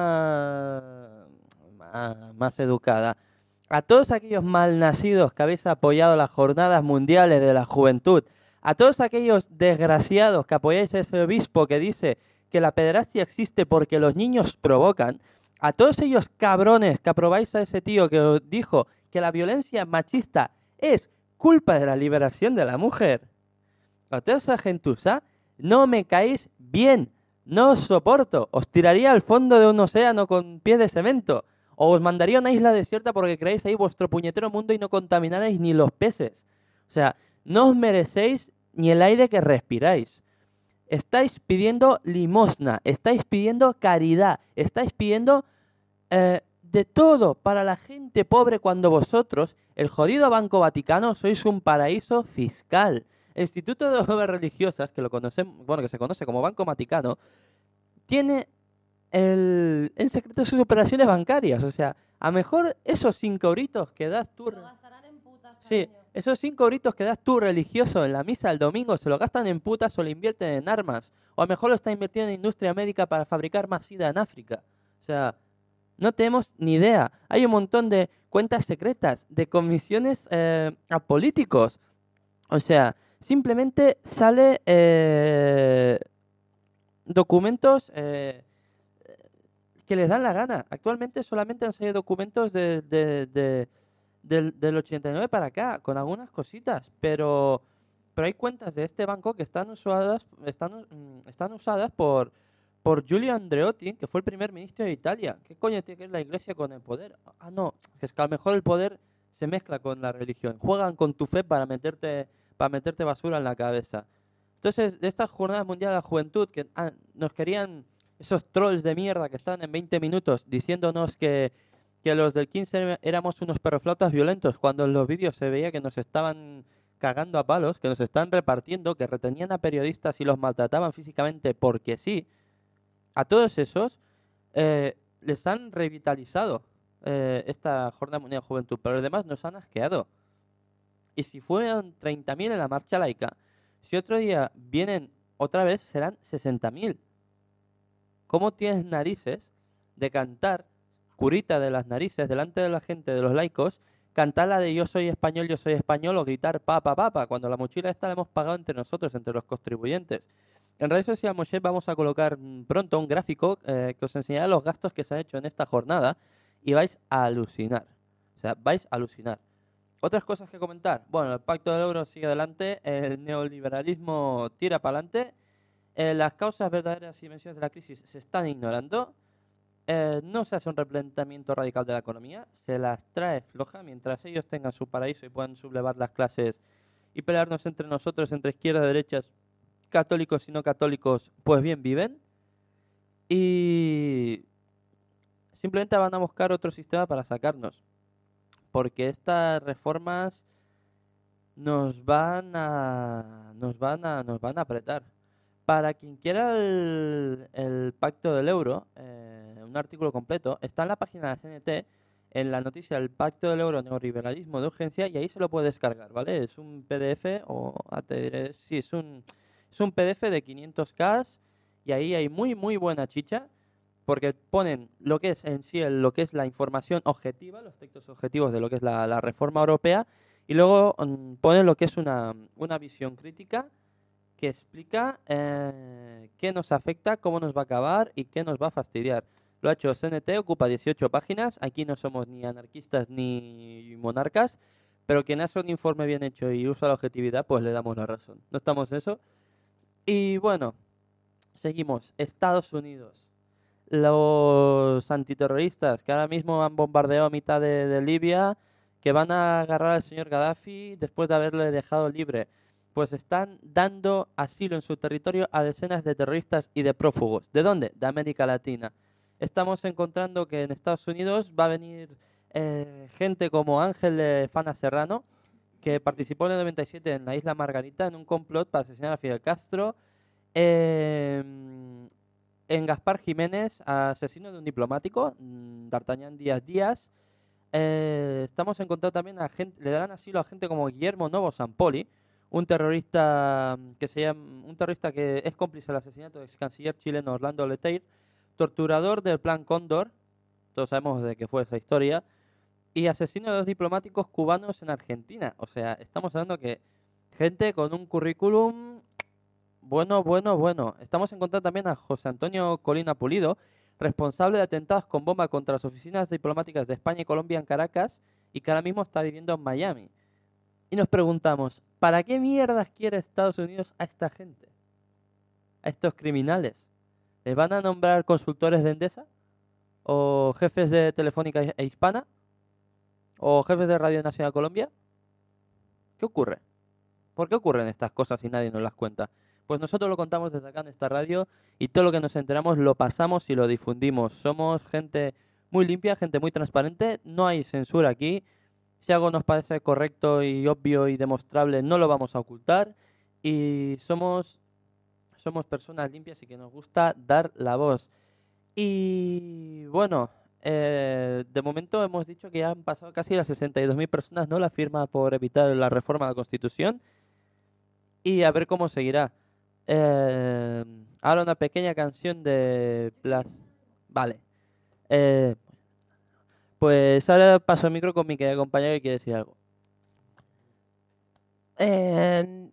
forma más, más educada. A todos aquellos malnacidos que habéis apoyado las Jornadas Mundiales de la Juventud, a todos aquellos desgraciados que apoyáis a ese obispo que dice que la pederastia existe porque los niños provocan, a todos ellos cabrones que aprobáis a ese tío que os dijo que la violencia machista es culpa de la liberación de la mujer, a toda esa gentuza, no me caéis bien, no os soporto, os tiraría al fondo de un océano con pies de cemento, o os mandaría a una isla desierta porque creáis ahí vuestro puñetero mundo y no contaminarais ni los peces. O sea, no os merecéis ni el aire que respiráis. Estáis pidiendo limosna, estáis pidiendo caridad, estáis pidiendo eh, de todo para la gente pobre cuando vosotros, el jodido Banco Vaticano, sois un paraíso fiscal. El Instituto de Obras Religiosas, que lo conocemos, bueno, que se conoce como Banco Vaticano, tiene el, en secreto sus operaciones bancarias. O sea, a lo mejor esos cinco euritos que das tú... Sí, esos cinco euritos que das tú religioso en la misa el domingo se lo gastan en putas o lo invierten en armas. O a lo mejor lo está invirtiendo en industria médica para fabricar más sida en África. O sea, no tenemos ni idea. Hay un montón de cuentas secretas, de comisiones eh, a políticos. O sea, simplemente sale eh, documentos eh, que les dan la gana. Actualmente solamente han salido documentos de... de, de Del, del ochenta y nueve para acá, con algunas cositas, pero pero hay cuentas de este banco que están usadas están están usadas por por Giulio Andreotti, que fue el primer ministro de Italia. ¿Qué coño tiene que ver la iglesia con el poder? Ah, no, es que a lo mejor el poder se mezcla con la religión. Juegan con tu fe para meterte para meterte basura en la cabeza. Entonces, de estas jornadas mundiales de la juventud que ah, nos querían esos trolls de mierda que están en veinte minutos diciéndonos que que los del quince éramos unos perroflautas violentos, cuando en los vídeos se veía que nos estaban cagando a palos, que nos estaban repartiendo, que retenían a periodistas y los maltrataban físicamente porque sí. A todos esos eh, les han revitalizado eh, esta Jornada Mundial de Juventud, pero los demás nos han asqueado. Y si fueron treinta mil en la marcha laica, si otro día vienen otra vez, serán sesenta mil. ¿Cómo tienes narices de cantar curita de las narices delante de la gente, de los laicos, cantar la de yo soy español, yo soy español, o gritar papa, papa, cuando la mochila esta la hemos pagado entre nosotros, entre los contribuyentes? En Radio Social Moshe vamos a colocar pronto un gráfico eh, que os enseñará los gastos que se han hecho en esta jornada y vais a alucinar. O sea, vais a alucinar. otras cosas que comentar. Bueno, el pacto del euro sigue adelante, el neoliberalismo tira para adelante, eh, las causas verdaderas y dimensiones de la crisis se están ignorando, eh, no se hace un replanteamiento radical de la economía, se las trae floja mientras ellos tengan su paraíso y puedan sublevar las clases y pelearnos entre nosotros, entre izquierdas y derechas, católicos y no católicos, pues bien viven. Y simplemente van a buscar otro sistema para sacarnos, porque estas reformas nos van a nos van a nos van a apretar. Para quien quiera el, el pacto del euro, eh, un artículo completo está en la página de la C N T, en la noticia del pacto del euro neoliberalismo de urgencia, y ahí se lo puede descargar, ¿vale? Es un P D F o ah, te diré, sí, es un es un P D F de quinientos K y ahí hay muy muy buena chicha, porque ponen lo que es en sí el, lo que es la información objetiva, los textos objetivos de lo que es la, la reforma europea, y luego um, ponen lo que es una, una visión crítica que explica eh, qué nos afecta, cómo nos va a acabar y qué nos va a fastidiar. Lo ha hecho C N T, ocupa dieciocho páginas, aquí no somos ni anarquistas ni monarcas, pero quien hace un informe bien hecho y usa la objetividad, pues le damos la razón. No estamos en eso. Y bueno, seguimos. Estados Unidos. Los antiterroristas que ahora mismo han bombardeado a mitad de, de Libia, que van a agarrar al señor Gaddafi después de haberle dejado libre, pues están dando asilo en su territorio a decenas de terroristas y de prófugos. ¿De dónde? De América Latina. Estamos encontrando que en Estados Unidos va a venir eh, gente como Ángel de Fana Serrano, que participó en el noventa y siete en la isla Margarita en un complot para asesinar a Fidel Castro. Eh, en Gaspar Jiménez, asesino de un diplomático, D'Artagnan Díaz Díaz. Eh, estamos encontrando también a gente, le darán asilo a gente como Guillermo Novo Sampoli, un terrorista que se llama, un terrorista que es cómplice del asesinato del ex canciller chileno Orlando Letelier, torturador del Plan Cóndor, todos sabemos de qué fue esa historia, y asesino de dos diplomáticos cubanos en Argentina. O sea, estamos hablando que gente con un currículum bueno, bueno, bueno. Estamos encontrando también a José Antonio Colina Pulido, responsable de atentados con bomba contra las oficinas diplomáticas de España y Colombia en Caracas, y que ahora mismo está viviendo en Miami. Y nos preguntamos, ¿para qué mierdas quiere Estados Unidos a esta gente? A estos criminales. ¿Les van a nombrar consultores de Endesa? ¿O jefes de Telefónica e Hispana? ¿O jefes de Radio Nacional Colombia? ¿Qué ocurre? ¿Por qué ocurren estas cosas y nadie nos las cuenta? Pues nosotros lo contamos desde acá en esta radio, y todo lo que nos enteramos lo pasamos y lo difundimos. Somos gente muy limpia, gente muy transparente, no hay censura aquí. Si algo nos parece correcto y obvio y demostrable, no lo vamos a ocultar. Y somos, somos personas limpias y que nos gusta dar la voz. Y bueno, eh, de momento hemos dicho que ya han pasado casi las sesenta y dos mil personas, ¿no?, la firma por evitar la reforma a la Constitución. Y a ver cómo seguirá. Eh, ahora una pequeña canción de Plas. Vale. Eh, pues ahora paso el micro con mi querida compañera que quiere decir algo. Eh,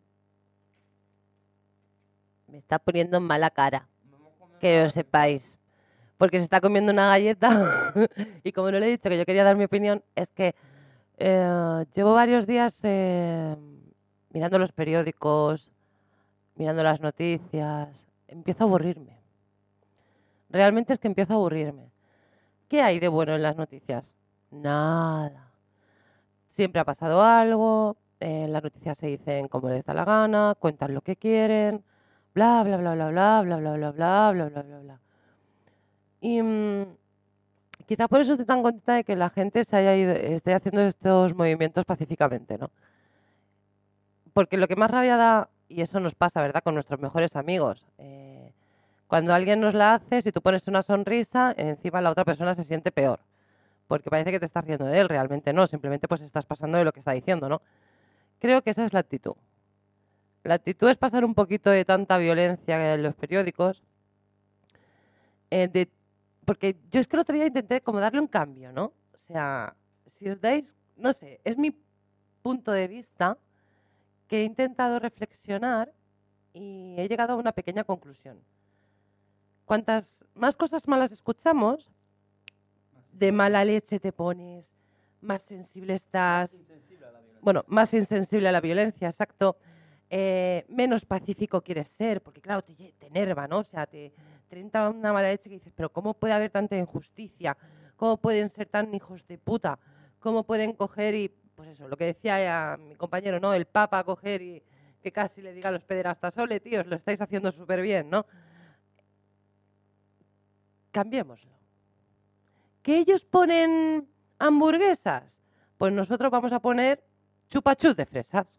me está poniendo en mala cara, que lo sepáis, porque se está comiendo una galleta y como no le he dicho que yo quería dar mi opinión, es que eh, llevo varios días eh, mirando los periódicos, mirando las noticias, empiezo a aburrirme. Realmente es que empiezo a aburrirme. ¿Qué hay de bueno en las noticias? Nada. Siempre ha pasado algo, eh, las noticias se dicen como les da la gana, cuentan lo que quieren, bla, bla, bla, bla, bla, bla, bla, bla, bla, bla, bla, bla, bla. Y mmm, quizá por eso estoy tan contenta de que la gente se haya ido, esté haciendo estos movimientos pacíficamente, ¿no? Porque lo que más rabia da, y eso nos pasa, ¿verdad?, con nuestros mejores amigos. Eh, cuando alguien nos la hace, si tú pones una sonrisa, encima la otra persona se siente peor. Porque parece que te estás riendo de él, realmente no, simplemente pues estás pasando de lo que está diciendo, ¿no? Creo que esa es la actitud. La actitud es pasar un poquito de tanta violencia en los periódicos. Eh, de, porque yo es que el otro día intenté como darle un cambio, ¿no? O sea, si os dais, no sé, es mi punto de vista, que he intentado reflexionar y he llegado a una pequeña conclusión. Cuantas más cosas malas escuchamos, de mala leche te pones, más sensible estás, bueno, más insensible a la violencia, exacto, eh, menos pacífico quieres ser, porque claro, te, te enerva, ¿no? O sea, te, te entra una mala leche que dices, pero ¿cómo puede haber tanta injusticia? ¿Cómo pueden ser tan hijos de puta? ¿Cómo pueden coger y, pues eso, lo que decía ya mi compañero, ¿no? El Papa coger y que casi le diga a los pederastas, ole, tíos, lo estáis haciendo súper bien, ¿no? Cambiémoslo. ¿Que ellos ponen hamburguesas? Pues nosotros vamos a poner chupachus de fresas.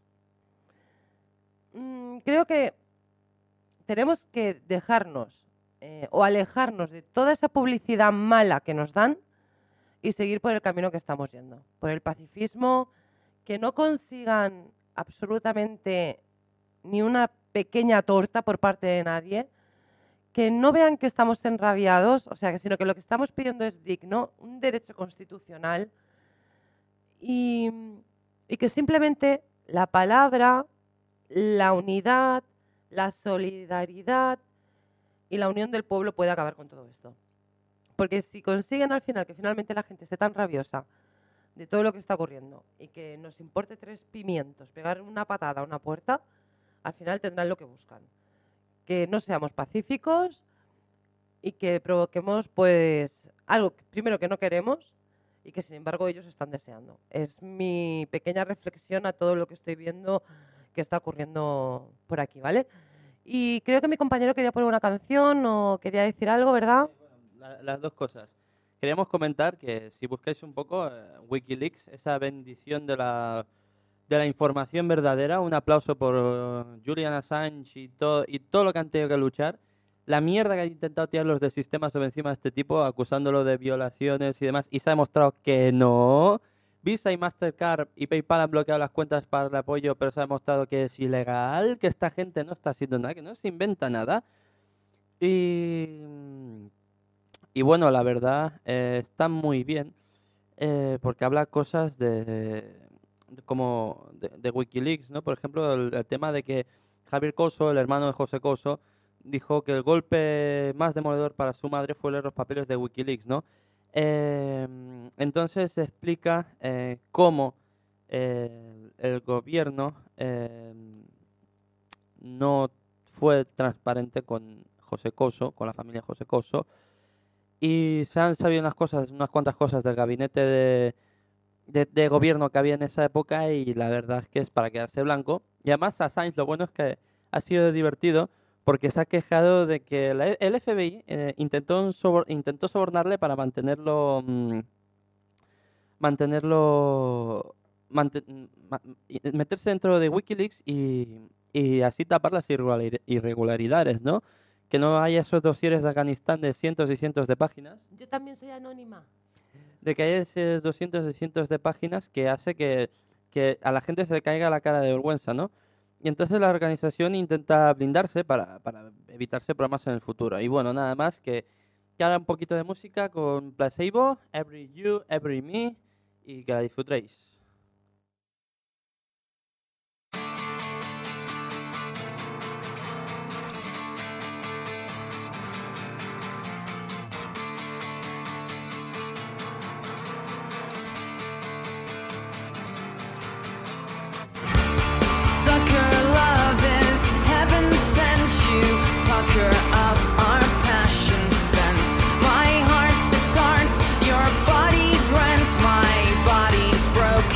Mm, creo que tenemos que dejarnos eh, o alejarnos de toda esa publicidad mala que nos dan y seguir por el camino que estamos yendo. Por el pacifismo, que no consigan absolutamente ni una pequeña torta por parte de nadie, que no vean que estamos enrabiados, o sea, sino que lo que estamos pidiendo es digno, un derecho constitucional, y, y que simplemente la palabra, la unidad, la solidaridad y la unión del pueblo puede acabar con todo esto. Porque si consiguen al final que finalmente la gente esté tan rabiosa de todo lo que está ocurriendo y que nos importe tres pimientos pegar una patada a una puerta, al final tendrán lo que buscan. Que no seamos pacíficos y que provoquemos pues algo que, primero que no queremos y que sin embargo ellos están deseando. Es mi pequeña reflexión a todo lo que estoy viendo que está ocurriendo por aquí, ¿vale? Y creo que mi compañero quería poner una canción o quería decir algo, ¿verdad? La, las dos cosas. Queríamos comentar que si buscáis un poco eh, Wikileaks, esa bendición de la, de la información verdadera, un aplauso por uh, Julian Assange y todo, y todo lo que han tenido que luchar, la mierda que han intentado tirar los del sistema sobre encima de este tipo, acusándolo de violaciones y demás, y se ha demostrado que no. Visa y Mastercard y PayPal han bloqueado las cuentas para el apoyo, pero se ha demostrado que es ilegal, que esta gente no está haciendo nada, que no se inventa nada. Y, y bueno, la verdad, eh, está muy bien, eh, porque habla cosas de, de como de, de Wikileaks, ¿no? Por ejemplo, el, el tema de que Javier Coso, el hermano de José Coso, dijo que el golpe más demoledor para su madre fue leer los papeles de Wikileaks, ¿no? Eh, entonces se explica eh, cómo eh, el gobierno eh, no fue transparente con José Coso, con la familia José Coso, y se han sabido unas cosas, unas cuantas cosas del gabinete de, de, de gobierno que había en esa época, y la verdad es que es para quedarse blanco. Y además Assange, lo bueno es que ha sido divertido, porque se ha quejado de que la, el F B I eh, intentó, sobor, intentó sobornarle para mantenerlo mmm, mantenerlo manten, ma, meterse dentro de Wikileaks y, y así tapar las irregularidades, ¿no? Que no haya esos dosieres de Afganistán de cientos y cientos de páginas. Yo también soy anónima. De que haya esos doscientos y cientos de páginas que hace que, que a la gente se le caiga la cara de vergüenza, ¿no? Y entonces la organización intenta blindarse para, para evitarse problemas en el futuro. Y bueno, nada más que, que haga un poquito de música con Placebo, Every You, Every Me, y que la disfrutéis. Pucker up our passion spent. My heart's its art, your body's rent, my body's broken.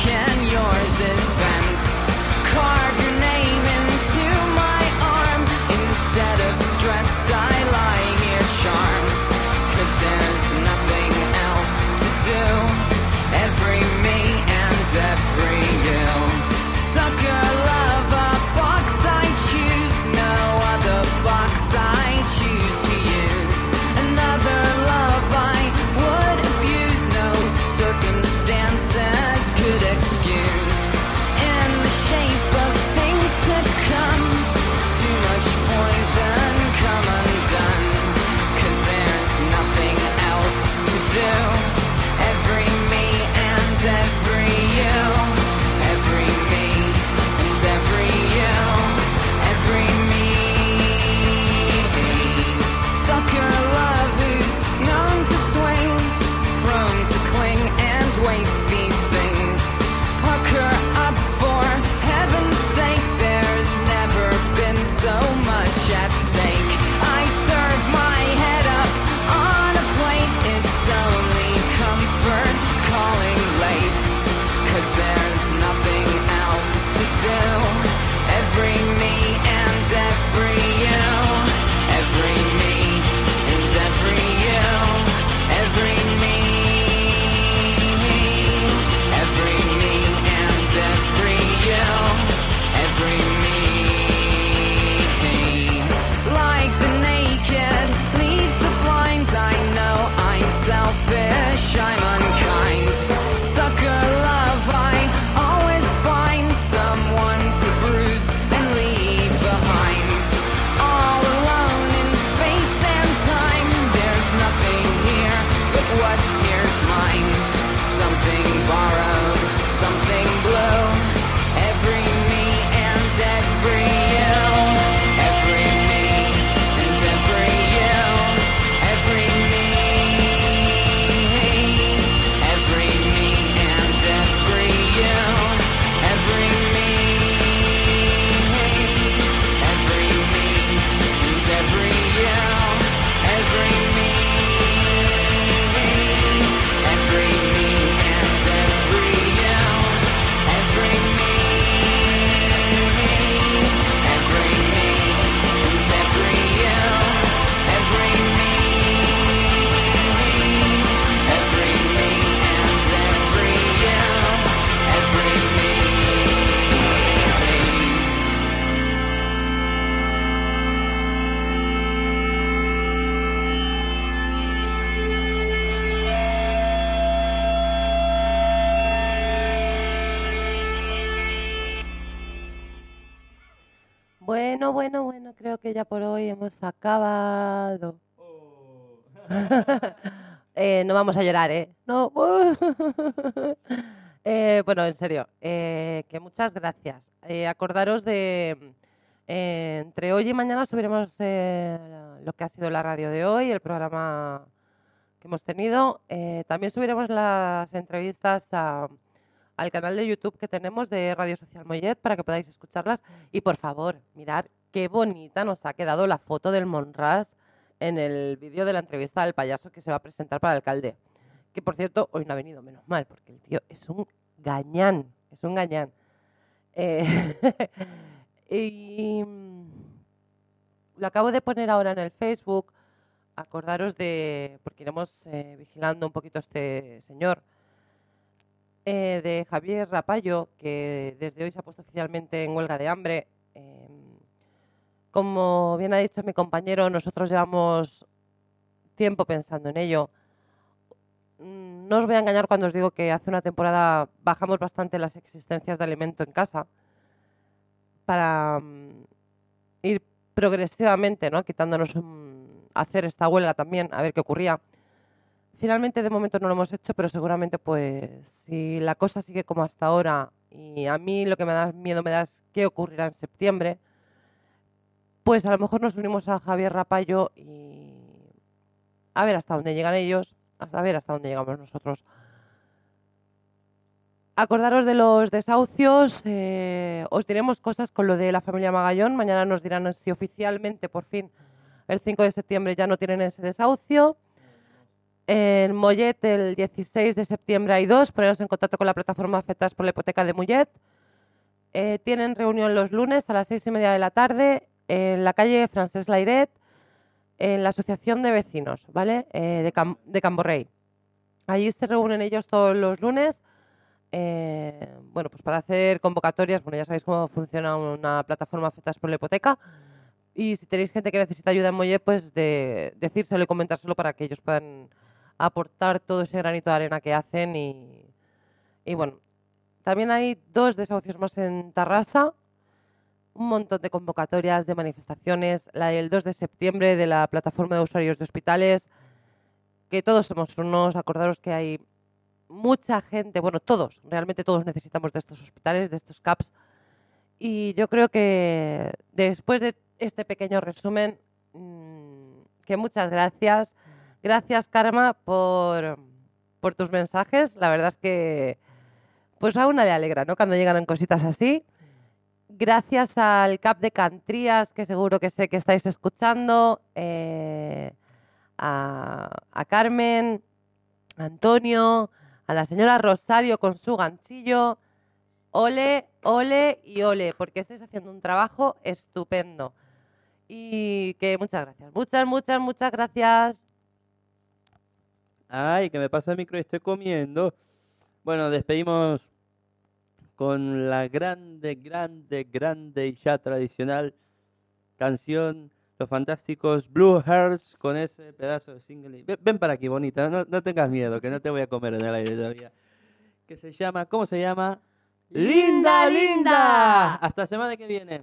Bueno, bueno, bueno, creo que ya por hoy hemos acabado. Oh. eh, no vamos a llorar, ¿eh? No. eh, bueno, en serio, eh, que muchas gracias. Eh, acordaros de... Eh, entre hoy y mañana subiremos eh, lo que ha sido la radio de hoy, el programa que hemos tenido. Eh, también subiremos las entrevistas a, al canal de YouTube que tenemos de Radio Social Mollet para que podáis escucharlas. Y por favor, mirad qué bonita nos ha quedado la foto del Monraz en el vídeo de la entrevista del payaso que se va a presentar para alcalde. Que por cierto, hoy no ha venido, menos mal, porque el tío es un gañán, es un gañán. Eh, y lo acabo de poner ahora en el Facebook. Acordaros de, porque iremos eh, vigilando un poquito a este señor, eh, de Javier Rapallo, que desde hoy se ha puesto oficialmente en huelga de hambre. Eh, como bien ha dicho mi compañero, nosotros llevamos tiempo pensando en ello. No os voy a engañar cuando os digo que hace una temporada bajamos bastante las existencias de alimento en casa para um, ir progresivamente, ¿no?, quitándonos un, hacer esta huelga también, a ver qué ocurría. Finalmente, de momento no lo hemos hecho, pero seguramente, pues, si la cosa sigue como hasta ahora, y a mí lo que me da miedo me da es qué ocurrirá en septiembre, pues a lo mejor nos unimos a Javier Rapallo y a ver hasta dónde llegan ellos, hasta ver hasta dónde llegamos nosotros. Acordaros de los desahucios, eh, os diremos cosas con lo de la familia Magallón. Mañana nos dirán si oficialmente, por fin, el cinco de septiembre ya no tienen ese desahucio. En Mollet, el dieciséis de septiembre hay dos. Poneros en contacto con la plataforma afectadas por la hipoteca de Mollet. Eh, tienen reunión los lunes a las seis y media de la tarde en la calle Francesc Layret, en la Asociación de Vecinos, ¿vale? Eh, de, Cam de Camborrey. Allí se reúnen ellos todos los lunes. Eh, bueno, pues para hacer convocatorias. Bueno, ya sabéis cómo funciona una plataforma afectadas por la hipoteca. Y si tenéis gente que necesita ayuda en Mollet, pues de decírselo y comentárselo para que ellos puedan aportar todo ese granito de arena que hacen. Y, y bueno, también hay dos desahucios más en Tarrasa, un montón de convocatorias, de manifestaciones, la del dos de septiembre de la plataforma de usuarios de hospitales, que todos somos unos. Acordaros que hay mucha gente, bueno, todos, realmente todos necesitamos de estos hospitales, de estos C A Ps, y yo creo que después de este pequeño resumen, mmm, que muchas gracias. Gracias, Karma, por, por tus mensajes. La verdad es que pues a una le alegra, ¿no?, cuando llegan cositas así. Gracias al C A P de Cantrías, que seguro que sé que estáis escuchando, eh, a, a Carmen, a Antonio, a la señora Rosario con su ganchillo. Ole, ole y ole, porque estáis haciendo un trabajo estupendo. Y que muchas gracias, muchas, muchas, muchas gracias. Ay, que me pasa el micro y estoy comiendo. Bueno, despedimos con la grande, grande, grande y ya tradicional canción Los Fantásticos Blue Hearts, con ese pedazo de single. Ven, ven para aquí, bonita, no, no tengas miedo, que no te voy a comer en el aire todavía. Que se llama, ¿cómo se llama? ¡Linda, linda! Hasta la semana que viene.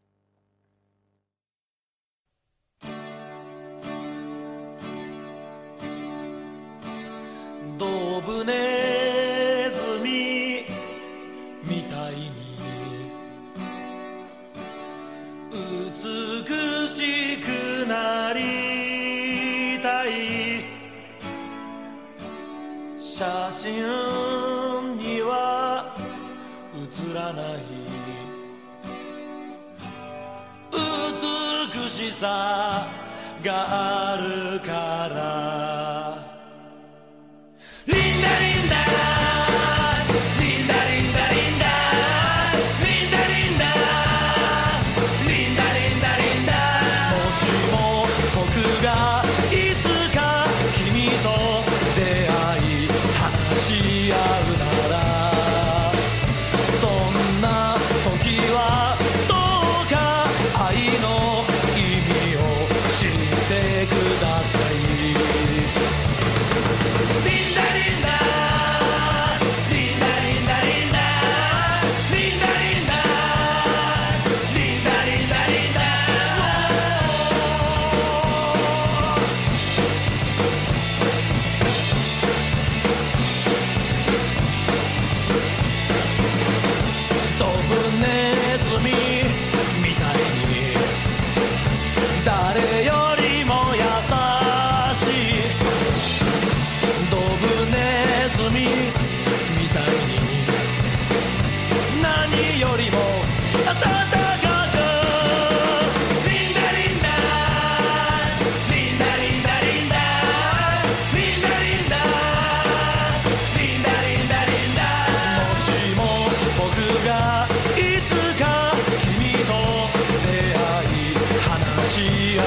Dobu nezumi mitai ni utsukushiku naritai. Shashin ni wa utsuranai utsukushisa ga aru kara. Linda, linda, linda, linda, linda, linda, linda, linda, linda, linda. もしも僕がいつか君と出会い話し合うなら、そんな時はどうか愛の意味を知ってください。 She